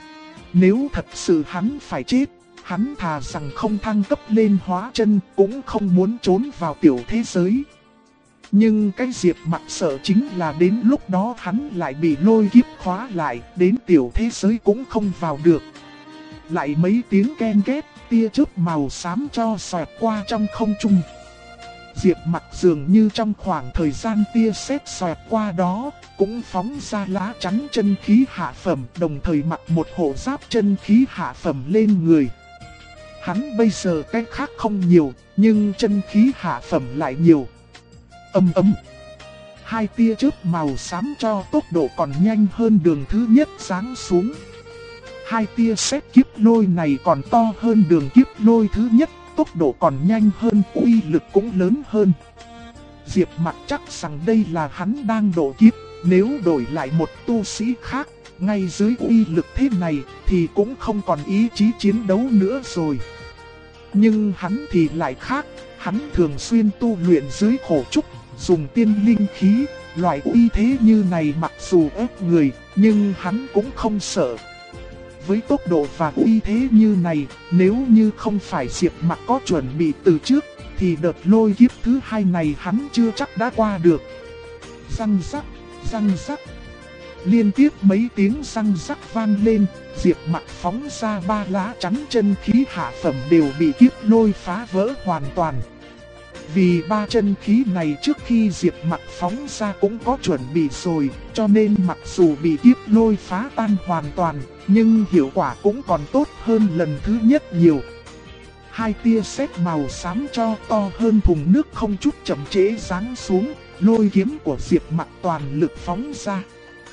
Nếu thật sự hắn phải chết, hắn thà rằng không thăng cấp lên hóa chân, cũng không muốn trốn vào tiểu thế giới. Nhưng cái Diệp Mặc sợ chính là đến lúc đó hắn lại bị lôi kiếp khóa lại, đến tiểu thế giới cũng không vào được. Lại mấy tiếng ken két, tia chớp màu xám cho xoẹt qua trong không trung. Diệp Mặc dường như trong khoảng thời gian tia sét xoẹt qua đó, cũng phóng ra lá chắn chân khí hạ phẩm, đồng thời mặc một hộ giáp chân khí hạ phẩm lên người. Hắn bây giờ cái khác không nhiều, nhưng chân khí hạ phẩm lại nhiều. Ầm ầm. Hai tia chớp màu xám cho tốc độ còn nhanh hơn đường thứ nhất giáng xuống. Hai tia sét kiếp lôi này còn to hơn đường kiếp lôi thứ nhất, tốc độ còn nhanh hơn, uy lực cũng lớn hơn. Diệp Mặc chắc rằng đây là hắn đang độ kiếp, nếu đổi lại một tu sĩ khác, ngay dưới uy lực thế này thì cũng không còn ý chí chiến đấu nữa rồi. Nhưng hắn thì lại khác, hắn thường xuyên tu luyện dưới khổ trúc, dùng tiên linh khí, loại uy thế như này mặc dù ép người, nhưng hắn cũng không sợ. Với tốc độ và uy thế như này, nếu như không phải Diệp Mặc có chuẩn bị từ trước, thì đợt lôi kiếp thứ hai này hắn chưa chắc đã qua được. Răng rắc, răng rắc. Liên tiếp mấy tiếng răng rắc vang lên, Diệp Mặc phóng ra 3 lá chắn chân khí hạ phẩm đều bị kiếp lôi phá vỡ hoàn toàn. Vì 3 chân khí này trước khi Diệp Mặc phóng ra cũng có chuẩn bị rồi, cho nên mặc dù bị kiếp lôi phá tan hoàn toàn, nhưng hiệu quả cũng còn tốt hơn lần thứ nhất nhiều. Hai tia sét màu xám cho to hơn thùng nước không chút chậm trễ giáng xuống, lôi kiếm của Diệp Mặc toàn lực phóng ra.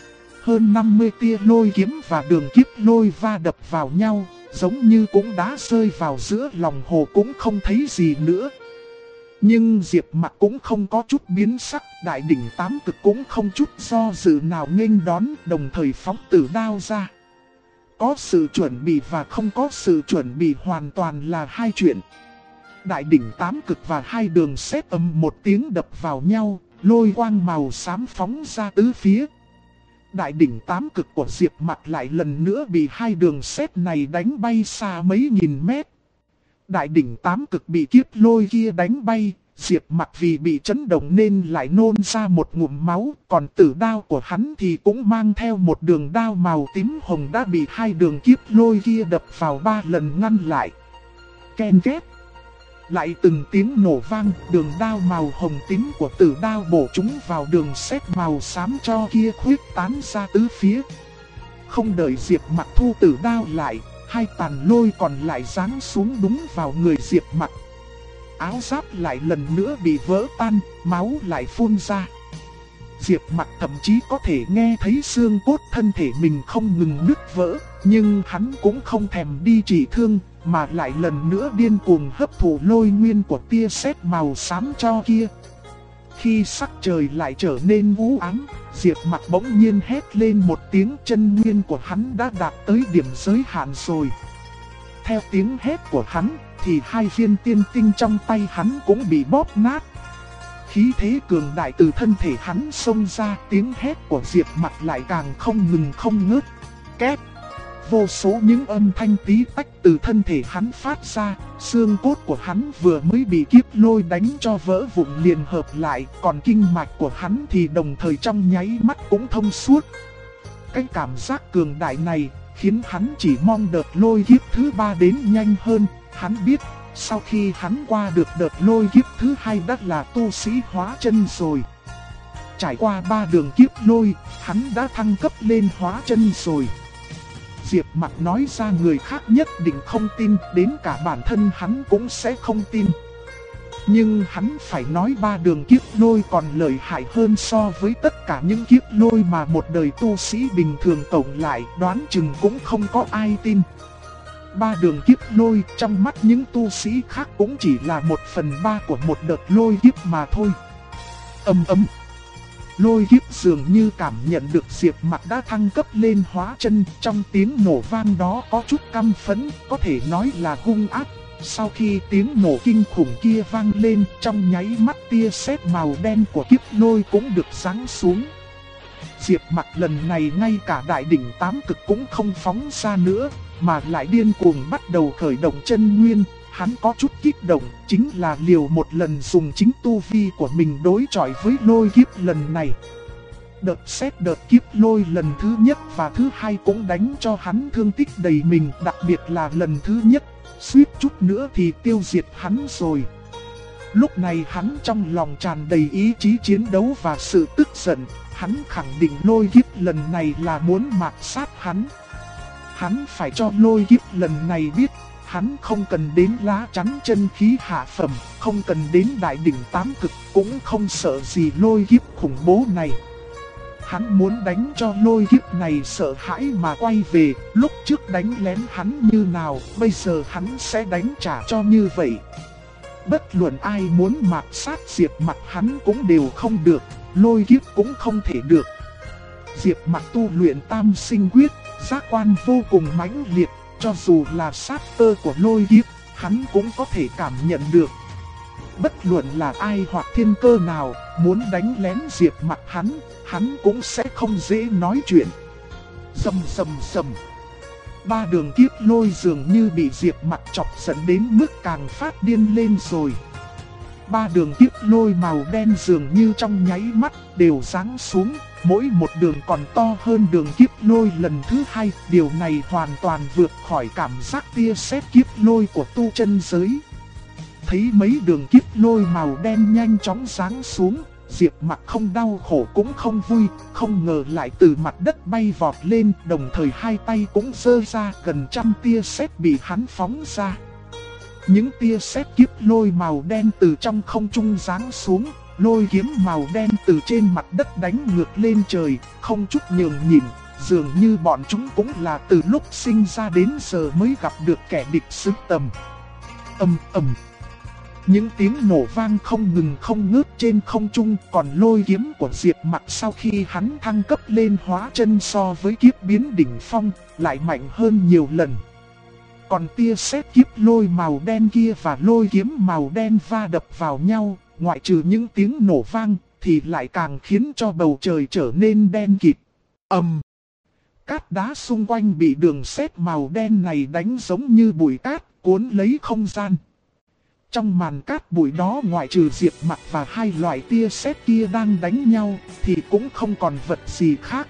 Hơn 50 tia lôi kiếm và đường kiếp lôi va đập vào nhau, giống như cũng đá rơi vào giữa lòng hồ cũng không thấy gì nữa. Nhưng Diệp Mặc cũng không có chút biến sắc, đại đỉnh tám cực cũng không chút do dự nào nghênh đón, đồng thời phóng tử đao ra. Có sự chuẩn bị và không có sự chuẩn bị hoàn toàn là hai chuyện. Đại đỉnh tám cực và hai đường sét ầm một tiếng đập vào nhau, lôi quang màu xám phóng ra tứ phía. Đại đỉnh tám cực của Diệp Mặc lại lần nữa bị hai đường sét này đánh bay xa mấy nghìn mét. Đại đỉnh tám cực bị kiếp lôi kia đánh bay, Diệp Mặc vì bị chấn động nên lại nôn ra một ngụm máu, còn tử đao của hắn thì cũng mang theo một đường đao màu tím hồng đã bị hai đường kiếp lôi kia đập vào 3 lần ngăn lại. Ken két. Lại từng tiếng nổ vang, đường đao màu hồng tím của tử đao bổ trúng vào đường sét màu xám cho kia khuyết tán ra tứ phía. Không đợi Diệp Mặc thu tử đao lại, hai tàn lôi còn lại giáng xuống đúng vào người Diệp Mặc. Áo giáp lại lần nữa bị vỡ tan, máu lại phun ra. Diệp Mặc thậm chí có thể nghe thấy xương cốt thân thể mình không ngừng nứt vỡ, nhưng hắn cũng không thèm đi trị thương, mà lại lần nữa điên cuồng hấp thụ lôi nguyên của tia sét màu xám cho kia. Khi sắc trời lại trở nên u ám, Diệp Mặc bỗng nhiên hét lên một tiếng, chân nguyên của hắn đã đạt tới điểm giới hạn rồi. Theo tiếng hét của hắn, thì hai viên tiên tinh trong tay hắn cũng bị bóp nát. Khí thế cường đại từ thân thể hắn xông ra, tiếng hét của Diệp Mặc lại càng không ngừng không ngớt. Két. Vô số những âm thanh tí tách từ thân thể hắn phát ra, xương cốt của hắn vừa mới bị kiếp lôi đánh cho vỡ vụn liền hợp lại, còn kinh mạch của hắn thì đồng thời trong nháy mắt cũng thông suốt. Cái cảm giác cường đại này khiến hắn chỉ mong đợt lôi kiếp thứ 3 đến nhanh hơn. Hắn biết, sau khi hắn qua được đợt lôi kiếp thứ 2 đã là tu sĩ hóa chân rồi. Trải qua 3 đường kiếp lôi, hắn đã thăng cấp lên hóa chân rồi. Diệp Mặc nói ra người khác nhất định không tin, đến cả bản thân hắn cũng sẽ không tin. Nhưng hắn phải nói 3 đường kiếp lôi còn lợi hại hơn so với tất cả những kiếp lôi mà một đời tu sĩ bình thường tổng lại, đoán chừng cũng không có ai tin. 3 đường kiếp lôi trong mắt những tu sĩ khác cũng chỉ là 1/3 của một đợt lôi kiếp mà thôi. Ầm ầm. Lôi kiếp dường như cảm nhận được Diệp Mặc đã thăng cấp lên hóa chân, trong tiếng nổ vang đó có chút căm phẫn, có thể nói là hung ác. Sau khi tiếng nổ kinh khủng kia vang lên, trong nháy mắt tia sét màu đen của kiếp lôi cũng được giáng xuống. Diệp Mặc lần này ngay cả đại đỉnh tám cực cũng không phóng ra nữa, mà lại điên cuồng bắt đầu khởi động chân nguyên. Hắn có chút kích động, chính là liều một lần dùng chính tu vi của mình đối chọi với lôi kiếp lần này. Đợt sét đợt kiếp lôi lần thứ nhất và thứ hai cũng đánh cho hắn thương tích đầy mình, đặc biệt là lần thứ nhất, suýt chút nữa thì tiêu diệt hắn rồi. Lúc này hắn trong lòng tràn đầy ý chí chiến đấu và sự tức giận, hắn khẳng định lôi kiếp lần này là muốn mạt sát hắn. Hắn phải cho lôi kiếp lần này biết, Hắn không cần đến lá chắn chân khí hạ phẩm, không cần đến đại đỉnh tám cực, cũng không sợ gì lôi kiếp khủng bố này. Hắn muốn đánh cho lôi kiếp này sợ hãi mà quay về, lúc trước đánh lén hắn như nào, bây giờ hắn sẽ đánh trả cho như vậy. Bất luận ai muốn mạt sát Diệp Mặc hắn cũng đều không được, lôi kiếp cũng không thể được. Diệp Mặc tu luyện tam sinh quyết, giác quan vô cùng mãnh liệt, cho dù là sát cơ của lôi kiếp, hắn cũng có thể cảm nhận được. Bất luận là ai hoặc thiên cơ nào, muốn đánh lén Diệp Mặc hắn cũng sẽ không dễ nói chuyện. Sầm sầm sầm. Ba đường kiếp lôi dường như bị Diệp Mặc chọc giận đến mức càng phát điên lên rồi. Ba đường kiếp lôi màu đen dường như trong nháy mắt đều giáng xuống, mỗi một đường còn to hơn đường kiếp lôi lần thứ hai. Điều này hoàn toàn vượt khỏi cảm giác tia sét kiếp lôi của tu chân giới. Thấy mấy đường kiếp lôi màu đen nhanh chóng giáng xuống, Diệp Mặc không đau khổ cũng không vui, không ngờ lại từ mặt đất bay vọt lên, đồng thời hai tay cũng giơ ra, gần trăm tia sét bị hắn phóng ra. Những tia sét kiếp lôi màu đen từ trong không trung giáng xuống, lôi kiếm màu đen từ trên mặt đất đánh ngược lên trời, không chút nhường nhịn, dường như bọn chúng cũng là từ lúc sinh ra đến giờ mới gặp được kẻ địch xứng tầm. Ầm ầm. Những tiếng nổ vang không ngừng không ngớt trên không trung, còn lôi kiếm của Diệp Mặc sau khi hắn thăng cấp lên hóa chân so với kiếp biến đỉnh phong, lại mạnh hơn nhiều lần. Còn tia sét kiếp lôi màu đen kia và lôi kiếm màu đen va đập vào nhau, ngoại trừ những tiếng nổ vang, thì lại càng khiến cho bầu trời trở nên đen kịt. Cát đá xung quanh bị đường sét màu đen này đánh giống như bụi cát, cuốn lấy không gian. Trong màn cát bụi đó, ngoại trừ Diệp Mặc và hai loại tia sét kia đang đánh nhau, thì cũng không còn vật gì khác.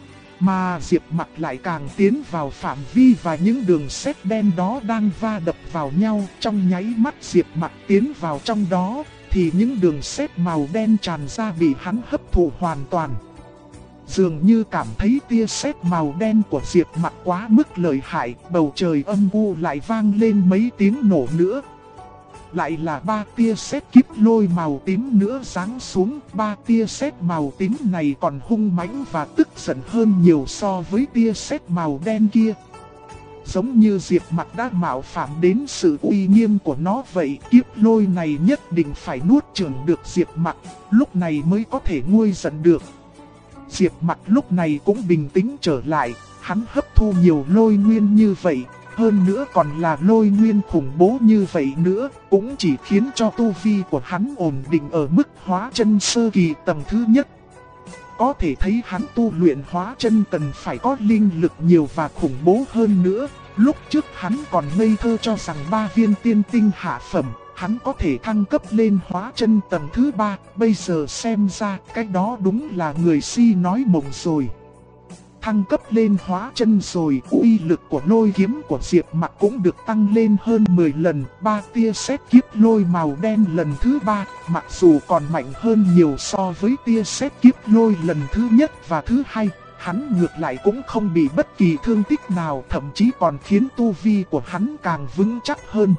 Mà Diệp Mặc lại càng tiến vào phạm vi và những đường sét đen đó đang va đập vào nhau. Trong nháy mắt Diệp Mặc tiến vào trong đó, thì những đường sét màu đen tràn ra bị hắn hấp thụ hoàn toàn. Dường như cảm thấy tia sét màu đen của Diệp Mặc quá mức lợi hại, bầu trời âm u lại vang lên mấy tiếng nổ nữa. Lại là ba tia sét kiếp lôi màu tím nữa giáng xuống. Ba tia sét màu tím này còn hung mãnh và tức giận hơn nhiều so với tia sét màu đen kia. Giống như Diệp Mặc đã mạo phạm đến sự uy nghiêm của nó vậy. Kiếp lôi này nhất định phải nuốt chửng được Diệp Mặc, lúc này mới có thể nguôi giận được. Diệp Mặc lúc này cũng bình tĩnh trở lại, hắn hấp thu nhiều lôi nguyên như vậy. Hơn nữa còn là lôi nguyên khủng bố như vậy nữa, cũng chỉ khiến cho tu vi của hắn ổn định ở mức hóa chân sơ kỳ tầng thứ nhất. Có thể thấy hắn tu luyện hóa chân cần phải có linh lực nhiều và khủng bố hơn nữa. Lúc trước hắn còn ngây thơ cho rằng 3 viên tiên tinh hạ phẩm, hắn có thể thăng cấp lên hóa chân tầng thứ 3, bây giờ xem ra cái đó đúng là người si nói mộng rồi. Thăng cấp lên hóa chân rồi, uy lực của lôi kiếm của Diệp Mặc cũng được tăng lên hơn 10 lần. Ba tia sét kiếp lôi màu đen lần thứ 3, mặc dù còn mạnh hơn nhiều so với tia sét kiếp lôi lần thứ nhất và thứ 2, hắn ngược lại cũng không bị bất kỳ thương tích nào, thậm chí còn khiến tu vi của hắn càng vững chắc hơn.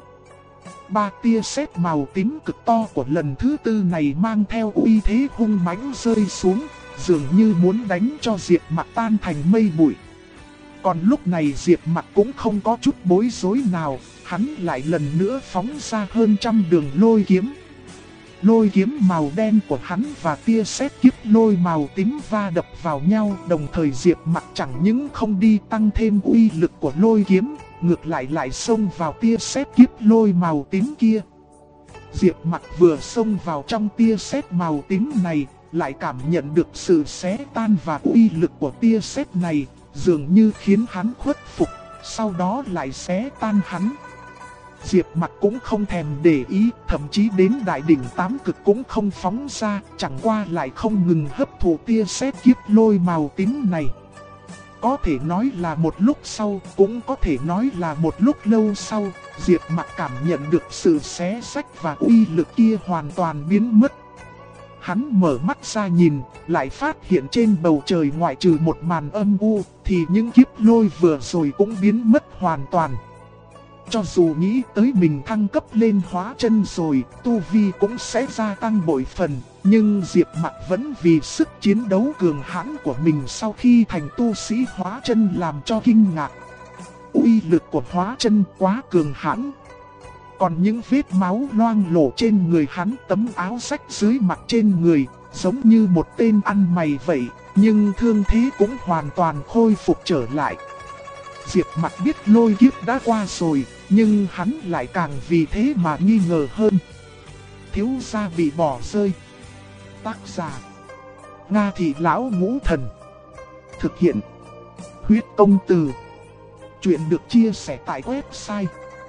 Ba tia sét màu tím cực to của lần thứ 4 này mang theo uy thế hung mãnh rơi xuống, dường như muốn đánh cho Diệp Mặc tan thành mây bụi. Còn lúc này Diệp Mặc cũng không có chút bối rối nào, hắn lại lần nữa phóng ra hơn trăm đường lôi kiếm. Lôi kiếm màu đen của hắn và tia sét kiếp lôi màu tím va đập vào nhau, đồng thời Diệp Mặc chẳng những không đi tăng thêm uy lực của lôi kiếm, ngược lại xông vào tia sét kiếp lôi màu tím kia. Diệp Mặc vừa xông vào trong tia sét màu tím này, lại cảm nhận được sự xé tan và uy lực của tia sét này, dường như khiến hắn khuất phục, sau đó lại xé tan hắn. Diệp Mặc cũng không thèm để ý, thậm chí đến đại đỉnh 8 cực cũng không phóng ra, chẳng qua lại không ngừng hấp thụ tia sét kiếp lôi màu tím này. Có thể nói là một lúc sau, cũng có thể nói là một lúc lâu sau, Diệp Mặc cảm nhận được sự xé rách và uy lực kia hoàn toàn biến mất. Hắn mở mắt ra nhìn, lại phát hiện trên bầu trời ngoại trừ một màn âm u, thì những kiếp lôi vừa rồi cũng biến mất hoàn toàn. Cho dù nghĩ tới mình thăng cấp lên hóa chân rồi, tu vi cũng sẽ gia tăng bội phần, nhưng Diệp Mặc vẫn vì sức chiến đấu cường hãn của mình sau khi thành tu sĩ hóa chân làm cho kinh ngạc. Uy lực của hóa chân quá cường hãn. Còn những vết máu loang lổ trên người hắn, tấm áo rách dưới mặc trên người, giống như một tên ăn mày vậy, nhưng thương thế cũng hoàn toàn khôi phục trở lại. Diệp Mặc biết lôi kiếp đã qua rồi, nhưng hắn lại càng vì thế mà nghi ngờ hơn. Thiếu gia bị bỏ rơi. Tác giả: Nga Thị Lão Ngũ Thần. Thực hiện: Huyết Công Từ. Chuyện được chia sẻ tại website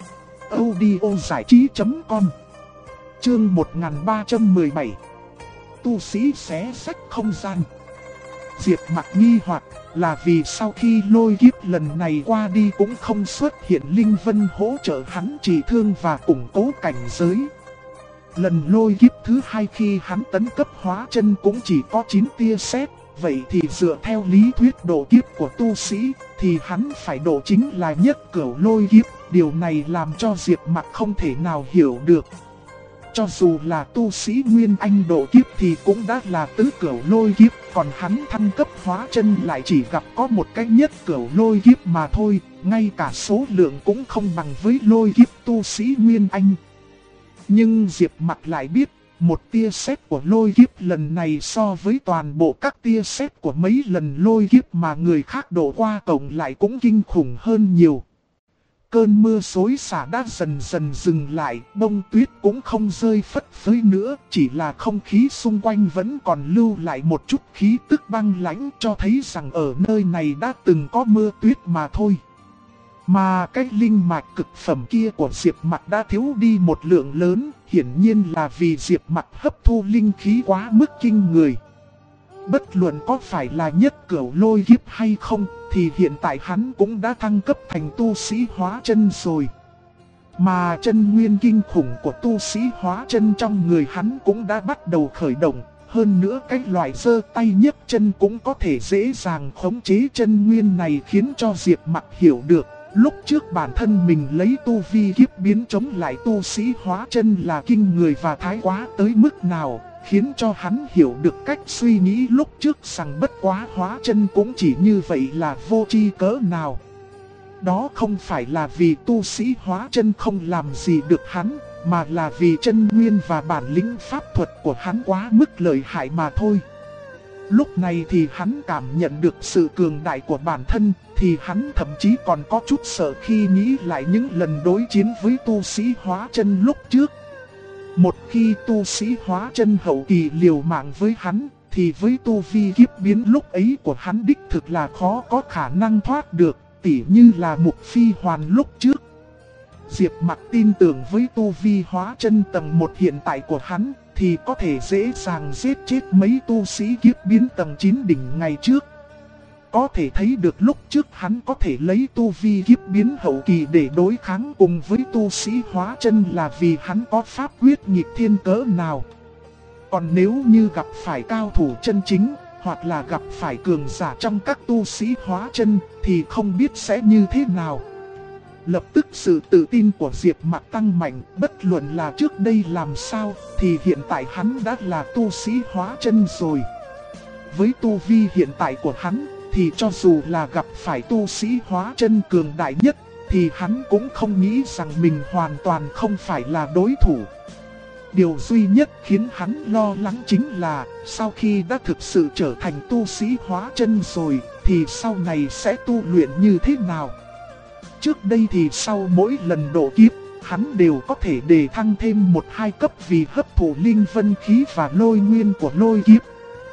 audiozảichí.com. Chương 1317. Tu sĩ xé sách không gian. Diệp Mặc nghi hoặc là vì sau khi lôi kiếp lần này qua đi cũng không xuất hiện linh vân hỗ trợ hắn trị thương và củng cố cảnh giới. Lần lôi kiếp thứ hai khi hắn tấn cấp hóa chân cũng chỉ có 9 tia sét. Vậy thì dựa theo lý thuyết độ kiếp của tu sĩ thì hắn phải độ chính là nhất cửu lôi kiếp. Điều này làm cho Diệp Mặc không thể nào hiểu được. Cho dù là tu sĩ Nguyên Anh độ kiếp thì cũng đã là tứ cửu lôi kiếp. Còn hắn thăng cấp hóa chân lại chỉ gặp có một cái nhất cửu lôi kiếp mà thôi. Ngay cả số lượng cũng không bằng với lôi kiếp tu sĩ Nguyên Anh. Nhưng Diệp Mặc lại biết, một tia sét của lôi kiếp lần này so với toàn bộ các tia sét của mấy lần lôi kiếp mà người khác đổ qua cộng lại cũng kinh khủng hơn nhiều. Cơn mưa xối xả đã dần dần dừng lại, bông tuyết cũng không rơi phất phới nữa, chỉ là không khí xung quanh vẫn còn lưu lại một chút khí tức băng lãnh, cho thấy rằng ở nơi này đã từng có mưa tuyết mà thôi. Mà cái linh mạch cực phẩm kia của Diệp Mặc đã thiếu đi một lượng lớn, hiển nhiên là vì Diệp Mặc hấp thu linh khí quá mức kinh người. Bất luận có phải là nhất cửu lôi kiếp hay không, thì hiện tại hắn cũng đã thăng cấp thành tu sĩ hóa chân rồi. Mà chân nguyên kinh khủng của tu sĩ hóa chân trong người hắn cũng đã bắt đầu khởi động. Hơn nữa cái loại giơ tay nhấc chân cũng có thể dễ dàng khống chế chân nguyên này, khiến cho Diệp Mặc hiểu được. Lúc trước bản thân mình lấy tu vi kiếp biến chống lại tu sĩ hóa chân là kinh người và thái quá tới mức nào, khiến cho hắn hiểu được cách suy nghĩ lúc trước rằng bất quá hóa chân cũng chỉ như vậy là vô tri cỡ nào. Đó không phải là vì tu sĩ hóa chân không làm gì được hắn, mà là vì chân nguyên và bản lĩnh pháp thuật của hắn quá mức lợi hại mà thôi. Lúc này thì hắn cảm nhận được sự cường đại của bản thân, thì hắn thậm chí còn có chút sợ khi nghĩ lại những lần đối chiến với tu sĩ hóa chân lúc trước. Một khi tu sĩ hóa chân hậu kỳ liều mạng với hắn, thì với tu vi kiếp biến lúc ấy của hắn đích thực là khó có khả năng thoát được, tỉ như là Mục Phi Hoàn lúc trước. Diệp Mặc tin tưởng với tu vi hóa chân tầng 1 hiện tại của hắn, thì có thể dễ dàng giết chết mấy tu sĩ kiếp biến tầng 9 đỉnh ngày trước. Có thể thấy được lúc trước hắn có thể lấy tu vi kiếp biến hậu kỳ để đối kháng cùng với tu sĩ hóa chân là vì hắn có pháp quyết nghịch thiên cỡ nào. Còn nếu như gặp phải cao thủ chân chính, hoặc là gặp phải cường giả trong các tu sĩ hóa chân, thì không biết sẽ như thế nào. Lập tức sự tự tin của Diệp Mặc tăng mạnh, bất luận là trước đây làm sao, thì hiện tại hắn đã là tu sĩ hóa chân rồi. Với tu vi hiện tại của hắn, thì cho dù là gặp phải tu sĩ hóa chân cường đại nhất, thì hắn cũng không nghĩ rằng mình hoàn toàn không phải là đối thủ. Điều duy nhất khiến hắn lo lắng chính là, sau khi đã thực sự trở thành tu sĩ hóa chân rồi, thì sau này sẽ tu luyện như thế nào? Trước đây thì sau mỗi lần độ kiếp, hắn đều có thể đề thăng thêm 1-2 cấp vì hấp thụ linh vân khí và lôi nguyên của lôi kiếp.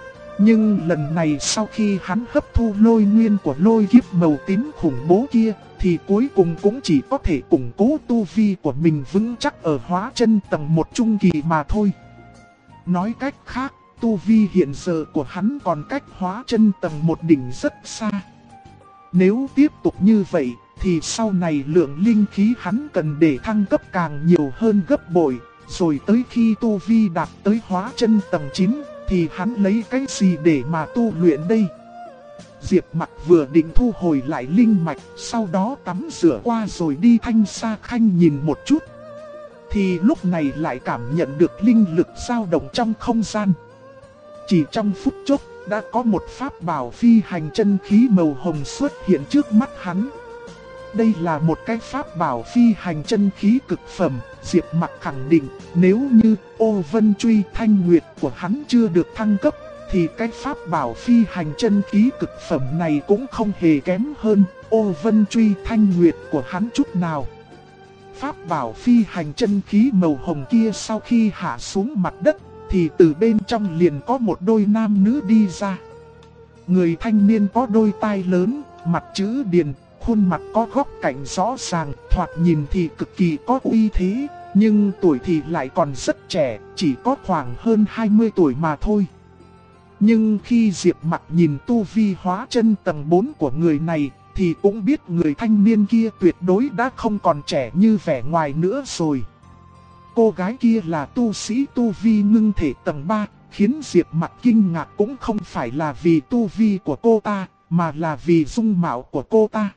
Nhưng lần này sau khi hắn hấp thu lôi nguyên của lôi kiếp màu tím khủng bố kia, thì cuối cùng cũng chỉ có thể củng cố tu vi của mình vững chắc ở hóa chân tầng 1 trung kỳ mà thôi. Nói cách khác, tu vi hiện giờ của hắn còn cách hóa chân tầng 1 đỉnh rất xa. Nếu tiếp tục như vậy, thì sau này lượng linh khí hắn cần để thăng cấp càng nhiều hơn gấp bội, rồi tới khi tu vi đạt tới hóa chân tầng 9, thì hắn lấy cái gì để mà tu luyện đây? Diệp Mặc vừa định thu hồi lại linh mạch, sau đó tắm rửa qua rồi đi Thanh Sa Khanh nhìn một chút. Thì lúc này lại cảm nhận được linh lực dao động trong không gian. Chỉ trong phút chốc, đã có một pháp bảo phi hành chân khí màu hồng xuất hiện trước mắt hắn. Đây là một cái pháp bảo phi hành chân khí cực phẩm. Diệp Mặc khẳng định nếu như Ô Vân Truy Thanh Nguyệt của hắn chưa được thăng cấp, thì cái pháp bảo phi hành chân khí cực phẩm này cũng không hề kém hơn Ô Vân Truy Thanh Nguyệt của hắn chút nào. Pháp bảo phi hành chân khí màu hồng kia sau khi hạ xuống mặt đất, thì từ bên trong liền có một đôi nam nữ đi ra. Người thanh niên có đôi tai lớn, mặt chữ điền, khuôn mặt có góc cạnh rõ ràng, thoạt nhìn thì cực kỳ có uy thế, nhưng tuổi thì lại còn rất trẻ, chỉ có khoảng hơn 20 tuổi mà thôi. Nhưng khi Diệp Mặc nhìn tu vi hóa chân tầng 4 của người này, thì cũng biết người thanh niên kia tuyệt đối đã không còn trẻ như vẻ ngoài nữa rồi. Cô gái kia là tu sĩ tu vi ngưng thể tầng 3, khiến Diệp Mặc kinh ngạc cũng không phải là vì tu vi của cô ta, mà là vì dung mạo của cô ta.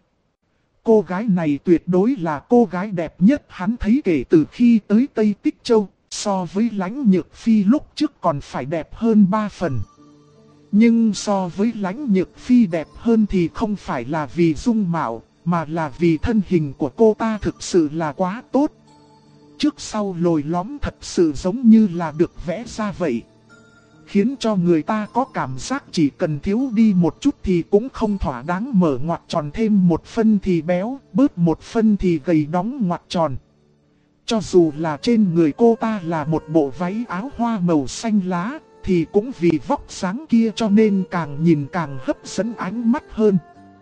Cô gái này tuyệt đối là cô gái đẹp nhất hắn thấy kể từ khi tới Tây Tích Châu, so với Lãnh Nhược Phi lúc trước còn phải đẹp hơn 3 phần. Nhưng so với Lãnh Nhược Phi đẹp hơn thì không phải là vì dung mạo, mà là vì thân hình của cô ta thực sự là quá tốt. Trước sau lồi lõm thật sự giống như là được vẽ ra vậy. Khiến cho người ta có cảm giác chỉ cần thiếu đi một chút thì cũng không thỏa đáng, mở ngoặc tròn thêm một phân thì béo, bớt một phân thì gầy đóng ngoặc tròn. Cho dù là trên người cô ta là một bộ váy áo hoa màu xanh lá, thì cũng vì vóc dáng kia cho nên càng nhìn càng hấp dẫn ánh mắt hơn.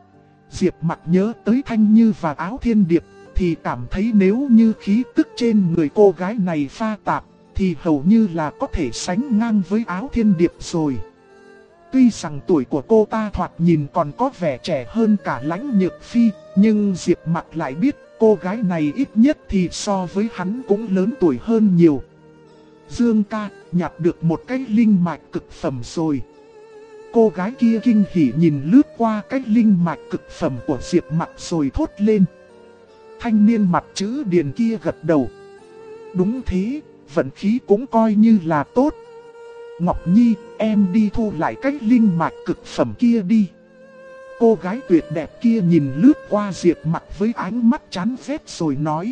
Diệp Mặc nhớ tới Thanh Như và Áo Thiên Điệp, thì cảm thấy nếu như khí tức trên người cô gái này pha tạp, thì hầu như là có thể sánh ngang với Áo Thiên Điệp rồi. Tuy rằng tuổi của cô ta thoạt nhìn còn có vẻ trẻ hơn cả Lãnh Nhược Phi, nhưng Diệp Mặc lại biết cô gái này ít nhất thì so với hắn cũng lớn tuổi hơn nhiều. Dương ca, nhặt được một cái linh mạch cực phẩm rồi. Cô gái kia kinh hỉ nhìn lướt qua cái linh mạch cực phẩm của Diệp Mặc rồi thốt lên. Thanh niên mặt chữ điền kia gật đầu. Đúng thế, vận khí cũng coi như là tốt. Ngọc Nhi, em đi thu lại cái linh mạch cực phẩm kia đi. Cô gái tuyệt đẹp kia nhìn lướt qua Diệp Mặc với ánh mắt chán ghét rồi nói.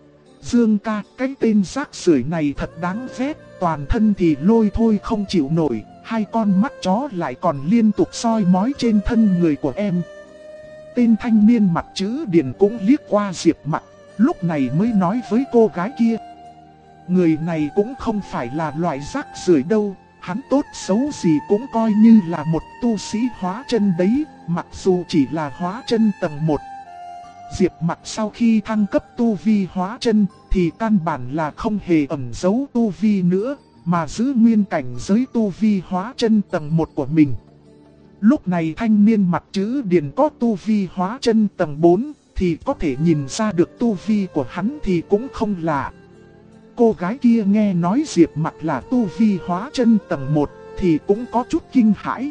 Dương ca, cái tên rác rưởi này thật đáng ghét, toàn thân thì lôi thôi không chịu nổi, hai con mắt chó lại còn liên tục soi mói trên thân người của em. Tên thanh niên mặt chữ điền cũng liếc qua Diệp Mặc, lúc này mới nói với cô gái kia. Người này cũng không phải là loại rác rưởi đâu, hắn tốt xấu gì cũng coi như là một tu sĩ hóa chân đấy, mặc dù chỉ là hóa chân tầng 1. Diệp Mặc sau khi thăng cấp tu vi hóa chân thì căn bản là không hề ẩn giấu tu vi nữa, mà giữ nguyên cảnh giới tu vi hóa chân tầng 1 của mình. Lúc này thanh niên mặt chữ điền có tu vi hóa chân tầng 4 thì có thể nhìn ra được tu vi của hắn thì cũng không lạ. Cô gái kia nghe nói Diệp Mặc là tu vi hóa chân tầng 1 thì cũng có chút kinh hãi.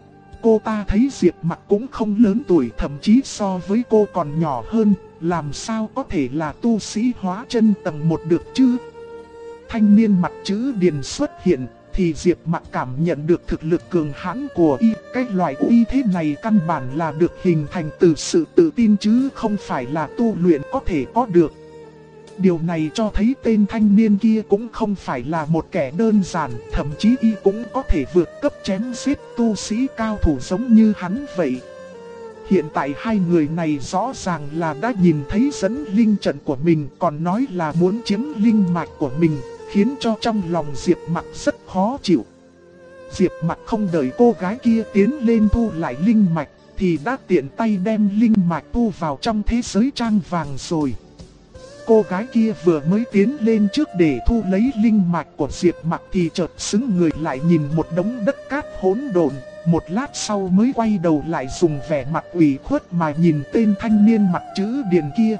Cô ta thấy Diệp Mặc cũng không lớn tuổi, thậm chí so với cô còn nhỏ hơn, làm sao có thể là tu sĩ hóa chân tầng 1 được chứ? Thanh niên mặt chữ điền xuất hiện thì Diệp Mặc cảm nhận được thực lực cường hãn của y. Cái loại uy thế này căn bản là được hình thành từ sự tự tin chứ không phải là tu luyện có thể có được. Điều này cho thấy tên thanh niên kia cũng không phải là một kẻ đơn giản, thậm chí y cũng có thể vượt cấp chém giết tu sĩ cao thủ giống như hắn vậy. Hiện tại hai người này rõ ràng là đã nhìn thấy dẫn linh trận của mình, còn nói là muốn chiếm linh mạch của mình, khiến cho trong lòng Diệp Mặc rất khó chịu. Diệp Mặc không đợi cô gái kia tiến lên thu lại linh mạch, thì đã tiện tay đem linh mạch thu vào trong thế giới trang vàng rồi. Cô gái kia vừa mới tiến lên trước để thu lấy linh mạch của Diệp Mặc thì chợt sững người lại nhìn một đống đất cát hỗn độn, một lát sau mới quay đầu lại dùng vẻ mặt ủy khuất mà nhìn tên thanh niên mặt chữ điền kia.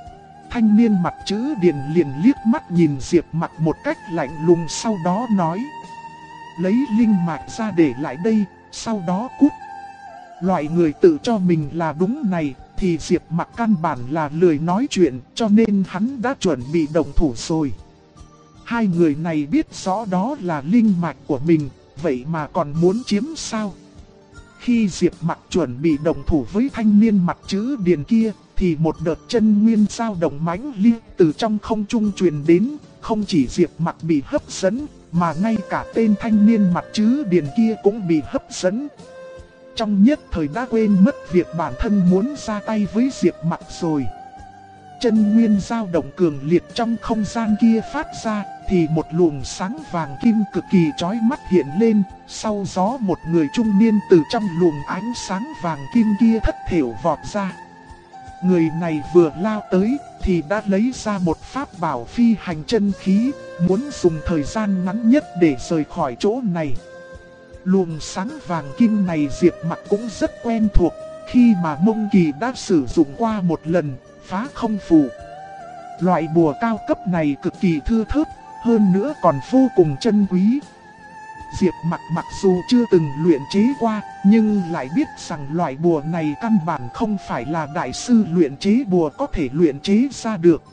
Thanh niên mặt chữ điền liền liếc mắt nhìn Diệp Mặc một cách lạnh lùng, sau đó nói: lấy linh mạch ra để lại đây, sau đó cút. Loại người tự cho mình là đúng này thì Diệp Mặc căn bản là lười nói chuyện, cho nên hắn đã chuẩn bị động thủ rồi. Hai người này biết rõ đó là linh mạch của mình, vậy mà còn muốn chiếm sao? Khi Diệp Mặc chuẩn bị động thủ với thanh niên mặt chữ điền kia, thì một đợt chân nguyên dao động mãnh liệt từ trong không trung truyền đến, không chỉ Diệp Mặc bị hấp dẫn, mà ngay cả tên thanh niên mặt chữ điền kia cũng bị hấp dẫn. Trong nhất thời đã quên mất việc bản thân muốn ra tay với Diệp Mặc rồi. Chân nguyên dao động cường liệt trong không gian kia phát ra, thì một luồng sáng vàng kim cực kỳ chói mắt hiện lên, sau gió một người trung niên từ trong luồng ánh sáng vàng kim kia thất thểu vọt ra. Người này vừa lao tới thì đã lấy ra một pháp bảo phi hành chân khí, muốn dùng thời gian ngắn nhất để rời khỏi chỗ này. Luồng sáng vàng kim này Diệp Mặc cũng rất quen thuộc, khi mà Mông Kỳ đã sử dụng qua một lần, phá không phù. Loại bùa cao cấp này cực kỳ thưa thớt, hơn nữa còn vô cùng chân quý. Diệp Mặc mặc dù chưa từng luyện chế qua, nhưng lại biết rằng loại bùa này căn bản không phải là đại sư luyện chế bùa có thể luyện chế ra được,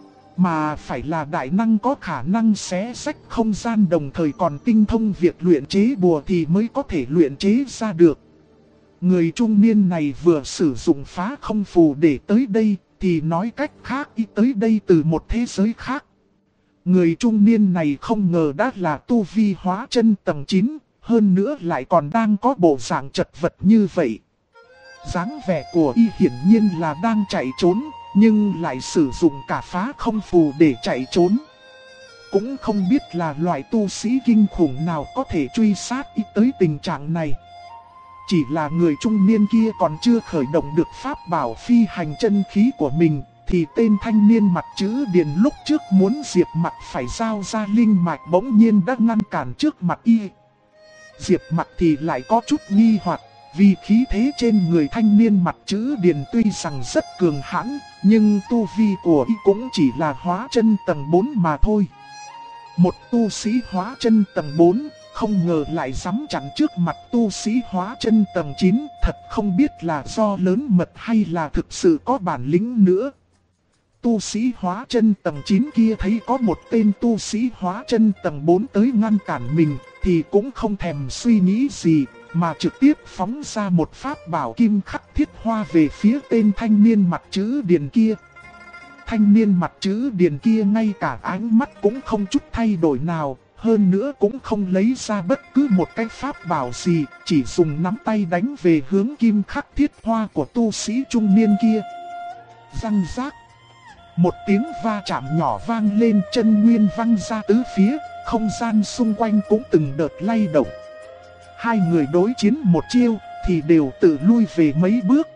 mà phải là đại năng có khả năng xé rách không gian đồng thời còn tinh thông việc luyện chế bùa thì mới có thể luyện chế ra được. Người trung niên này vừa sử dụng phá không phù để tới đây, thì nói cách khác y tới đây từ một thế giới khác. Người trung niên này không ngờ đã là tu vi hóa chân tầng 9, hơn nữa lại còn đang có bộ dạng chật vật như vậy. Dáng vẻ của y hiển nhiên là đang chạy trốn, nhưng lại sử dụng cả phá không phù để chạy trốn. Cũng không biết là loại tu sĩ kinh khủng nào có thể truy sát y tới tình trạng này. Chỉ là người trung niên kia còn chưa khởi động được pháp bảo phi hành chân khí của mình, thì tên thanh niên mặt chữ điền lúc trước muốn Diệp Mặc phải giao ra linh mạch bỗng nhiên đã ngăn cản trước mặt y. Diệp Mặc thì lại có chút nghi hoặc, vì khí thế trên người thanh niên mặt chữ điền tuy rằng rất cường hãn, nhưng tu vi của y cũng chỉ là hóa chân tầng 4 mà thôi. Một tu sĩ hóa chân tầng 4, không ngờ lại dám chặn trước mặt tu sĩ hóa chân tầng 9, thật không biết là do lớn mật hay là thực sự có bản lĩnh nữa. Tu sĩ hóa chân tầng 9 kia thấy có một tên tu sĩ hóa chân tầng 4 tới ngăn cản mình, thì cũng không thèm suy nghĩ gì, mà trực tiếp phóng ra một pháp bảo kim khắc thiết hoa về phía tên thanh niên mặt chữ điền kia. Thanh niên mặt chữ điền kia ngay cả ánh mắt cũng không chút thay đổi nào, hơn nữa cũng không lấy ra bất cứ một cái pháp bảo gì, chỉ dùng nắm tay đánh về hướng kim khắc thiết hoa của tu sĩ trung niên kia. Răng rác. Một tiếng va chạm nhỏ vang lên, chân nguyên văng ra tứ phía, không gian xung quanh cũng từng đợt lay động. Hai người đối chiến một chiêu thì đều tự lui về mấy bước.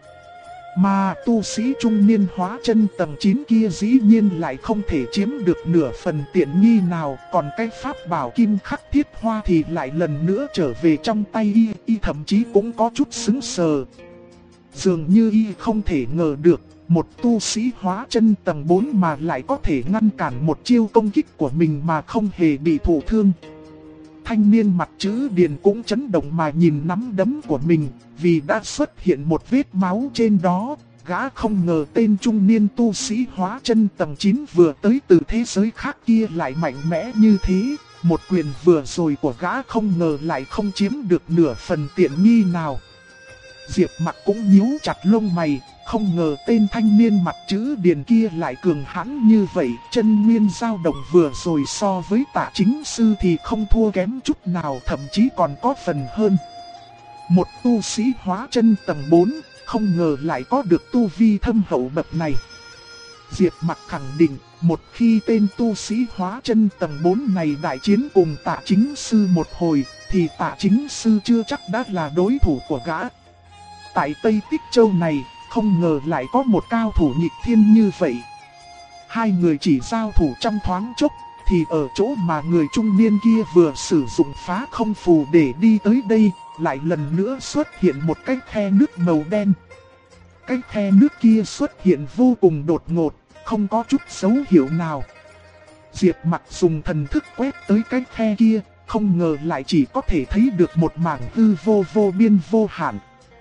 Mà tu sĩ trung niên hóa chân tầng 9 kia dĩ nhiên lại không thể chiếm được nửa phần tiện nghi nào. Còn cái pháp bảo kim khắc thiết hoa thì lại lần nữa trở về trong tay y thậm chí cũng có chút sững sờ. Dường như y không thể ngờ được, một tu sĩ hóa chân tầng 4 mà lại có thể ngăn cản một chiêu công kích của mình mà không hề bị thụ thương. Thanh niên mặt chữ điền cũng chấn động mà nhìn nắm đấm của mình, vì đã xuất hiện một vết máu trên đó. Gã không ngờ tên trung niên tu sĩ hóa chân tầng 9 vừa tới từ thế giới khác kia lại mạnh mẽ như thế. Một quyền vừa rồi của gã không ngờ lại không chiếm được nửa phần tiện nghi nào. Diệp Mặc cũng nhíu chặt lông mày, không ngờ tên thanh niên mặt chữ điền kia lại cường hãn như vậy. Chân nguyên dao động vừa rồi so với Tạ Chính Sư thì không thua kém chút nào, thậm chí còn có phần hơn. Một tu sĩ hóa chân tầng 4, không ngờ lại có được tu vi thâm hậu bậc này. Diệp Mặc khẳng định, một khi tên tu sĩ hóa chân tầng 4 này đại chiến cùng Tạ Chính Sư một hồi, thì Tạ Chính Sư chưa chắc đã là đối thủ của gã. Tại Tây Tích Châu này, không ngờ lại có một cao thủ nghịch thiên như vậy. Hai người chỉ giao thủ trong thoáng chốc, thì ở chỗ mà người trung niên kia vừa sử dụng phá không phù để đi tới đây, lại lần nữa xuất hiện một cái khe nước màu đen. Cái khe nước kia xuất hiện vô cùng đột ngột, không có chút dấu hiệu nào. Diệp Mặc dùng thần thức quét tới cái khe kia, không ngờ lại chỉ có thể thấy được một mảng hư vô vô biên vô hạn.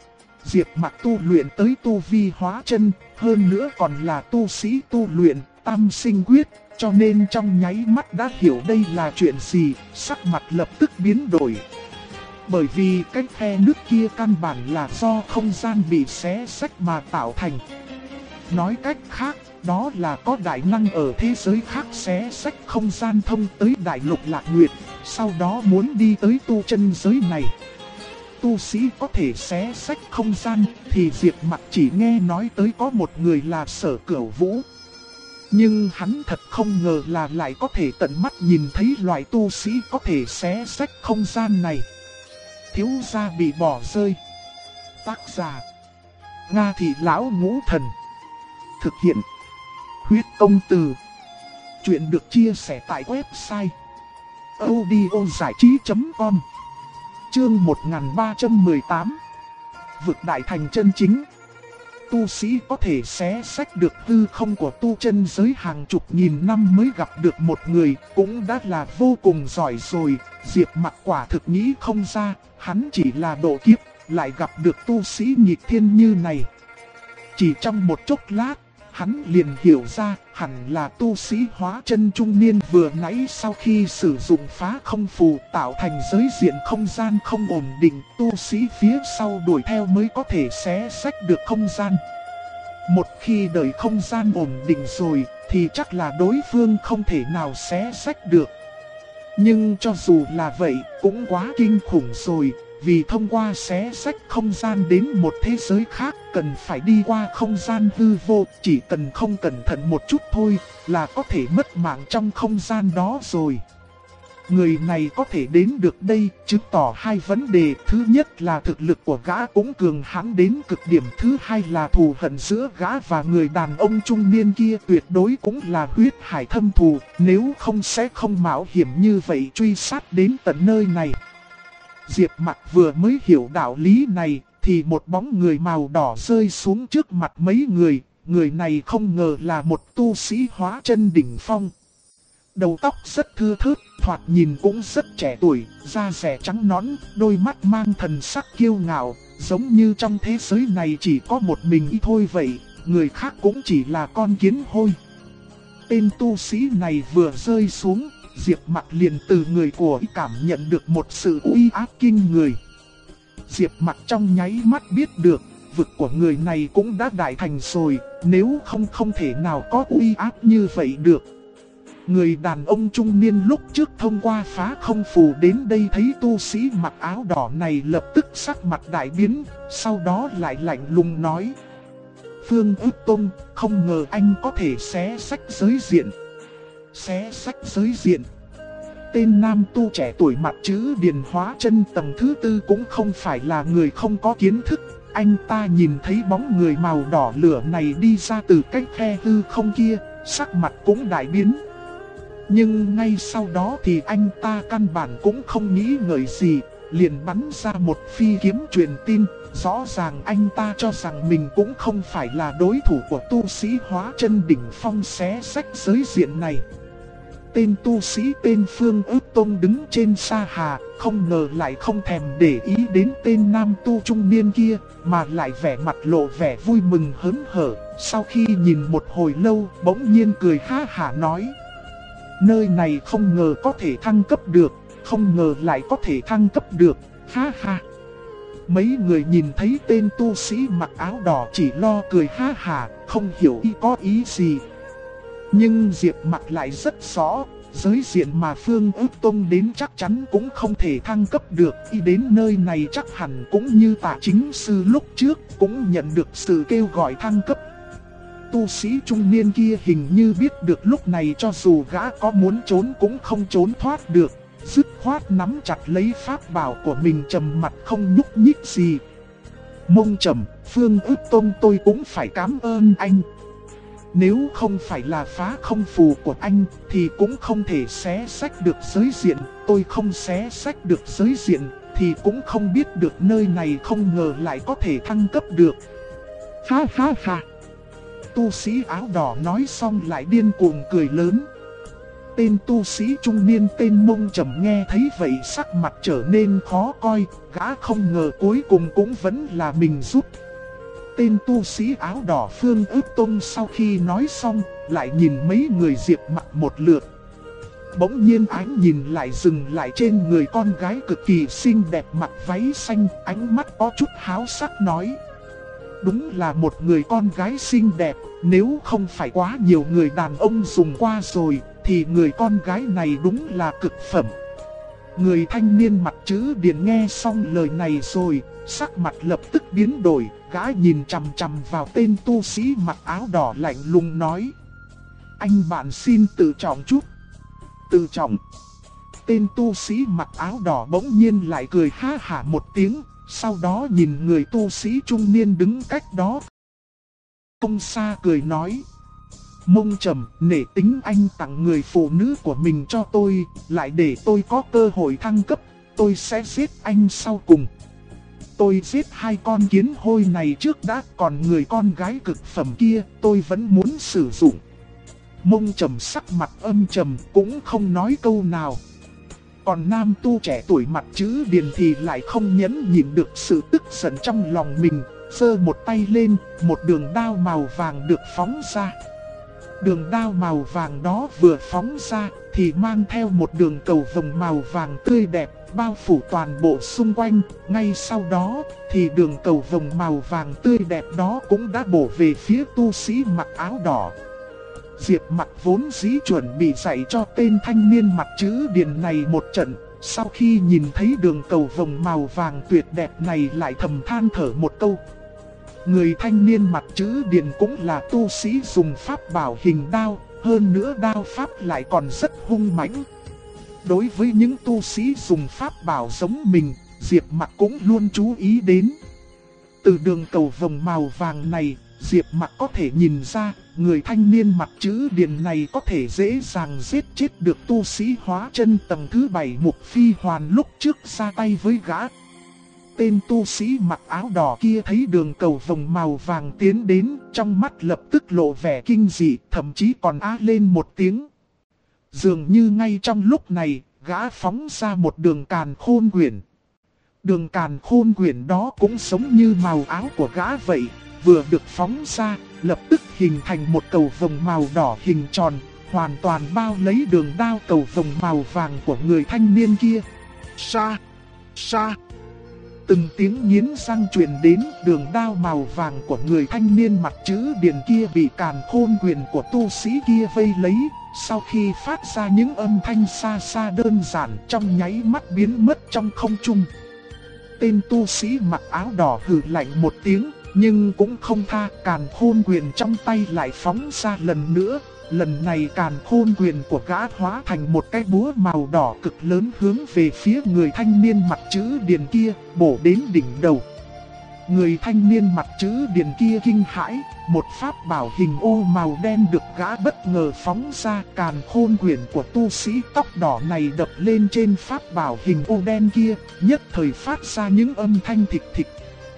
Diệp Mặc tu luyện tới tu vi hóa chân, hơn nữa còn là tu sĩ tu luyện tam sinh quyết, cho nên trong nháy mắt đã hiểu đây là chuyện gì, sắc mặt lập tức biến đổi. Bởi vì cái khe nước kia căn bản là do không gian bị xé xách mà tạo thành. Nói cách khác, đó là có đại năng ở thế giới khác xé xách không gian thông tới đại lục Lạc Nguyệt, sau đó muốn đi tới tu chân giới này. Tu sĩ có thể xé xách không gian thì Diệp Mặc chỉ nghe nói tới có một người là Sở Cửu Vũ. Nhưng hắn thật không ngờ là lại có thể tận mắt nhìn thấy loại tu sĩ có thể xé xách không gian này. Thiếu gia bị bỏ rơi. Tác giả: Nga Thị Lão Ngũ Thần. Thực hiện: Huyết Công Từ. Chuyện được chia sẻ tại website audiozảichí.com. Chương 1318. Vực đại thành chân chính. Tu sĩ có thể xé xách được hư không của tu chân giới hàng chục nghìn năm mới gặp được một người, cũng đã là vô cùng giỏi rồi. Diệp Mặc quả thực nghĩ không ra, hắn chỉ là độ kiếp, lại gặp được tu sĩ nghịch thiên như này. Chỉ trong một chốc lát, hắn liền hiểu ra hẳn là tu sĩ hóa chân trung niên vừa nãy sau khi sử dụng phá không phù tạo thành giới diện không gian không ổn định, tu sĩ phía sau đuổi theo mới có thể xé xách được không gian. Một khi đợi không gian ổn định rồi thì chắc là đối phương không thể nào xé xách được. Nhưng cho dù là vậy cũng quá kinh khủng rồi. Vì thông qua xé xách không gian đến một thế giới khác cần phải đi qua không gian hư vô, chỉ cần không cẩn thận một chút thôi là có thể mất mạng trong không gian đó rồi. Người này có thể đến được đây chứng tỏ hai vấn đề, thứ nhất là thực lực của gã cũng cường hãn đến cực điểm, thứ hai là thù hận giữa gã và người đàn ông trung niên kia tuyệt đối cũng là huyết hải thâm thù, nếu không sẽ không mạo hiểm như vậy truy sát đến tận nơi này. Diệp Mặc vừa mới hiểu đạo lý này thì một bóng người màu đỏ rơi xuống trước mặt mấy người. Người này không ngờ là một tu sĩ hóa chân đỉnh phong. Đầu tóc rất thưa thớt, thoạt nhìn cũng rất trẻ tuổi, da dẻ trắng nõn, đôi mắt mang thần sắc kiêu ngạo, giống như trong thế giới này chỉ có một mình y thôi vậy, người khác cũng chỉ là con kiến hôi. Tên tu sĩ này vừa rơi xuống, Diệp Mặc liền từ người của y cảm nhận được một sự uy áp kinh người. Diệp Mặc trong nháy mắt biết được, vực của người này cũng đã đại thành rồi, nếu không thể nào có uy áp như vậy được. Người đàn ông trung niên lúc trước thông qua phá không phù đến đây thấy tu sĩ mặc áo đỏ này lập tức sắc mặt đại biến, sau đó lại lạnh lùng nói: Phương Ước Tông, không ngờ anh có thể xé xách giới diện. Xé xách giới diện. Tên nam tu trẻ tuổi mặt chữ Điền hóa chân tầng thứ tư cũng không phải là người không có kiến thức. Anh ta nhìn thấy bóng người màu đỏ lửa này đi ra từ cái khe hư không kia, sắc mặt cũng đại biến. Nhưng ngay sau đó thì anh ta căn bản cũng không nghĩ ngợi gì, liền bắn ra một phi kiếm truyền tin. Rõ ràng anh ta cho rằng mình cũng không phải là đối thủ của tu sĩ hóa chân đỉnh phong xé xách giới diện này. Tên tu sĩ tên Phương Ước Tông đứng trên sa hà, không ngờ lại không thèm để ý đến tên nam tu trung niên kia, mà lại vẻ mặt lộ vẻ vui mừng hớn hở. Sau khi nhìn một hồi lâu, bỗng nhiên cười ha hả nói: Nơi này không ngờ có thể thăng cấp được, không ngờ lại có thể thăng cấp được, ha ha. Mấy người nhìn thấy tên tu sĩ mặc áo đỏ chỉ lo cười ha hả, không hiểu y có ý gì. Nhưng Diệp Mặc lại rất rõ, giới diện mà Phương Ước Tông đến chắc chắn cũng không thể thăng cấp được. Y đến nơi này chắc hẳn cũng như Tạ Chính Sư lúc trước, cũng nhận được sự kêu gọi thăng cấp. Tu sĩ trung niên kia hình như biết được lúc này cho dù gã có muốn trốn cũng không trốn thoát được, dứt khoát nắm chặt lấy pháp bảo của mình trầm mặt không nhúc nhích gì. Mông trầm, Phương Ước Tông tôi cũng phải cảm ơn anh. Nếu không phải là phá không phù của anh thì cũng không thể xé xách được giới diện. Tôi không xé xách được giới diện thì cũng không biết được nơi này không ngờ lại có thể thăng cấp được. Ha ha ha. Tu sĩ áo đỏ nói xong lại điên cuồng cười lớn. Tên tu sĩ trung niên tên Mông Trầm nghe thấy vậy sắc mặt trở nên khó coi, gã không ngờ cuối cùng cũng vẫn là mình giúp. Tên tu sĩ áo đỏ Phương Ước Tông sau khi nói xong, lại nhìn mấy người Diệp Mặc một lượt. Bỗng nhiên ánh nhìn lại dừng lại trên người con gái cực kỳ xinh đẹp mặc váy xanh, ánh mắt có chút háo sắc nói. Đúng là một người con gái xinh đẹp, nếu không phải quá nhiều người đàn ông dùng qua rồi, thì người con gái này đúng là cực phẩm. Người thanh niên mặt chữ Điền nghe xong lời này rồi, sắc mặt lập tức biến đổi, gã nhìn chằm chằm vào tên tu sĩ mặc áo đỏ lạnh lùng nói. Anh bạn xin tự trọng chút. Tự trọng. Tên tu sĩ mặc áo đỏ bỗng nhiên lại cười ha hả một tiếng, sau đó nhìn người tu sĩ trung niên đứng cách đó không xa cười nói. Mông Trầm, nể tính anh tặng người phụ nữ của mình cho tôi, lại để tôi có cơ hội thăng cấp, tôi sẽ giết anh sau cùng. Tôi giết hai con kiến hôi này trước đã, còn người con gái cực phẩm kia tôi vẫn muốn sử dụng. Mông Trầm sắc mặt âm trầm cũng không nói câu nào. Còn nam tu trẻ tuổi mặt chữ Điền thì lại không nhẫn nhịn được sự tức giận trong lòng mình, giơ một tay lên, một đường đao màu vàng được phóng ra. Đường đao màu vàng đó vừa phóng ra thì mang theo một đường cầu vồng màu vàng tươi đẹp bao phủ toàn bộ xung quanh. Ngay sau đó thì đường cầu vồng màu vàng tươi đẹp đó cũng đã bổ về phía tu sĩ mặc áo đỏ. Diệp Mặc vốn dĩ chuẩn bị dạy cho tên thanh niên mặt chữ Điền này một trận, sau khi nhìn thấy đường cầu vồng màu vàng tuyệt đẹp này lại thầm than thở một câu. Người thanh niên mặt chữ Điền cũng là tu sĩ dùng pháp bảo hình đao, hơn nữa đao pháp lại còn rất hung mãnh. Đối với những tu sĩ dùng pháp bảo giống mình, Diệp Mặc cũng luôn chú ý đến. Từ đường cầu vồng màu vàng này, Diệp Mặc có thể nhìn ra, người thanh niên mặt chữ Điền này có thể dễ dàng giết chết được tu sĩ hóa chân tầng thứ 7 Mục Phi Hoàn lúc trước ra tay với gã. Tên tu sĩ mặc áo đỏ kia thấy đường cầu vồng màu vàng tiến đến, trong mắt lập tức lộ vẻ kinh dị, thậm chí còn á lên một tiếng. Dường như ngay trong lúc này, gã phóng ra một đường càn khôn quyển. Đường càn khôn quyển đó cũng giống như màu áo của gã vậy, vừa được phóng ra, lập tức hình thành một cầu vồng màu đỏ hình tròn, hoàn toàn bao lấy đường đao cầu vồng màu vàng của người thanh niên kia. Sa! Sa! Từng tiếng nghiến răng truyền đến, đường đao màu vàng của người thanh niên mặt chữ Điền kia bị càn khôn quyền của tu sĩ kia vây lấy, sau khi phát ra những âm thanh xa xa đơn giản trong nháy mắt biến mất trong không trung. Tên tu sĩ mặc áo đỏ hừ lạnh một tiếng, nhưng cũng không tha, càn khôn quyền trong tay lại phóng ra lần nữa. Lần này càn khôn quyền của gã hóa thành một cái búa màu đỏ cực lớn hướng về phía người thanh niên mặt chữ Điền kia, bổ đến đỉnh đầu. Người thanh niên mặt chữ Điền kia kinh hãi, một pháp bảo hình ô màu đen được gã bất ngờ phóng ra. Càn khôn quyền của tu sĩ tóc đỏ này đập lên trên pháp bảo hình ô đen kia, nhất thời phát ra những âm thanh thịch thịch.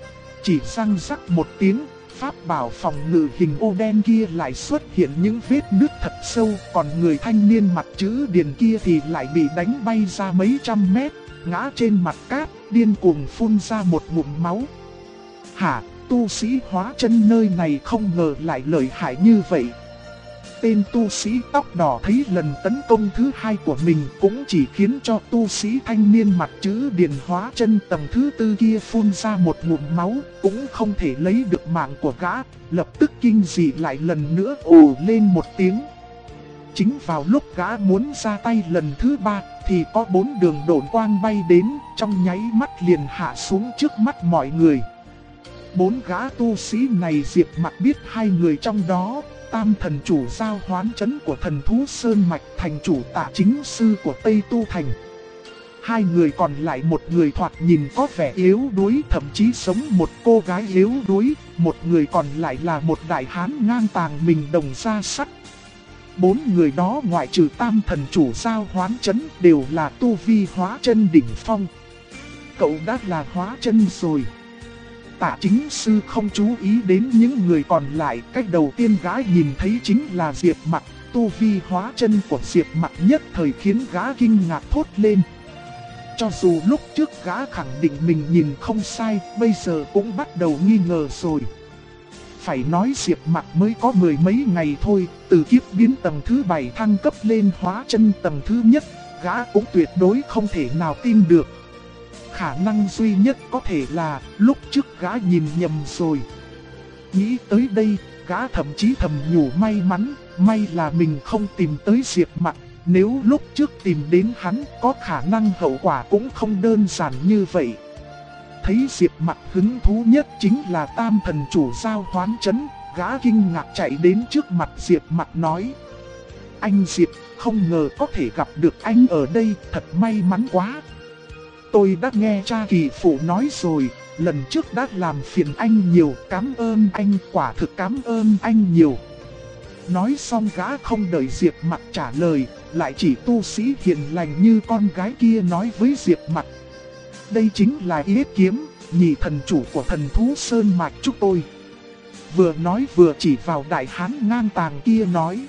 Chỉ răng rắc một tiếng, pháp bảo phòng ngự hình ô đen kia lại xuất hiện những vết nứt thật sâu, còn người thanh niên mặt chữ Điền kia thì lại bị đánh bay ra mấy trăm mét, ngã trên mặt cát, điên cuồng phun ra một ngụm máu. Hả, tu sĩ hóa chân nơi này không ngờ lại lợi hại như vậy. Tên tu sĩ tóc đỏ thấy lần tấn công thứ hai của mình cũng chỉ khiến cho tu sĩ thanh niên mặt chữ Điền hóa chân tầng thứ 4 kia phun ra một ngụm máu, cũng không thể lấy được mạng của gã, lập tức kinh dị lại lần nữa ồ lên một tiếng. Chính vào lúc gã muốn ra tay lần thứ 3 thì có 4 đường độn quang bay đến, trong nháy mắt liền hạ xuống trước mắt mọi người. 4 gã tu sĩ này Diệp Mặc biết hai người trong đó. Tam thần chủ giao hoán trấn của thần thú Sơn Mạch, thành chủ Tạ Chính Sư của Tây Tu Thành. Hai người còn lại, một người thoạt nhìn có vẻ yếu đuối, thậm chí giống một cô gái yếu đuối, một người còn lại là một đại hán ngang tàng mình đồng da sắt. 4 người đó ngoại trừ tam thần chủ giao hoán trấn đều là tu vi hóa chân đỉnh phong. Cậu đã là hóa chân rồi. Tạ Chính Sư không chú ý đến những người còn lại, cách đầu tiên gã nhìn thấy chính là Diệp Mặc, tu vi hóa chân của Diệp Mặc nhất thời khiến gã kinh ngạc thốt lên. Cho dù lúc trước gã khẳng định mình nhìn không sai, bây giờ cũng bắt đầu nghi ngờ rồi. Phải nói Diệp Mặc mới có mười mấy ngày thôi, từ kiếp biến tầng thứ 7 thăng cấp lên hóa chân tầng thứ nhất, gã cũng tuyệt đối không thể nào tin được. Khả năng duy nhất có thể là lúc trước gã nhìn nhầm rồi. Nghĩ tới đây, gã thậm chí thầm nhủ may mắn, may là mình không tìm tới Diệp Mặc. Nếu lúc trước tìm đến hắn, có khả năng hậu quả cũng không đơn giản như vậy. Thấy Diệp Mặc hứng thú nhất chính là Tam Thần Chủ Giao Hoán Trấn, gã kinh ngạc chạy đến trước mặt Diệp Mặc nói: Anh Diệp, không ngờ có thể gặp được anh ở đây, thật may mắn quá. Tôi đã nghe cha kỳ phụ nói rồi, lần trước đã làm phiền anh nhiều, cảm ơn anh, quả thực cảm ơn anh nhiều. Nói xong gã không đợi Diệp Mặc trả lời, lại chỉ tu sĩ hiền lành như con gái kia nói với Diệp Mặc: Đây chính là Yết Kiếm, nhị thần chủ của thần thú Sơn Mạch chúng tôi. Vừa nói vừa chỉ vào đại hán ngang tàng kia nói: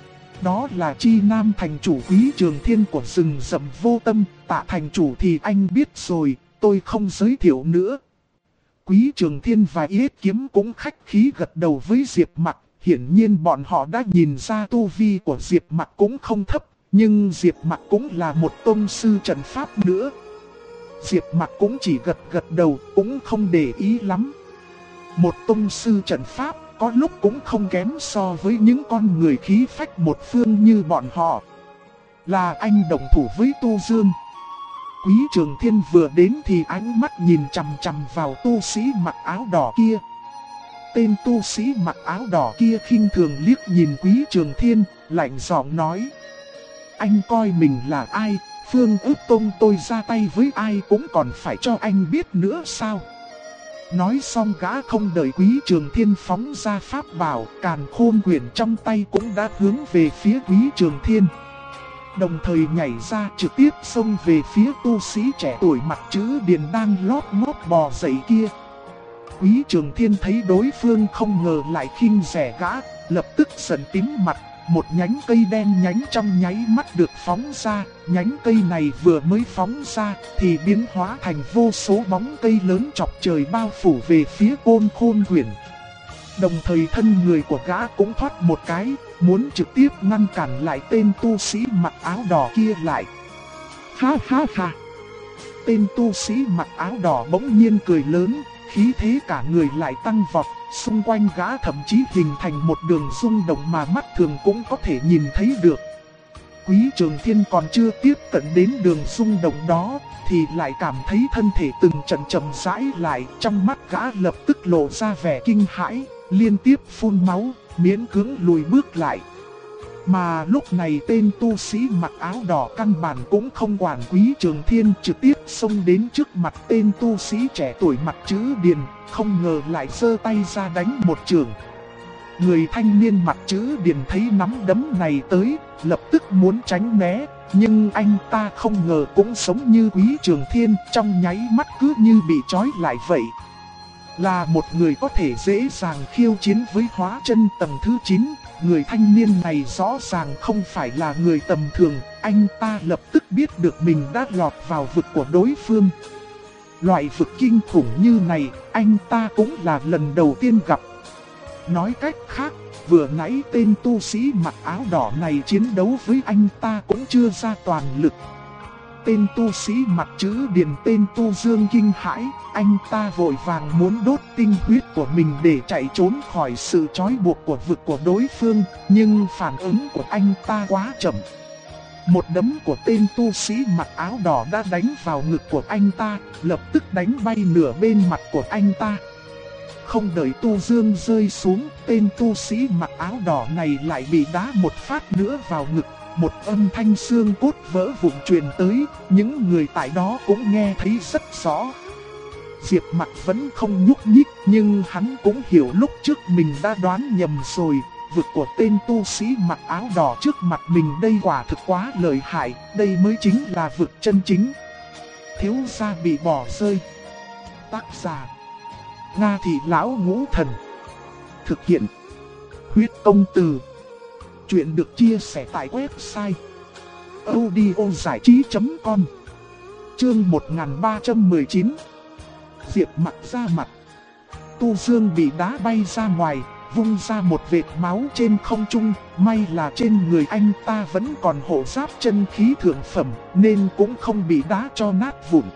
Đó là Chi Nam thành chủ Quý Trường Thiên của rừng rậm Vô Tâm, Tạ thành chủ thì anh biết rồi, tôi không giới thiệu nữa. Quý Trường Thiên và Yết Kiếm cũng khách khí gật đầu với Diệp Mặc. Hiển nhiên bọn họ đã nhìn ra tu vi của Diệp Mặc cũng không thấp, nhưng Diệp Mặc cũng là một tông sư trận pháp nữa. Diệp Mặc cũng chỉ gật gật đầu, cũng không để ý lắm. Một tông sư trận pháp có lúc cũng không kém so với những con người khí phách một phương như bọn họ. Là anh đồng thủ với Tu Dương. Quý Trường Thiên vừa đến thì ánh mắt nhìn chằm chằm vào tu sĩ mặc áo đỏ kia. Tên tu sĩ mặc áo đỏ kia khinh thường liếc nhìn Quý Trường Thiên, lạnh giọng nói: Anh coi mình là ai, Phương Ước Tông tôi ra tay với ai cũng còn phải cho anh biết nữa sao? Nói xong gã không đợi Quý Trường Thiên phóng ra pháp bảo, càn khôn quyển trong tay cũng đã hướng về phía Quý Trường Thiên. Đồng thời nhảy ra trực tiếp xông về phía tu sĩ trẻ tuổi mặt chữ Điền đang lót ngót bò dậy kia. Quý Trường Thiên thấy đối phương không ngờ lại khinh rẻ gã, lập tức giận tím mặt. Một nhánh cây đen nhánh trong nháy mắt được phóng ra, nhánh cây này vừa mới phóng ra thì biến hóa thành vô số bóng cây lớn chọc trời bao phủ về phía côn khôn quyển. Đồng thời thân người của gã cũng thoát một cái, muốn trực tiếp ngăn cản lại tên tu sĩ mặc áo đỏ kia lại. Ha ha ha! Tên tu sĩ mặc áo đỏ bỗng nhiên cười lớn, khí thế cả người lại tăng vọt. Xung quanh gã thậm chí hình thành một đường rung động mà mắt thường cũng có thể nhìn thấy được. Quý Trường Thiên còn chưa tiếp cận đến đường rung động đó, thì lại cảm thấy thân thể từng trận chậm rãi lại. Trong mắt gã lập tức lộ ra vẻ kinh hãi, liên tiếp phun máu, miễn cưỡng lùi bước lại. Mà lúc này tên tu sĩ mặc áo đỏ căn bản cũng không quản Quý Trường Thiên, trực tiếp xông đến trước mặt tên tu sĩ trẻ tuổi mặt chữ Điền, không ngờ lại giơ tay ra đánh một chưởng. Người thanh niên mặt chữ Điền thấy nắm đấm này tới, lập tức muốn tránh né, nhưng anh ta không ngờ cũng giống như Quý Trường Thiên, trong nháy mắt cứ như bị trói lại vậy. Là một người có thể dễ dàng khiêu chiến với hóa chân tầng thứ 9, người thanh niên này rõ ràng không phải là người tầm thường, anh ta lập tức biết được mình đã lọt vào vực của đối phương. Loại vực kinh khủng như này, anh ta cũng là lần đầu tiên gặp. Nói cách khác, vừa nãy tên tu sĩ mặc áo đỏ này chiến đấu với anh ta cũng chưa ra toàn lực. Tên tu sĩ mặt chữ Điền tên Tu Dương kinh hãi, anh ta vội vàng muốn đốt tinh huyết của mình để chạy trốn khỏi sự trói buộc của vực của đối phương, nhưng phản ứng của anh ta quá chậm. Một đấm của tên tu sĩ mặc áo đỏ đã đánh vào ngực của anh ta, lập tức đánh bay nửa bên mặt của anh ta. Không đợi Tu Dương rơi xuống, tên tu sĩ mặc áo đỏ này lại bị đá một phát nữa vào ngực. Một âm thanh xương cốt vỡ vụn truyền tới, những người tại đó cũng nghe thấy rất rõ. Diệp Mặc vẫn không nhúc nhích, nhưng hắn cũng hiểu lúc trước mình đã đoán nhầm rồi. Vực của tên tu sĩ mặc áo đỏ trước mặt mình đây quả thực quá lợi hại, đây mới chính là vực chân chính. Thiếu gia bị bỏ rơi. Tác giả: Nga Thị Lão Ngũ Thần. Thực hiện: Huyết Công Từ. Chuyện được chia sẻ tại website audiozảichí.com. Chương 1319. Diệp Mặc ra mặt. Tu Dương bị đá bay ra ngoài, vung ra một vệt máu trên không trung. May là trên người anh ta vẫn còn hộ giáp chân khí thượng phẩm, nên cũng không bị đá cho nát vụn.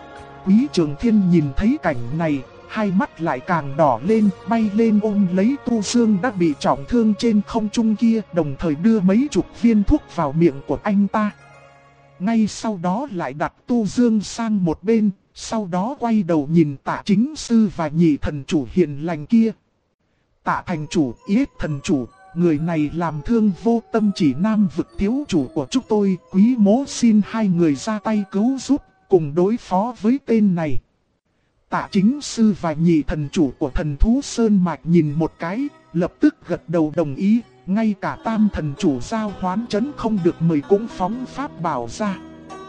Quý Trường Thiên nhìn thấy cảnh này, hai mắt lại càng đỏ lên, bay lên ôm lấy Tu Dương đã bị trọng thương trên không trung kia, đồng thời đưa mấy chục viên thuốc vào miệng của anh ta. Ngay sau đó lại đặt Tu Dương sang một bên, sau đó quay đầu nhìn Tạ Chính Sư và Nhị thần chủ hiền lành kia. Tạ thành chủ, Yết thần chủ, người này làm thương vô tâm chỉ Nam vực thiếu chủ của chúng tôi, quý mỗ xin hai người ra tay cứu giúp, cùng đối phó với tên này. Tạ Chính Sư và Nhị thần chủ của thần thú Sơn Mạch nhìn một cái, lập tức gật đầu đồng ý, ngay cả Tam thần chủ Giao Hoán Trấn không được mời cũng phóng pháp bảo ra.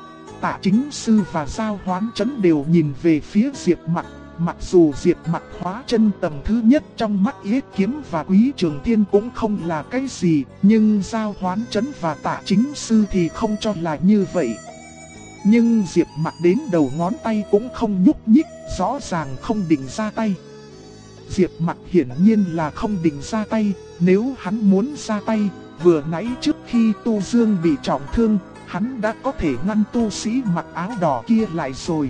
Tạ Chính Sư và Giao Hoán Trấn đều nhìn về phía Diệp Mặc, mặc dù Diệp Mặc hóa chân tầng thứ nhất trong mắt Yết Kiếm và Quý Trường Thiên cũng không là cái gì, nhưng Giao Hoán Trấn và Tạ Chính Sư thì không cho là như vậy. Nhưng Diệp Mặc đến đầu ngón tay cũng không nhúc nhích, rõ ràng không định ra tay. Diệp Mặc hiển nhiên là không định ra tay, nếu hắn muốn ra tay, vừa nãy trước khi Tu Dương bị trọng thương, hắn đã có thể ngăn tu sĩ mặc áo đỏ kia lại rồi.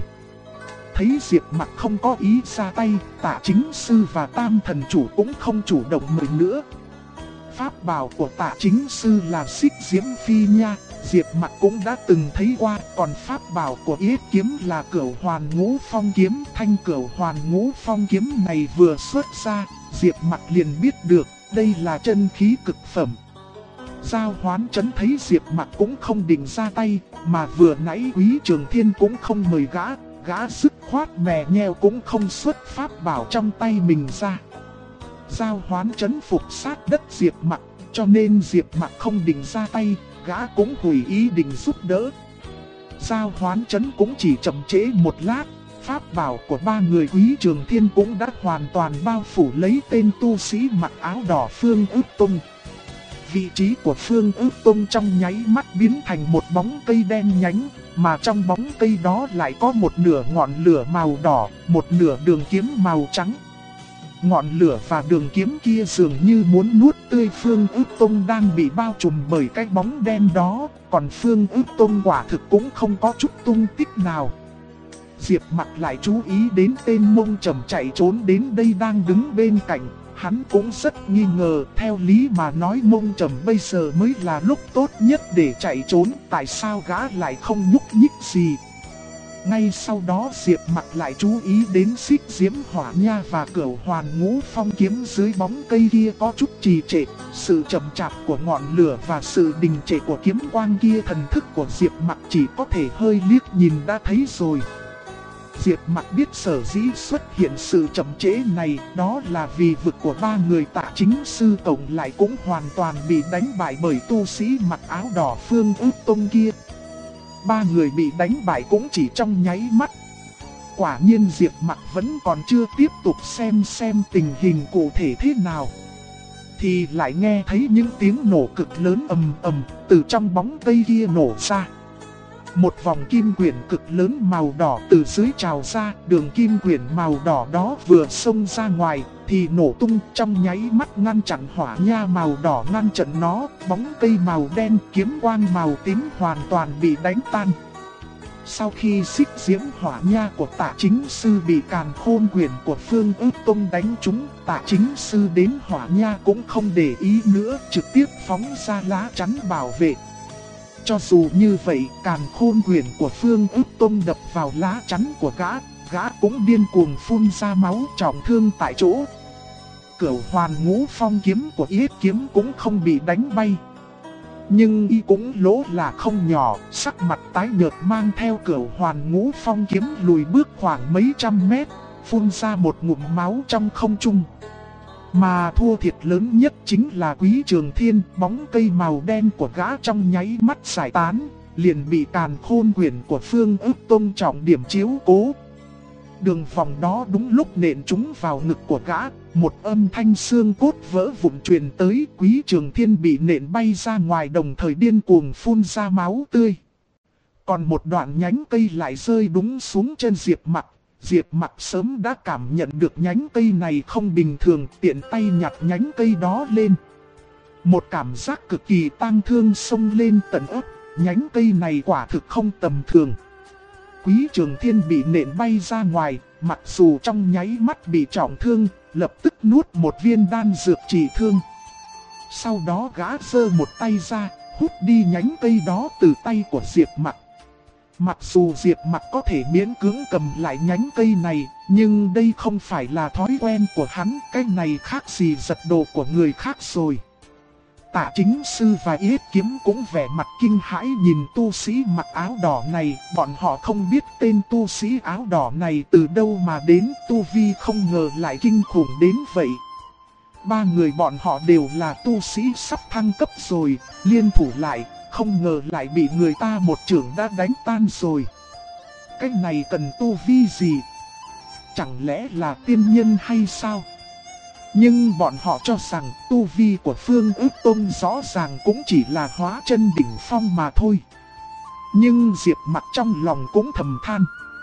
Thấy Diệp Mặc không có ý ra tay, Tạ Chính Sư và Tam thần chủ cũng không chủ động mời nữa. Pháp bảo của Tạ Chính Sư là Xích Diễm Phi Nha, Diệp Mặc cũng đã từng thấy qua, còn pháp bảo của Yết Kiếm là Cửu Hoàn Ngũ Phong Kiếm. Thanh Cửu Hoàn Ngũ Phong Kiếm này vừa xuất ra, Diệp Mặc liền biết được, đây là chân khí cực phẩm. Giao Hoán Trấn thấy Diệp Mặc cũng không định ra tay, mà vừa nãy Quý Trường Thiên cũng không mời gã dứt khoát mè nheo cũng không xuất pháp bảo trong tay mình ra. Giao Hoán Trấn phục sát đất Diệp Mặc, cho nên Diệp Mặc không định ra tay, gã cũng hủy ý định giúp đỡ. Giao Hoán Trấn cũng chỉ chậm trễ một lát, pháp bảo của ba người Quý Trường Thiên cũng đã hoàn toàn bao phủ lấy tên tu sĩ mặc áo đỏ Phương Ước Tông. Vị trí của Phương Ước Tông trong nháy mắt biến thành một bóng cây đen nhánh, mà trong bóng cây đó lại có một nửa ngọn lửa màu đỏ, một nửa đường kiếm màu trắng. Ngọn lửa và đường kiếm kia dường như muốn nuốt tươi Phương Ước Tông đang bị bao trùm bởi cái bóng đen đó, còn Phương Ước Tông quả thực cũng không có chút tung tích nào. Diệp Mặc lại chú ý đến tên Mông Trầm chạy trốn đến đây đang đứng bên cạnh, hắn cũng rất nghi ngờ, theo lý mà nói Mông Trầm bây giờ mới là lúc tốt nhất để chạy trốn, tại sao gã lại không nhúc nhích gì. Ngay sau đó Diệp Mặc lại chú ý đến Xích Diễm Hỏa Nha và Cửu Hoàn Ngũ Phong Kiếm dưới bóng cây kia có chút trì trệ, sự chậm chạp của ngọn lửa và sự đình trệ của kiếm quang kia thần thức của Diệp Mặc chỉ có thể hơi liếc nhìn đã thấy rồi. Diệp Mặc biết sở dĩ xuất hiện sự chậm trễ này, đó là vì vực của ba người Tạ Chính Sư tổng lại cũng hoàn toàn bị đánh bại bởi tu sĩ mặc áo đỏ Phương Ước Tông kia. Ba người bị đánh bại cũng chỉ trong nháy mắt. Quả nhiên Diệp Mặc vẫn còn chưa tiếp tục xem tình hình cụ thể thế nào, thì lại nghe thấy những tiếng nổ cực lớn ầm ầm từ trong bóng cây kia nổ ra. Một vòng kim quyển cực lớn màu đỏ từ dưới trào ra, đường kim quyển màu đỏ đó vừa xông ra ngoài thì nổ tung, trong nháy mắt ngăn chặn hỏa nha màu đỏ ngăn chặn nó, bóng cây màu đen, kiếm quang màu tím hoàn toàn bị đánh tan. Sau khi Xích Diễm Hỏa Nha của Tạ Chính Sư bị Càn Khôn Quyển của Phương Ước Tông đánh trúng, Tạ Chính Sư đến Hỏa Nha cũng không để ý nữa, trực tiếp phóng ra lá chắn bảo vệ. Cho dù như vậy, Càn Khôn Quyển của Phương Ước Tông đập vào lá chắn của gã cũng điên cuồng phun ra máu, trọng thương tại chỗ. Cửu Hoàn Ngũ Phong Kiếm của Yết Kiếm cũng không bị đánh bay, nhưng y cũng lỗ là không nhỏ, sắc mặt tái nhợt mang theo Cửu Hoàn Ngũ Phong Kiếm lùi bước khoảng mấy trăm mét, phun ra một ngụm máu trong không trung. Mà thua thiệt lớn nhất chính là Quý Trường Thiên, bóng cây màu đen của gã trong nháy mắt giải tán, liền bị Càn Khôn Quyển của Phương Ước Tông trọng điểm chiếu cố. Đường vòng đó đúng lúc nện trúng vào ngực của gã, một âm thanh xương cốt vỡ vụn truyền tới. Quý Trường Thiên bị nện bay ra ngoài, đồng thời điên cuồng phun ra máu tươi. Còn một đoạn nhánh cây lại rơi đúng xuống chân Diệp Mặc. Diệp Mặc sớm đã cảm nhận được nhánh cây này không bình thường, tiện tay nhặt nhánh cây đó lên. Một cảm giác cực kỳ tang thương xông lên tận óc, nhánh cây này quả thực không tầm thường. Quý Trường Thiên bị nện bay ra ngoài, mặc dù trong nháy mắt bị trọng thương, lập tức nuốt một viên đan dược trị thương. Sau đó gã giơ một tay ra, hút đi nhánh cây đó từ tay của Diệp Mặc. Mặc dù Diệp Mặc có thể miễn cưỡng cầm lại nhánh cây này, nhưng đây không phải là thói quen của hắn, cái này khác gì giật đồ của người khác rồi. Tạ Chính Sư và Yết Kiếm cũng vẻ mặt kinh hãi nhìn tu sĩ mặc áo đỏ này, bọn họ không biết tên tu sĩ áo đỏ này từ đâu mà đến, tu vi không ngờ lại kinh khủng đến vậy. Ba người bọn họ đều là tu sĩ sắp thăng cấp rồi, liên thủ lại, không ngờ lại bị người ta một chưởng đã đánh tan rồi. Cái này cần tu vi gì? Chẳng lẽ là tiên nhân hay sao? Nhưng bọn họ cho rằng tu vi của Phương Ước Tông rõ ràng cũng chỉ là hóa chân đỉnh phong mà thôi. Nhưng Diệp Mặc trong lòng cũng thầm than.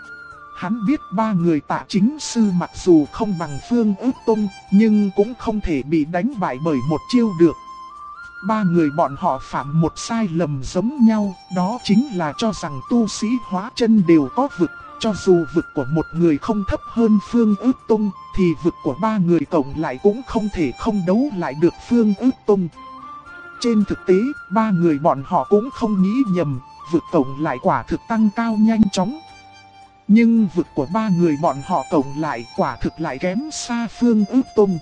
Hắn biết ba người Tạ Chính Sư mặc dù không bằng Phương Ước Tông, nhưng cũng không thể bị đánh bại bởi một chiêu được. Ba người bọn họ phạm một sai lầm giống nhau, đó chính là cho rằng tu sĩ hóa chân đều có vực. Cho dù vực của một người không thấp hơn Phương Ước Tông, thì vực của ba người cộng lại cũng không thể không đấu lại được Phương Ước Tông. Trên thực tế, ba người bọn họ cũng không nghĩ nhầm, vực cộng lại quả thực tăng cao nhanh chóng. Nhưng vực của ba người bọn họ cộng lại quả thực lại kém xa Phương Ước Tông.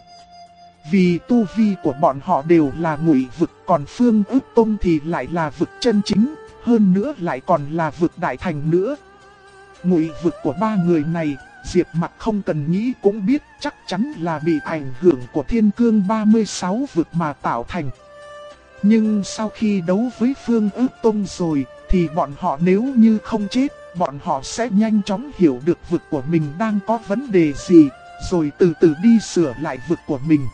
Vì tu vi của bọn họ đều là ngụy vực, còn Phương Ước Tông thì lại là vực chân chính, hơn nữa lại còn là vực đại thành nữa. Ngụy vực của ba người này, Diệp Mặc không cần nghĩ cũng biết chắc chắn là bị ảnh hưởng của Thiên Cương 36 vực mà tạo thành. Nhưng sau khi đấu với Phương Ước Tông rồi, thì bọn họ nếu như không chết, bọn họ sẽ nhanh chóng hiểu được vực của mình đang có vấn đề gì, rồi từ từ đi sửa lại vực của mình.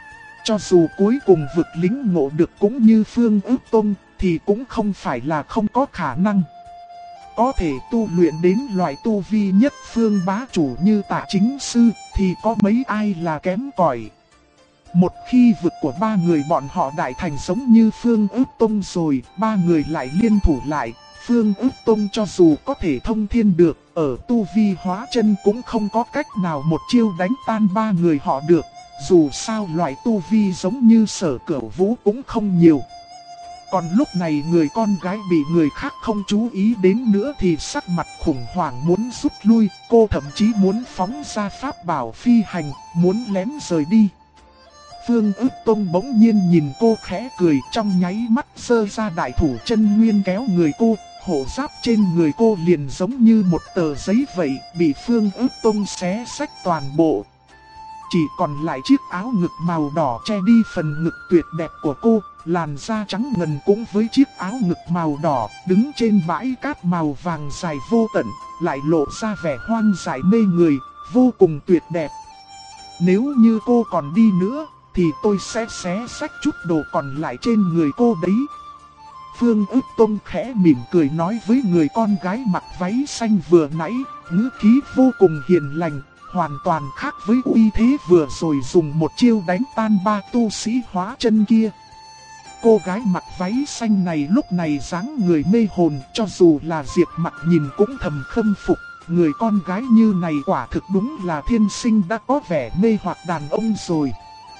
Cho dù cuối cùng vực lĩnh ngộ được cũng như Phương Ước Tông, thì cũng không phải là không có khả năng. Có thể tu luyện đến loại tu vi nhất phương bá chủ như Tạ Chính Sư, thì có mấy ai là kém cỏi. Một khi vực của ba người bọn họ đại thành giống như Phương Ước Tông rồi, ba người lại liên thủ lại, Phương Ước Tông cho dù có thể thông thiên được, ở tu vi hóa chân cũng không có cách nào một chiêu đánh tan ba người họ được. Dù sao loại tu vi giống như Sở Cửu Vũ cũng không nhiều. Còn lúc này người con gái bị người khác không chú ý đến nữa thì sắc mặt khủng hoảng muốn rút lui, cô thậm chí muốn phóng ra pháp bảo phi hành, muốn lén rời đi. Phương Ước Tông bỗng nhiên nhìn cô khẽ cười, trong nháy mắt giơ ra đại thủ chân nguyên kéo người cô, hộ giáp trên người cô liền giống như một tờ giấy vậy, bị Phương Ước Tông xé xách toàn bộ. Chỉ còn lại chiếc áo ngực màu đỏ che đi phần ngực tuyệt đẹp của cô, làn da trắng ngần cũng với chiếc áo ngực màu đỏ, đứng trên bãi cát màu vàng dài vô tận, lại lộ ra vẻ hoang dại mê người, vô cùng tuyệt đẹp. Nếu như cô còn đi nữa, thì tôi sẽ xé xách chút đồ còn lại trên người cô đấy. Phương Ước Tông khẽ mỉm cười nói với người con gái mặc váy xanh vừa nãy, ngữ khí vô cùng hiền lành. Hoàn toàn khác với uy thế vừa rồi dùng một chiêu đánh tan ba tu sĩ hóa chân kia. Cô gái mặc váy xanh này lúc này dáng người mê hồn, cho dù là Diệp Mặc nhìn cũng thầm khâm phục. Người con gái như này quả thực đúng là thiên sinh đã có vẻ mê hoặc đàn ông rồi.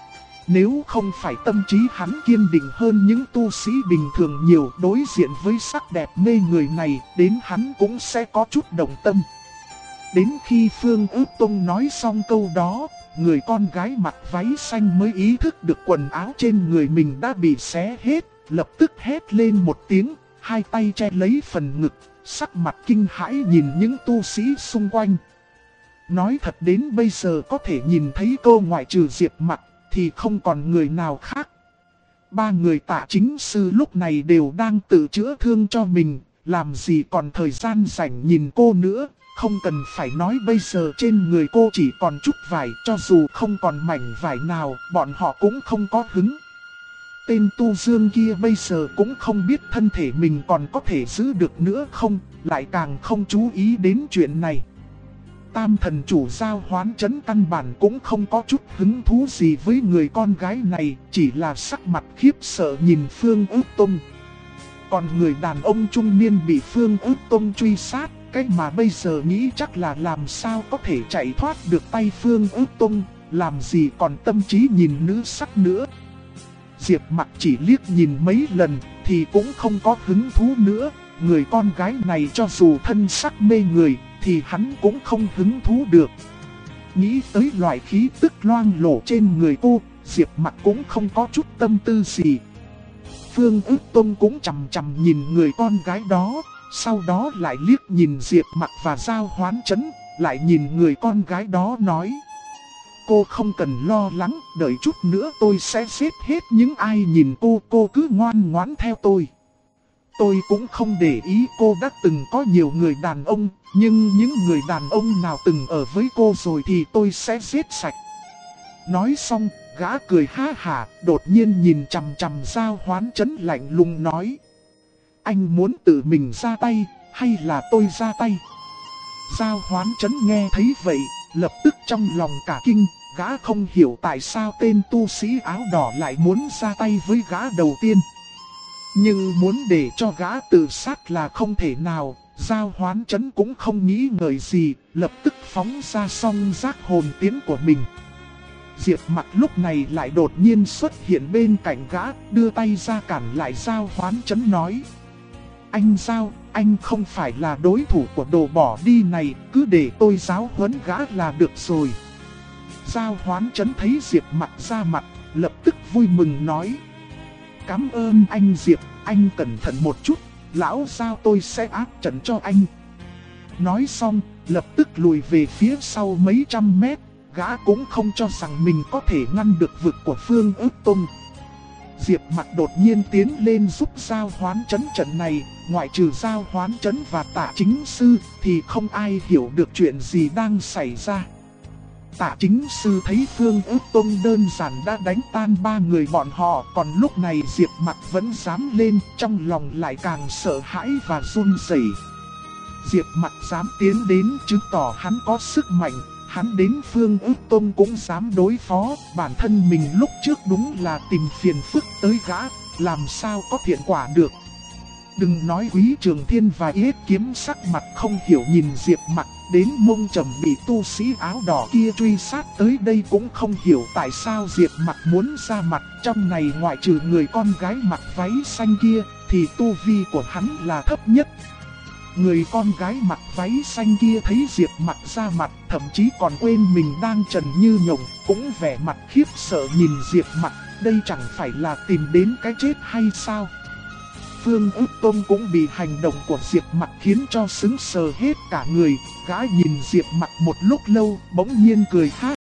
Nếu không phải tâm trí hắn kiên định hơn những tu sĩ bình thường nhiều, đối diện với sắc đẹp mê người này, đến hắn cũng sẽ có chút động tâm. Đến khi Phương Ước Tông nói xong câu đó, người con gái mặc váy xanh mới ý thức được quần áo trên người mình đã bị xé hết, lập tức hét lên một tiếng, hai tay che lấy phần ngực, sắc mặt kinh hãi nhìn những tu sĩ xung quanh. Nói thật đến bây giờ có thể nhìn thấy cô ngoại trừ Diệp Mặc thì không còn người nào khác. Ba người Tạ Chính Sư lúc này đều đang tự chữa thương cho mình, làm gì còn thời gian rảnh nhìn cô nữa. không cần phải nói bây giờ trên người cô chỉ còn chút vải, cho dù không còn mảnh vải nào, bọn họ cũng không có hứng. Tên Tu Dương kia bây giờ cũng không biết thân thể mình còn có thể giữ được nữa không, lại càng không chú ý đến chuyện này. Tam thần chủ Giao Hoán Trấn căn bản cũng không có chút hứng thú gì với người con gái này, chỉ là sắc mặt khiếp sợ nhìn Phương Ước Tông. Còn người đàn ông trung niên bị Phương Ước Tông truy sát, cái mà bây giờ nghĩ chắc là làm sao có thể chạy thoát được tay Phương Ước Tông, làm gì còn tâm trí nhìn nữ sắc nữa. Diệp Mặc chỉ liếc nhìn mấy lần thì cũng không có hứng thú nữa, người con gái này cho dù thân sắc mê người thì hắn cũng không hứng thú được. Nghĩ tới loại khí tức loang lổ trên người cô, Diệp Mặc cũng không có chút tâm tư gì. Phương Ước Tông cũng chằm chằm nhìn người con gái đó, sau đó lại liếc nhìn Diệp Mặc và Giao Hoán Trấn, lại nhìn người con gái đó nói: cô không cần lo lắng, đợi chút nữa tôi sẽ giết hết những ai nhìn cô cứ ngoan ngoãn theo tôi. Tôi cũng không để ý cô đã từng có nhiều người đàn ông, nhưng những người đàn ông nào từng ở với cô rồi thì tôi sẽ giết sạch. Nói xong, gã cười ha hả, đột nhiên nhìn chằm chằm Giao Hoán Trấn lạnh lùng nói: anh muốn tự mình ra tay, hay là tôi ra tay? Giao Hoán Trấn nghe thấy vậy, lập tức trong lòng cả kinh, gã không hiểu tại sao tên tu sĩ áo đỏ lại muốn ra tay với gã đầu tiên. Nhưng muốn để cho gã tự sát là không thể nào, Giao Hoán Trấn cũng không nghĩ ngợi gì, lập tức phóng ra song giác hồn tiến của mình. Diệp Mặc lúc này lại đột nhiên xuất hiện bên cạnh gã, đưa tay ra cản lại Giao Hoán Trấn nói: anh Giao, anh không phải là đối thủ của đồ bỏ đi này, cứ để tôi giáo huấn gã là được rồi. Giao Hoán Trấn thấy Diệp Mặc ra mặt, lập tức vui mừng nói: cảm ơn anh Diệp, anh cẩn thận một chút, lão Giao tôi sẽ áp trận cho anh. Nói xong, lập tức lùi về phía sau mấy trăm mét, gã cũng không cho rằng mình có thể ngăn được vực của Phương Ước Tông. Diệp Mặc đột nhiên tiến lên giúp Giao Hoán Trấn trận này, ngoại trừ Giao Hoán Trấn và Tạ Chính Sư thì không ai hiểu được chuyện gì đang xảy ra. Tạ Chính Sư thấy Phương Ước Tông đơn giản đã đánh tan ba người bọn họ, còn lúc này Diệp Mặc vẫn dám lên, trong lòng lại càng sợ hãi và run rẩy. Diệp Mặc dám tiến đến chứng tỏ hắn có sức mạnh, hắn đến Phương Ước Tông cũng dám đối phó, bản thân mình lúc trước đúng là tìm phiền phức tới gã, làm sao có thiện quả được. Đừng nói Quý Trường Thiên và Yết Kiếm sắc mặt không hiểu nhìn Diệp Mặc, đến Mông Trầm bị tu sĩ áo đỏ kia truy sát tới đây cũng không hiểu tại sao Diệp Mặc muốn ra mặt. Trong này ngoại trừ người con gái mặc váy xanh kia thì tu vi của hắn là thấp nhất. Người con gái mặc váy xanh kia thấy Diệp Mặc ra mặt, thậm chí còn quên mình đang trần như nhộng, cũng vẻ mặt khiếp sợ nhìn Diệp Mặc, đây chẳng phải là tìm đến cái chết hay sao? Phương Ước Tông cũng bị hành động của Diệp Mặc khiến cho sững sờ hết cả người, gã nhìn Diệp Mặc một lúc lâu, bỗng nhiên cười ha